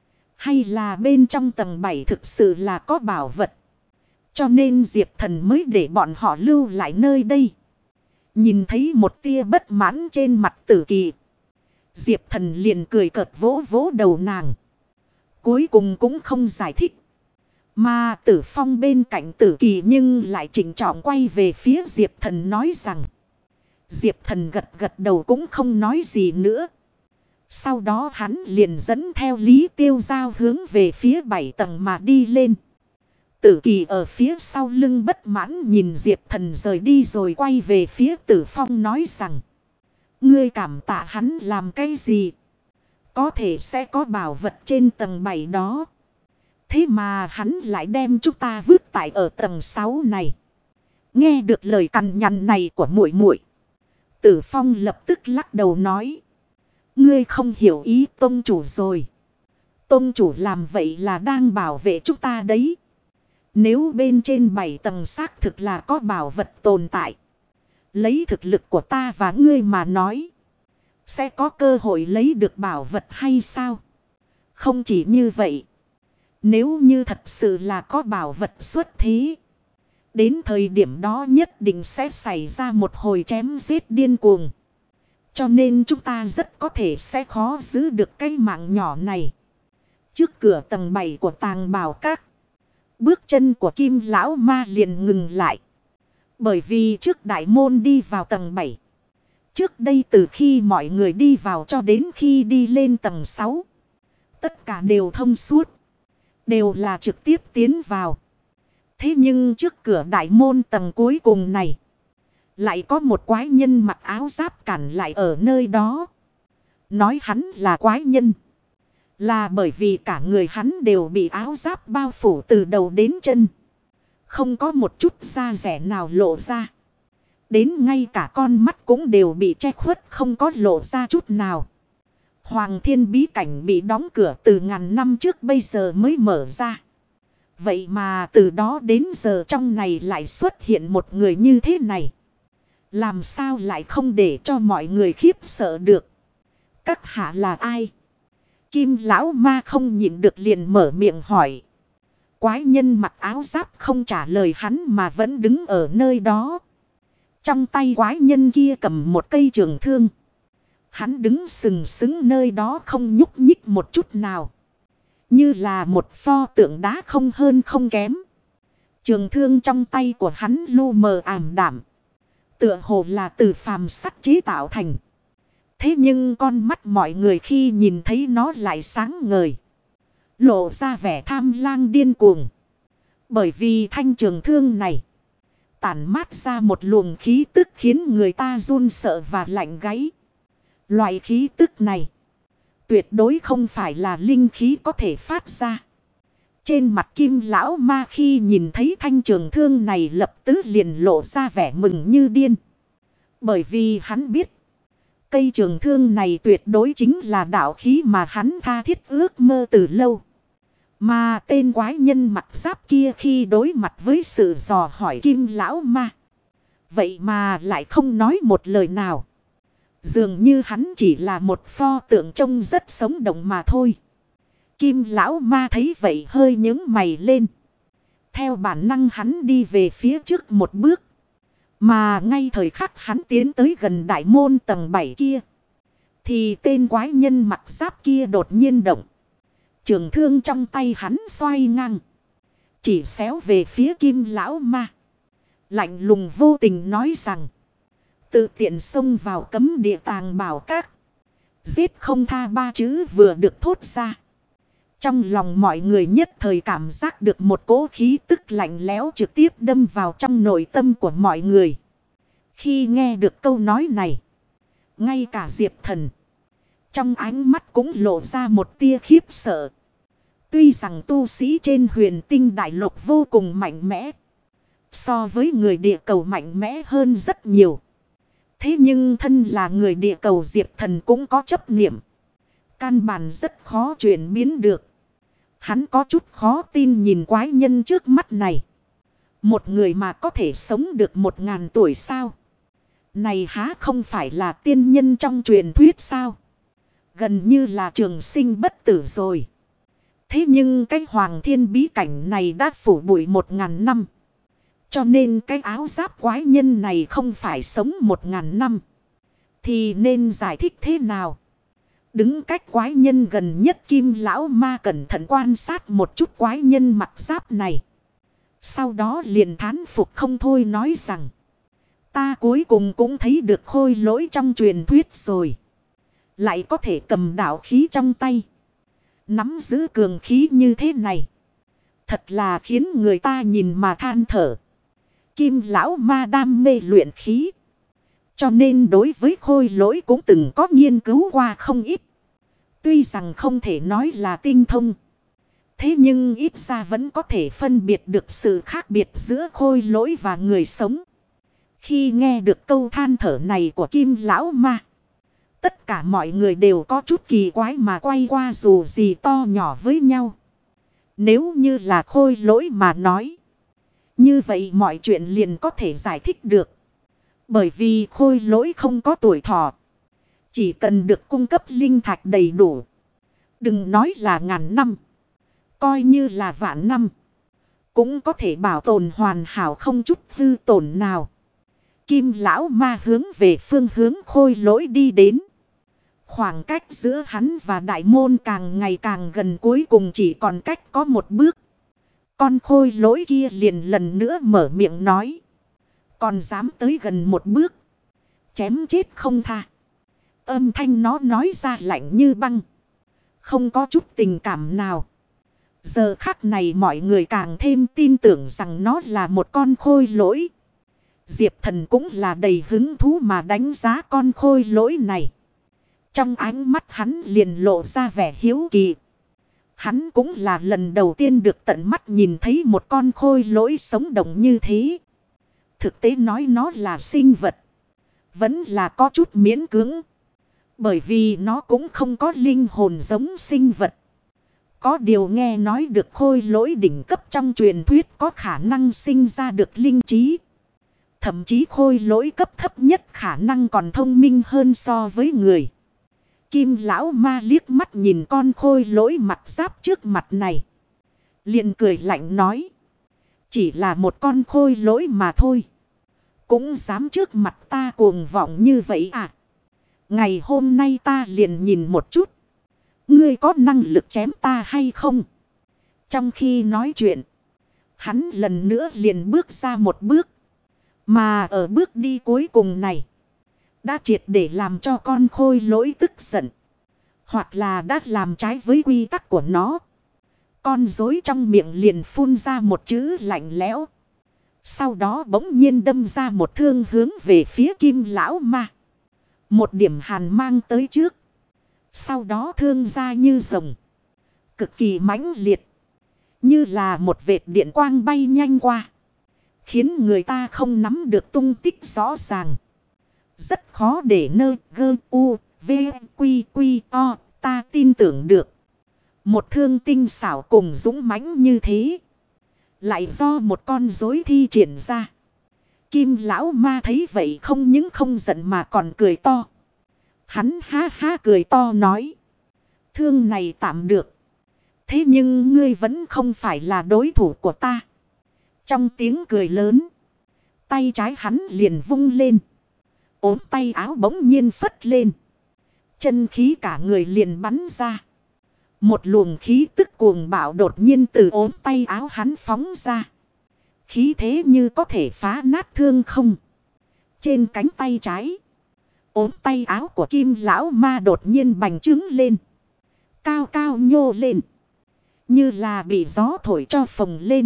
Hay là bên trong tầng 7 thực sự là có bảo vật. Cho nên Diệp Thần mới để bọn họ lưu lại nơi đây. Nhìn thấy một tia bất mãn trên mặt Tử Kỳ, Diệp Thần liền cười cợt vỗ vỗ đầu nàng. Cuối cùng cũng không giải thích. Mà Tử Phong bên cạnh Tử Kỳ nhưng lại chỉnh trọng quay về phía Diệp Thần nói rằng. Diệp Thần gật gật đầu cũng không nói gì nữa. Sau đó hắn liền dẫn theo Lý Tiêu Giao hướng về phía 7 tầng mà đi lên. Tử Kỳ ở phía sau lưng bất mãn nhìn Diệp Thần rời đi rồi quay về phía Tử Phong nói rằng. Ngươi cảm tạ hắn làm cái gì? Có thể sẽ có bảo vật trên tầng 7 đó. Thế mà hắn lại đem chúng ta vứt tại ở tầng 6 này. Nghe được lời cằn nhằn này của muội muội, Tử Phong lập tức lắc đầu nói. Ngươi không hiểu ý tông chủ rồi. Tông chủ làm vậy là đang bảo vệ chúng ta đấy. Nếu bên trên 7 tầng xác thực là có bảo vật tồn tại, lấy thực lực của ta và ngươi mà nói, sẽ có cơ hội lấy được bảo vật hay sao? Không chỉ như vậy, nếu như thật sự là có bảo vật xuất thế, đến thời điểm đó nhất định sẽ xảy ra một hồi chém giết điên cuồng. Cho nên chúng ta rất có thể sẽ khó giữ được cái mạng nhỏ này. Trước cửa tầng 7 của tàng bảo các, bước chân của Kim lão ma liền ngừng lại. Bởi vì trước đại môn đi vào tầng 7, trước đây từ khi mọi người đi vào cho đến khi đi lên tầng 6, tất cả đều thông suốt. đều là trực tiếp tiến vào. Thế nhưng trước cửa đại môn tầng cuối cùng này, lại có một quái nhân mặc áo giáp cản lại ở nơi đó. Nói hắn là quái nhân, là bởi vì cả người hắn đều bị áo giáp bao phủ từ đầu đến chân. Không có một chút da rẻ nào lộ ra. Đến ngay cả con mắt cũng đều bị che khuất, không có lộ ra chút nào. Hoàng Thiên bí cảnh bị đóng cửa từ ngàn năm trước bây giờ mới mở ra. Vậy mà từ đó đến giờ trong này lại xuất hiện một người như thế này. Làm sao lại không để cho mọi người khiếp sợ được? Các hạ là ai? Kim lão ma không nhịn được liền mở miệng hỏi. Quái nhân mặc áo giáp không trả lời hắn mà vẫn đứng ở nơi đó. Trong tay quái nhân kia cầm một cây trường thương. Hắn đứng sừng sững nơi đó không nhúc nhích một chút nào. Như là một pho tượng đá không hơn không kém. Trường thương trong tay của hắn lu mờ ảm đạm. Tựa hồ là từ phàm sắt chế tạo thành. Thế nhưng con mắt mọi người khi nhìn thấy nó lại sáng ngời. Lộ ra vẻ tham lang điên cuồng. Bởi vì thanh trường thương này tản mát ra một luồng khí tức khiến người ta run sợ và lạnh gáy. Loại khí tức này tuyệt đối không phải là linh khí có thể phát ra. Trên mặt Kim lão ma khi nhìn thấy thanh trường thương này lập tức liền lộ ra vẻ mừng như điên. Bởi vì hắn biết cây trường thương này tuyệt đối chính là đạo khí mà hắn tha thiết ước mơ từ lâu. Mà tên quái nhân mặc giáp kia khi đối mặt với sự dò hỏi Kim lão ma, vậy mà lại không nói một lời nào. Dường như hắn chỉ là một pho tượng trông rất sống động mà thôi. Kim lão ma thấy vậy hơi nhướng mày lên. Theo bản năng hắn đi về phía trước một bước. Mà ngay thời khắc hắn tiến tới gần đại môn tầng 7 kia, thì tên quái nhân mặc giáp kia đột nhiên động. Trường thương trong tay hắn xoay ngang, chỉ xéo về phía Kim lão ma. Lạnh lùng vô tình nói rằng, tự tiện xông vào cấm địa tàng bảo các, giết không tha ba chữ vừa được thốt ra. Trong lòng mọi người nhất thời cảm giác được một cỗ khí tức lạnh lẽo trực tiếp đâm vào trong nội tâm của mọi người. Khi nghe được câu nói này, ngay cả Diệp Thần trong ánh mắt cũng lộ ra một tia khiếp sợ. Tuy rằng tu sĩ trên huyền tinh đại lục vô cùng mạnh mẽ, so với người địa cầu mạnh mẽ hơn rất nhiều. Thế nhưng thân là người địa cầu Diệp Thần cũng có chấp niệm. Căn bản rất khó chuyển biến được. Hắn có chút khó tin nhìn quái nhân trước mắt này. Một người mà có thể sống được 1000 tuổi sao? Này há không phải là tiên nhân trong truyền thuyết sao? Gần như là trường sinh bất tử rồi. Thế nhưng cái Hoàng Thiên bí cảnh này đã phủ bụi 1000 năm. Cho nên cái áo giáp quái nhân này không phải sống 1000 năm. Thì nên giải thích thế nào? Đứng cách quái nhân gần nhất Kim lão ma cẩn thận quan sát một chút quái nhân mặc giáp này. Sau đó liền thán phục không thôi nói rằng, ta cuối cùng cũng thấy được khôi lỗi trong truyền thuyết rồi. Lại có thể cầm đạo khí trong tay, nắm giữ cường khí như thế này. Thật là khiến người ta nhìn mà than thở. Kim lão ma đam mê luyện khí, cho nên đối với khôi lỗi cũng từng có nghiên cứu qua không ít. Tuy rằng không thể nói là tinh thông, thế nhưng ít ra vẫn có thể phân biệt được sự khác biệt giữa khôi lỗi và người sống. Khi nghe được câu than thở này của Kim lão ma, tất cả mọi người đều có chút kỳ quái mà quay qua dù gì to nhỏ với nhau. Nếu như là khôi lỗi mà nói, như vậy mọi chuyện liền có thể giải thích được. Bởi vì khôi lỗi không có tuổi thọ, chỉ cần được cung cấp linh thạch đầy đủ. Đừng nói là 1000 năm, coi như là vạn năm, cũng có thể bảo tồn hoàn hảo không chút hư tổn nào. Kim lão ma hướng về phương hướng khôi lỗi đi đến. Khoảng cách giữa hắn và đại môn càng ngày càng gần, cuối cùng chỉ còn cách có một bước. Con khôi lỗi kia liền lần nữa mở miệng nói, còn dám tới gần một bước, chém chết không tha. Âm thanh nó nói ra lạnh như băng, không có chút tình cảm nào. Giờ khắc này mọi người càng thêm tin tưởng rằng nó là một con khôi lỗi. Diệp Thần cũng là đầy hứng thú mà đánh giá con khôi lỗi này. Trong ánh mắt hắn liền lộ ra vẻ hiếu kỳ. Hắn cũng là lần đầu tiên được tận mắt nhìn thấy một con khôi lỗi sống động như thế. Thực tế nói nó là sinh vật, vẫn là có chút miễn cưỡng. Bởi vì nó cũng không có linh hồn giống sinh vật. Có điều nghe nói được khôi lỗi đỉnh cấp trong truyền thuyết có khả năng sinh ra được linh trí. Thậm chí khôi lỗi cấp thấp nhất khả năng còn thông minh hơn so với người. Kim lão ma liếc mắt nhìn con khôi lỗi mặt giáp trước mặt này. Liền cười lạnh nói. Chỉ là một con khôi lỗi mà thôi. Cũng dám trước mặt ta cuồng vọng như vậy à? Ngày hôm nay ta liền nhìn một chút. Ngươi có năng lực chém ta hay không? Trong khi nói chuyện, hắn lần nữa liền bước ra một bước. Mà ở bước đi cuối cùng này, đã triệt để làm cho con khôi lỗi tức giận. Hoặc là đã làm trái với quy tắc của nó. Con rối trong miệng liền phun ra một chữ lạnh lẽo. Sau đó bỗng nhiên đâm ra một thương hướng về phía Kim lão ma. Một điểm hàn mang tới trước. Sau đó thương ra như rồng. Cực kỳ mãnh liệt. Như là một vệt điện quang bay nhanh qua. Khiến người ta không nắm được tung tích rõ ràng. Rất khó để nơ gơ u v quy quy o ta tin tưởng được. Một thương tinh xảo cùng dũng mãnh như thế. Lại do một con rối thi triển ra. Kim lão ma thấy vậy không những không giận mà còn cười to. Hắn ha ha cười to nói. Thương này tạm được. Thế nhưng ngươi vẫn không phải là đối thủ của ta. Trong tiếng cười lớn. Tay trái hắn liền vung lên. Ốm tay áo bỗng nhiên phất lên. Chân khí cả người liền bắn ra. Một luồng khí tức cuồng bạo đột nhiên từ ốm tay áo hắn phóng ra. Khí thế như có thể phá nát thương không. Trên cánh tay trái. Ốm tay áo của Kim lão ma đột nhiên bành trướng lên. Cao cao nhô lên. Như là bị gió thổi cho phồng lên.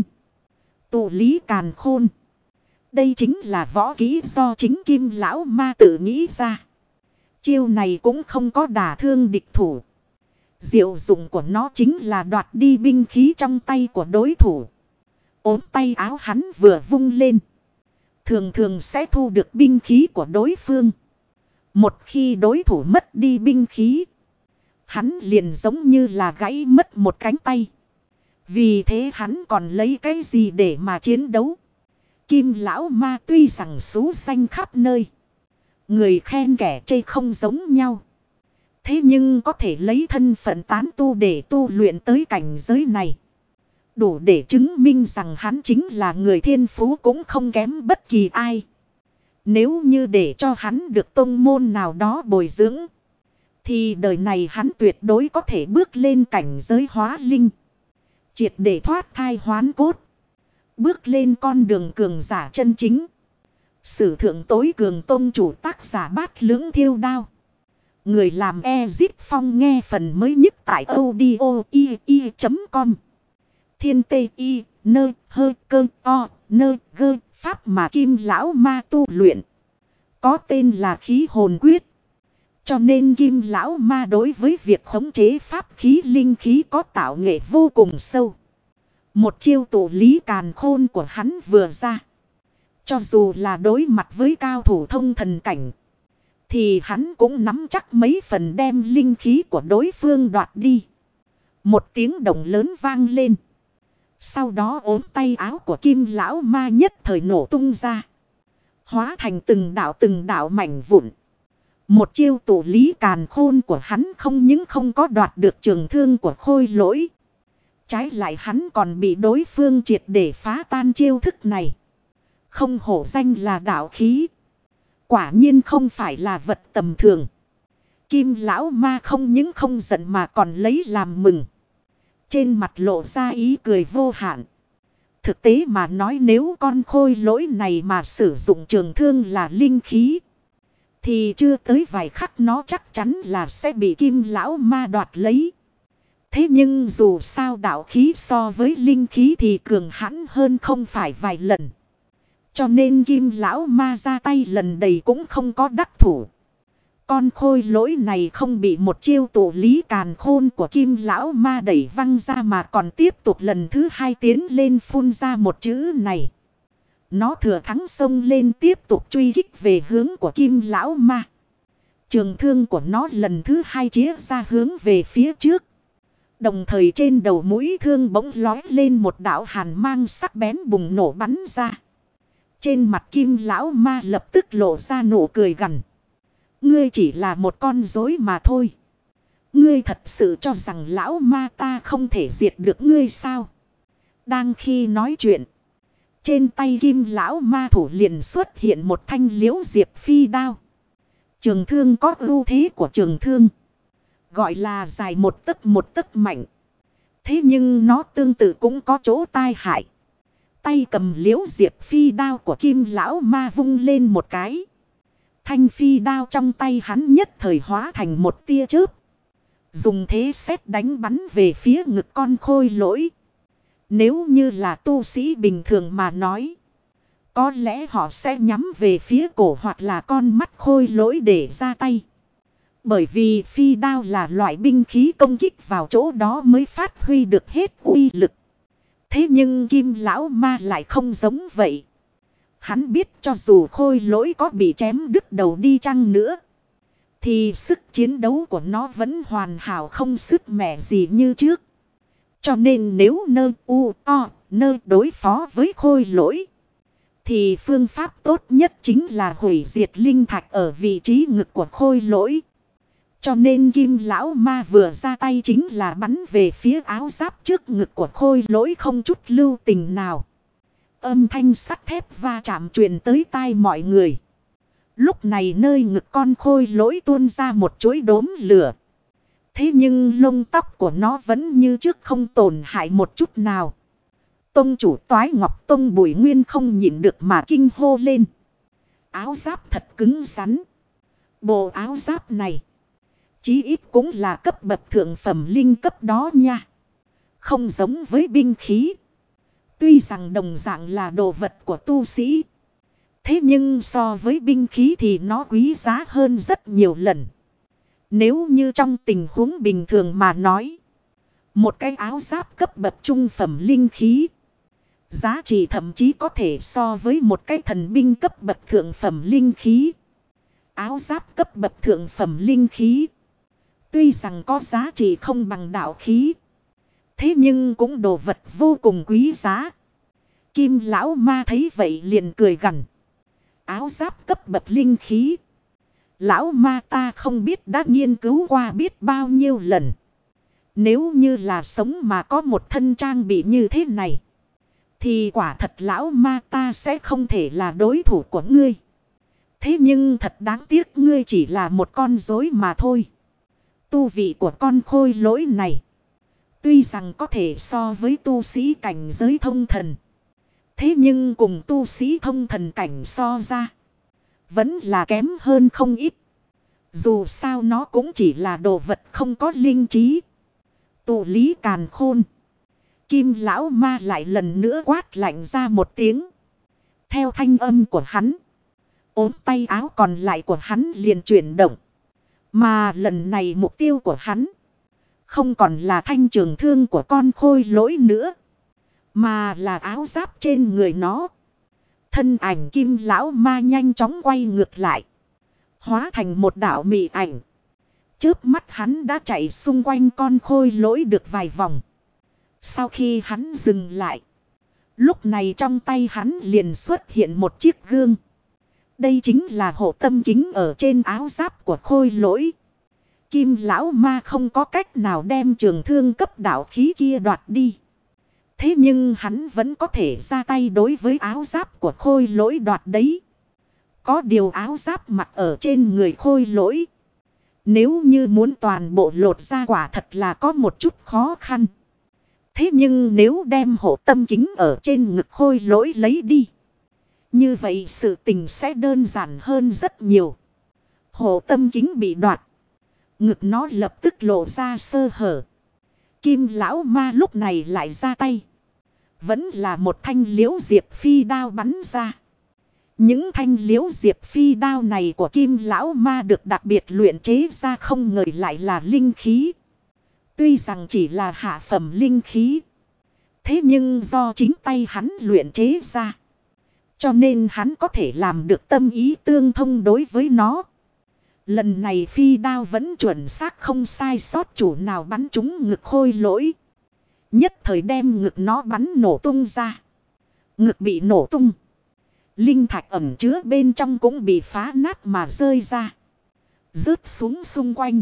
Tụ lý càn khôn. Đây chính là võ kỹ do chính Kim lão ma tự nghĩ ra. Chiêu này cũng không có đả thương địch thủ. Diệu dụng của nó chính là đoạt đi binh khí trong tay của đối thủ. Ốm tay áo hắn vừa vung lên. Thường thường sẽ thu được binh khí của đối phương. Một khi đối thủ mất đi binh khí. Hắn liền giống như là gãy mất một cánh tay. Vì thế hắn còn lấy cái gì để mà chiến đấu. Kim lão ma tuy rằng xú danh khắp nơi. Người khen kẻ chê không giống nhau. Thế nhưng có thể lấy thân phận tán tu để tu luyện tới cảnh giới này. Đủ để chứng minh rằng hắn chính là người thiên phú cũng không kém bất kỳ ai. Nếu như để cho hắn được tông môn nào đó bồi dưỡng. Thì đời này hắn tuyệt đối có thể bước lên cảnh giới hóa linh. Triệt để thoát thai hoán cốt. Bước lên con đường cường giả chân chính. Sử thượng tối cường tông chủ tác giả Bát Lưỡng Thiêu Đao. Người làm Ezit Phong nghe phần mới nhất tại audio.com. Thiên tê y nơ hơ cơ o nơ gơ pháp mà Kim lão ma tu luyện. Có tên là khí hồn quyết. Cho nên Kim lão ma đối với việc khống chế pháp khí linh khí có tạo nghệ vô cùng sâu. Một chiêu tụ lý càn khôn của hắn vừa ra. Cho dù là đối mặt với cao thủ thông thần cảnh. Thì hắn cũng nắm chắc mấy phần đem linh khí của đối phương đoạt đi. Một tiếng động lớn vang lên. Sau đó ốm tay áo của Kim lão ma nhất thời nổ tung ra. Hóa thành từng đạo mảnh vụn. Một chiêu tụ lý càn khôn của hắn không những không có đoạt được trường thương của khôi lỗi. Trái lại hắn còn bị đối phương triệt để phá tan chiêu thức này. Không hổ danh là đạo khí. Quả nhiên không phải là vật tầm thường. Kim lão ma không những không giận mà còn lấy làm mừng. Trên mặt lộ ra ý cười vô hạn. Thực tế mà nói nếu con khôi lỗi này mà sử dụng trường thương là linh khí. Thì chưa tới vài khắc nó chắc chắn là sẽ bị Kim lão ma đoạt lấy. Thế nhưng dù sao đạo khí so với linh khí thì cường hãn hơn không phải vài lần. Cho nên Kim lão ma ra tay lần đầy cũng không có đắc thủ. Con khôi lỗi này không bị một chiêu tụ lý càn khôn của Kim lão ma đẩy văng ra mà còn tiếp tục lần thứ hai tiến lên phun ra một chữ này. Nó thừa thắng xông lên tiếp tục truy kích về hướng của Kim lão ma. Trường thương của nó lần thứ hai chĩa ra hướng về phía trước. Đồng thời trên đầu mũi thương bỗng lói lên một đạo hàn mang sắc bén bùng nổ bắn ra. Trên mặt Kim lão ma lập tức lộ ra nụ cười gằn. Ngươi chỉ là một con rối mà thôi. Ngươi thật sự cho rằng lão ma ta không thể diệt được ngươi sao? Đang khi nói chuyện, trên tay Kim lão ma thủ liền xuất hiện một thanh liễu diệp phi đao. Trường thương có ưu thế của trường thương, gọi là dài một tấc mạnh. Thế nhưng nó tương tự cũng có chỗ tai hại. Tay cầm liễu diệp phi đao của Kim lão ma vung lên một cái. Thanh phi đao trong tay hắn nhất thời hóa thành một tia chớp. Dùng thế sét đánh bắn về phía ngực con khôi lỗi. Nếu như là tu sĩ bình thường mà nói, có lẽ họ sẽ nhắm về phía cổ hoặc là con mắt khôi lỗi để ra tay. Bởi vì phi đao là loại binh khí công kích vào chỗ đó mới phát huy được hết uy lực. Thế nhưng Kim lão ma lại không giống vậy. Hắn biết cho dù khôi lỗi có bị chém đứt đầu đi chăng nữa, thì sức chiến đấu của nó vẫn hoàn hảo không sức mẻ gì như trước. Cho nên nếu nơ đối phó với khôi lỗi, thì phương pháp tốt nhất chính là hủy diệt linh thạch ở vị trí ngực của khôi lỗi. Cho nên Kim lão ma vừa ra tay chính là bắn về phía áo giáp trước ngực của khôi lỗi không chút lưu tình nào. Âm thanh sắt thép va chạm truyền tới tai mọi người. Lúc này nơi ngực con khôi lỗi tuôn ra một chuỗi đốm lửa. Thế nhưng lông tóc của nó vẫn như trước không tổn hại một chút nào. Tông chủ Toái Ngọc Tông Bùi Nguyên không nhịn được mà kinh hô lên. Áo giáp thật cứng rắn. Bộ áo giáp này chí ít cũng là cấp bậc thượng phẩm linh cấp đó nha. Không giống với binh khí. Tuy rằng đồng dạng là đồ vật của tu sĩ, thế nhưng so với binh khí thì nó quý giá hơn rất nhiều lần. Nếu như trong tình huống bình thường mà nói, một cái áo giáp cấp bậc trung phẩm linh khí, giá trị thậm chí có thể so với một cái thần binh cấp bậc thượng phẩm linh khí. Áo giáp cấp bậc thượng phẩm linh khí, tuy rằng có giá trị không bằng đạo khí, thế nhưng cũng đồ vật vô cùng quý giá. Kim lão ma thấy vậy liền cười gằn. Áo giáp cấp bậc linh khí, lão ma ta không biết đã nghiên cứu qua biết bao nhiêu lần. Nếu như là sống mà có một thân trang bị như thế này, thì quả thật lão ma ta sẽ không thể là đối thủ của ngươi. Thế nhưng thật đáng tiếc ngươi chỉ là một con rối mà thôi. Tu vị của con khôi lỗi này, tuy rằng có thể so với tu sĩ cảnh giới thông thần, thế nhưng cùng tu sĩ thông thần cảnh so ra, vẫn là kém hơn không ít. Dù sao nó cũng chỉ là đồ vật không có linh trí. Tụ lý càn khôn. Kim lão ma lại lần nữa quát lạnh ra một tiếng. Theo thanh âm của hắn, ốm tay áo còn lại của hắn liền chuyển động. Mà lần này mục tiêu của hắn không còn là thanh trường thương của con khôi lỗi nữa, mà là áo giáp trên người nó. Thân ảnh Kim lão ma nhanh chóng quay ngược lại, hóa thành một đạo mị ảnh. Chớp mắt hắn đã chạy xung quanh con khôi lỗi được vài vòng. Sau khi hắn dừng lại, lúc này trong tay hắn liền xuất hiện một chiếc gương. Đây chính là hộ tâm kính ở trên áo giáp của khôi lỗi. Kim lão ma không có cách nào đem trường thương cấp đạo khí kia đoạt đi. Thế nhưng hắn vẫn có thể ra tay đối với áo giáp của khôi lỗi đoạt đấy. Có điều áo giáp mặc ở trên người khôi lỗi, nếu như muốn toàn bộ lột ra quả thật là có một chút khó khăn. Thế nhưng nếu đem hộ tâm kính ở trên ngực khôi lỗi lấy đi, như vậy sự tình sẽ đơn giản hơn rất nhiều. Hộ tâm kính bị đoạt, ngực nó lập tức lộ ra sơ hở. Kim lão ma lúc này lại ra tay. Vẫn là một thanh liễu diệp phi đao bắn ra. Những thanh liễu diệp phi đao này của kim lão ma được đặc biệt luyện chế ra, không ngờ lại là linh khí. Tuy rằng chỉ là hạ phẩm linh khí, thế nhưng do chính tay hắn luyện chế ra, cho nên hắn có thể làm được tâm ý tương thông đối với nó. Lần này phi đao vẫn chuẩn xác không sai sót chủ nào bắn trúng ngực khôi lỗi. Nhất thời đem ngực nó bắn nổ tung ra. Ngực bị nổ tung. Linh thạch ẩn chứa bên trong cũng bị phá nát mà rơi ra, rớt xuống xung quanh.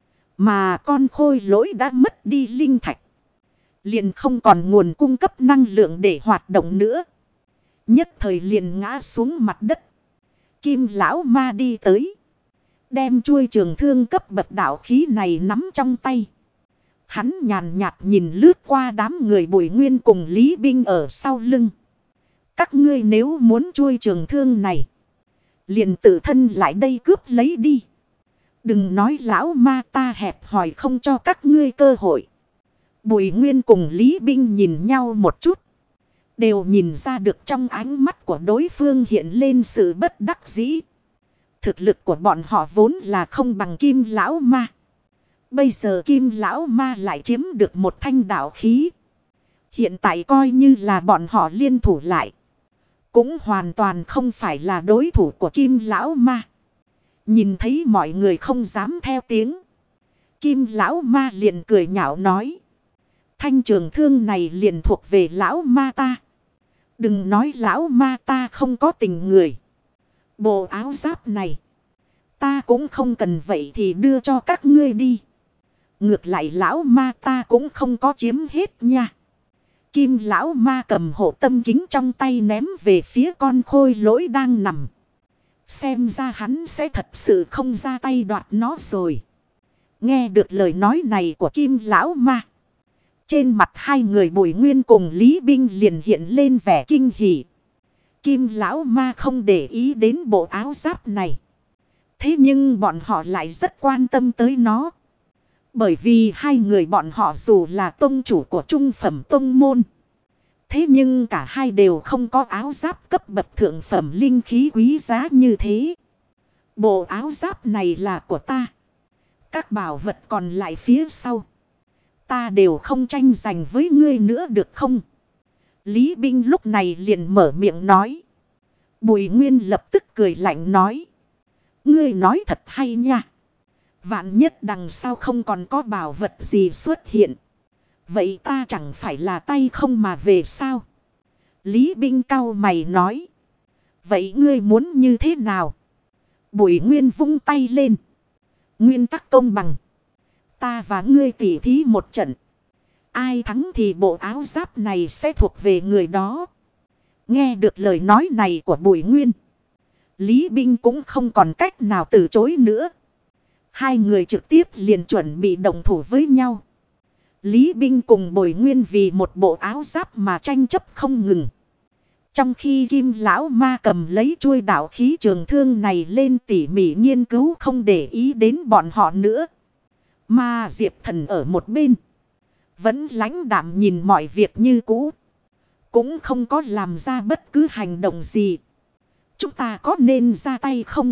Mà con khôi lỗi đã mất đi linh thạch, liền không còn nguồn cung cấp năng lượng để hoạt động nữa. Nhất thời liền ngã xuống mặt đất. Kim lão ma đi tới, đem chuôi trường thương cấp bậc đạo khí này nắm trong tay. Hắn nhàn nhạt nhìn lướt qua đám người Bùi Nguyên cùng Lý Binh ở sau lưng. Các ngươi nếu muốn chuôi trường thương này, liền tự thân lại đây cướp lấy đi. Đừng nói lão ma ta hẹp hòi không cho các ngươi cơ hội. Bùi Nguyên cùng Lý Binh nhìn nhau một chút, đều nhìn ra được trong ánh mắt của đối phương hiện lên sự bất đắc dĩ. Thực lực của bọn họ vốn là không bằng Kim lão ma. Bây giờ Kim lão ma lại chiếm được một thanh đạo khí. Hiện tại coi như là bọn họ liên thủ lại, cũng hoàn toàn không phải là đối thủ của Kim lão ma. Nhìn thấy mọi người không dám theo tiếng, Kim lão ma liền cười nhạo nói: thanh trường thương này liền thuộc về lão ma ta. Đừng nói lão ma ta không có tình người. Bộ áo giáp này ta cũng không cần, vậy thì đưa cho các ngươi đi. Ngược lại lão ma ta cũng không có chiếm hết nha. Kim lão ma cầm hộ tâm kính trong tay ném về phía con khôi lỗi đang nằm. Xem ra hắn sẽ thật sự không ra tay đoạt nó rồi. Nghe được lời nói này của Kim lão ma, trên mặt hai người Bùi Nguyên cùng Lý Binh liền hiện lên vẻ kinh hỉ. Kim lão ma không để ý đến bộ áo giáp này, thế nhưng bọn họ lại rất quan tâm tới nó. Bởi vì hai người bọn họ dù là tông chủ của trung phẩm tông môn, thế nhưng cả hai đều không có áo giáp cấp bậc thượng phẩm linh khí quý giá như thế. Bộ áo giáp này là của ta. Các bảo vật còn lại phía sau, ta đều không tranh giành với ngươi nữa được không? Lý Binh lúc này liền mở miệng nói. Bùi Nguyên lập tức cười lạnh nói: ngươi nói thật hay nha. Vạn nhất đằng sau không còn có bảo vật gì xuất hiện, vậy ta chẳng phải là tay không mà về sao? Lý Binh cau mày nói: vậy ngươi muốn như thế nào? Bùi Nguyên vung tay lên. Nguyên tắc công bằng. Ta và ngươi tỉ thí một trận. Ai thắng thì bộ áo giáp này sẽ thuộc về người đó. Nghe được lời nói này của Bùi Nguyên, Lý Binh cũng không còn cách nào từ chối nữa. Hai người trực tiếp liền chuẩn bị động thủ với nhau. Lý Binh cùng Bùi Nguyên vì một bộ áo giáp mà tranh chấp không ngừng. Trong khi Kim lão ma cầm lấy chuôi đạo khí trường thương này lên tỉ mỉ nghiên cứu, không để ý đến bọn họ nữa. Mà Diệp Thần ở một bên vẫn lãnh đạm nhìn mọi việc như cũ, cũng không có làm ra bất cứ hành động gì. Chúng ta có nên ra tay không?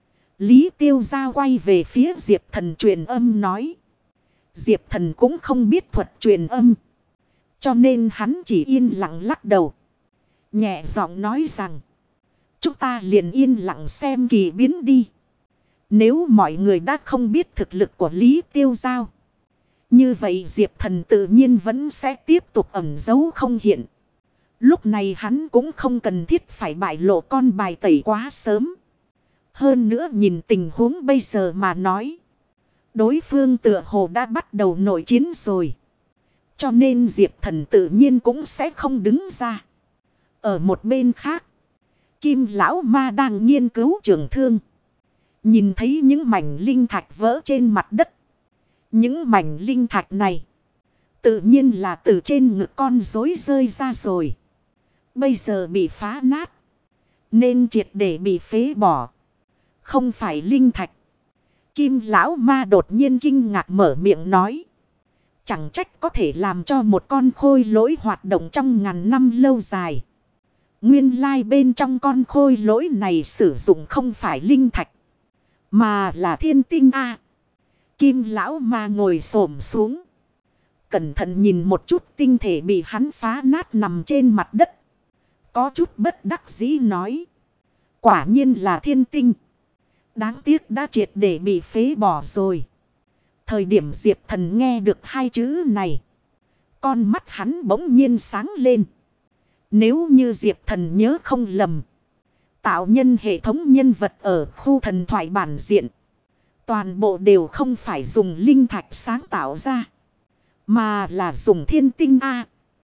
Lý Tiêu Gia quay về phía Diệp Thần truyền âm nói. Diệp Thần cũng không biết thuật truyền âm, cho nên hắn chỉ yên lặng lắc đầu, nhẹ giọng nói rằng: chúng ta liền yên lặng xem kỳ biến đi. Nếu mọi người đã không biết thực lực của Lý Tiêu Giao, như vậy Diệp Thần tự nhiên vẫn sẽ tiếp tục ẩn giấu không hiện. Lúc này hắn cũng không cần thiết phải bại lộ con bài tẩy quá sớm. Hơn nữa nhìn tình huống bây giờ mà nói, đối phương tựa hồ đã bắt đầu nội chiến rồi, cho nên Diệp Thần tự nhiên cũng sẽ không đứng ra. Ở một bên khác, Kim lão ma đang nghiên cứu trường thương. Nhìn thấy những mảnh linh thạch vỡ trên mặt đất. Những mảnh linh thạch này tự nhiên là từ trên ngực con rối rơi ra rồi. Bây giờ bị phá nát, nên triệt để bị phế bỏ. Không phải linh thạch. Kim lão ma đột nhiên kinh ngạc mở miệng nói. Chẳng trách có thể làm cho một con khôi lỗi hoạt động trong ngàn năm lâu dài. Nguyên lai bên trong con khôi lỗi này sử dụng không phải linh thạch, mà là thiên tinh a. Kim lão ma ngồi xổm xuống, cẩn thận nhìn một chút tinh thể bị hắn phá nát nằm trên mặt đất. Có chút bất đắc dĩ nói. Quả nhiên là thiên tinh. Đáng tiếc đã triệt để bị phế bỏ rồi. Thời điểm Diệp Thần nghe được hai chữ này, con mắt hắn bỗng nhiên sáng lên. Nếu như Diệp Thần nhớ không lầm, tạo nhân hệ thống nhân vật ở khu thần thoại bản diện, toàn bộ đều không phải dùng linh thạch sáng tạo ra, mà là dùng thiên tinh A.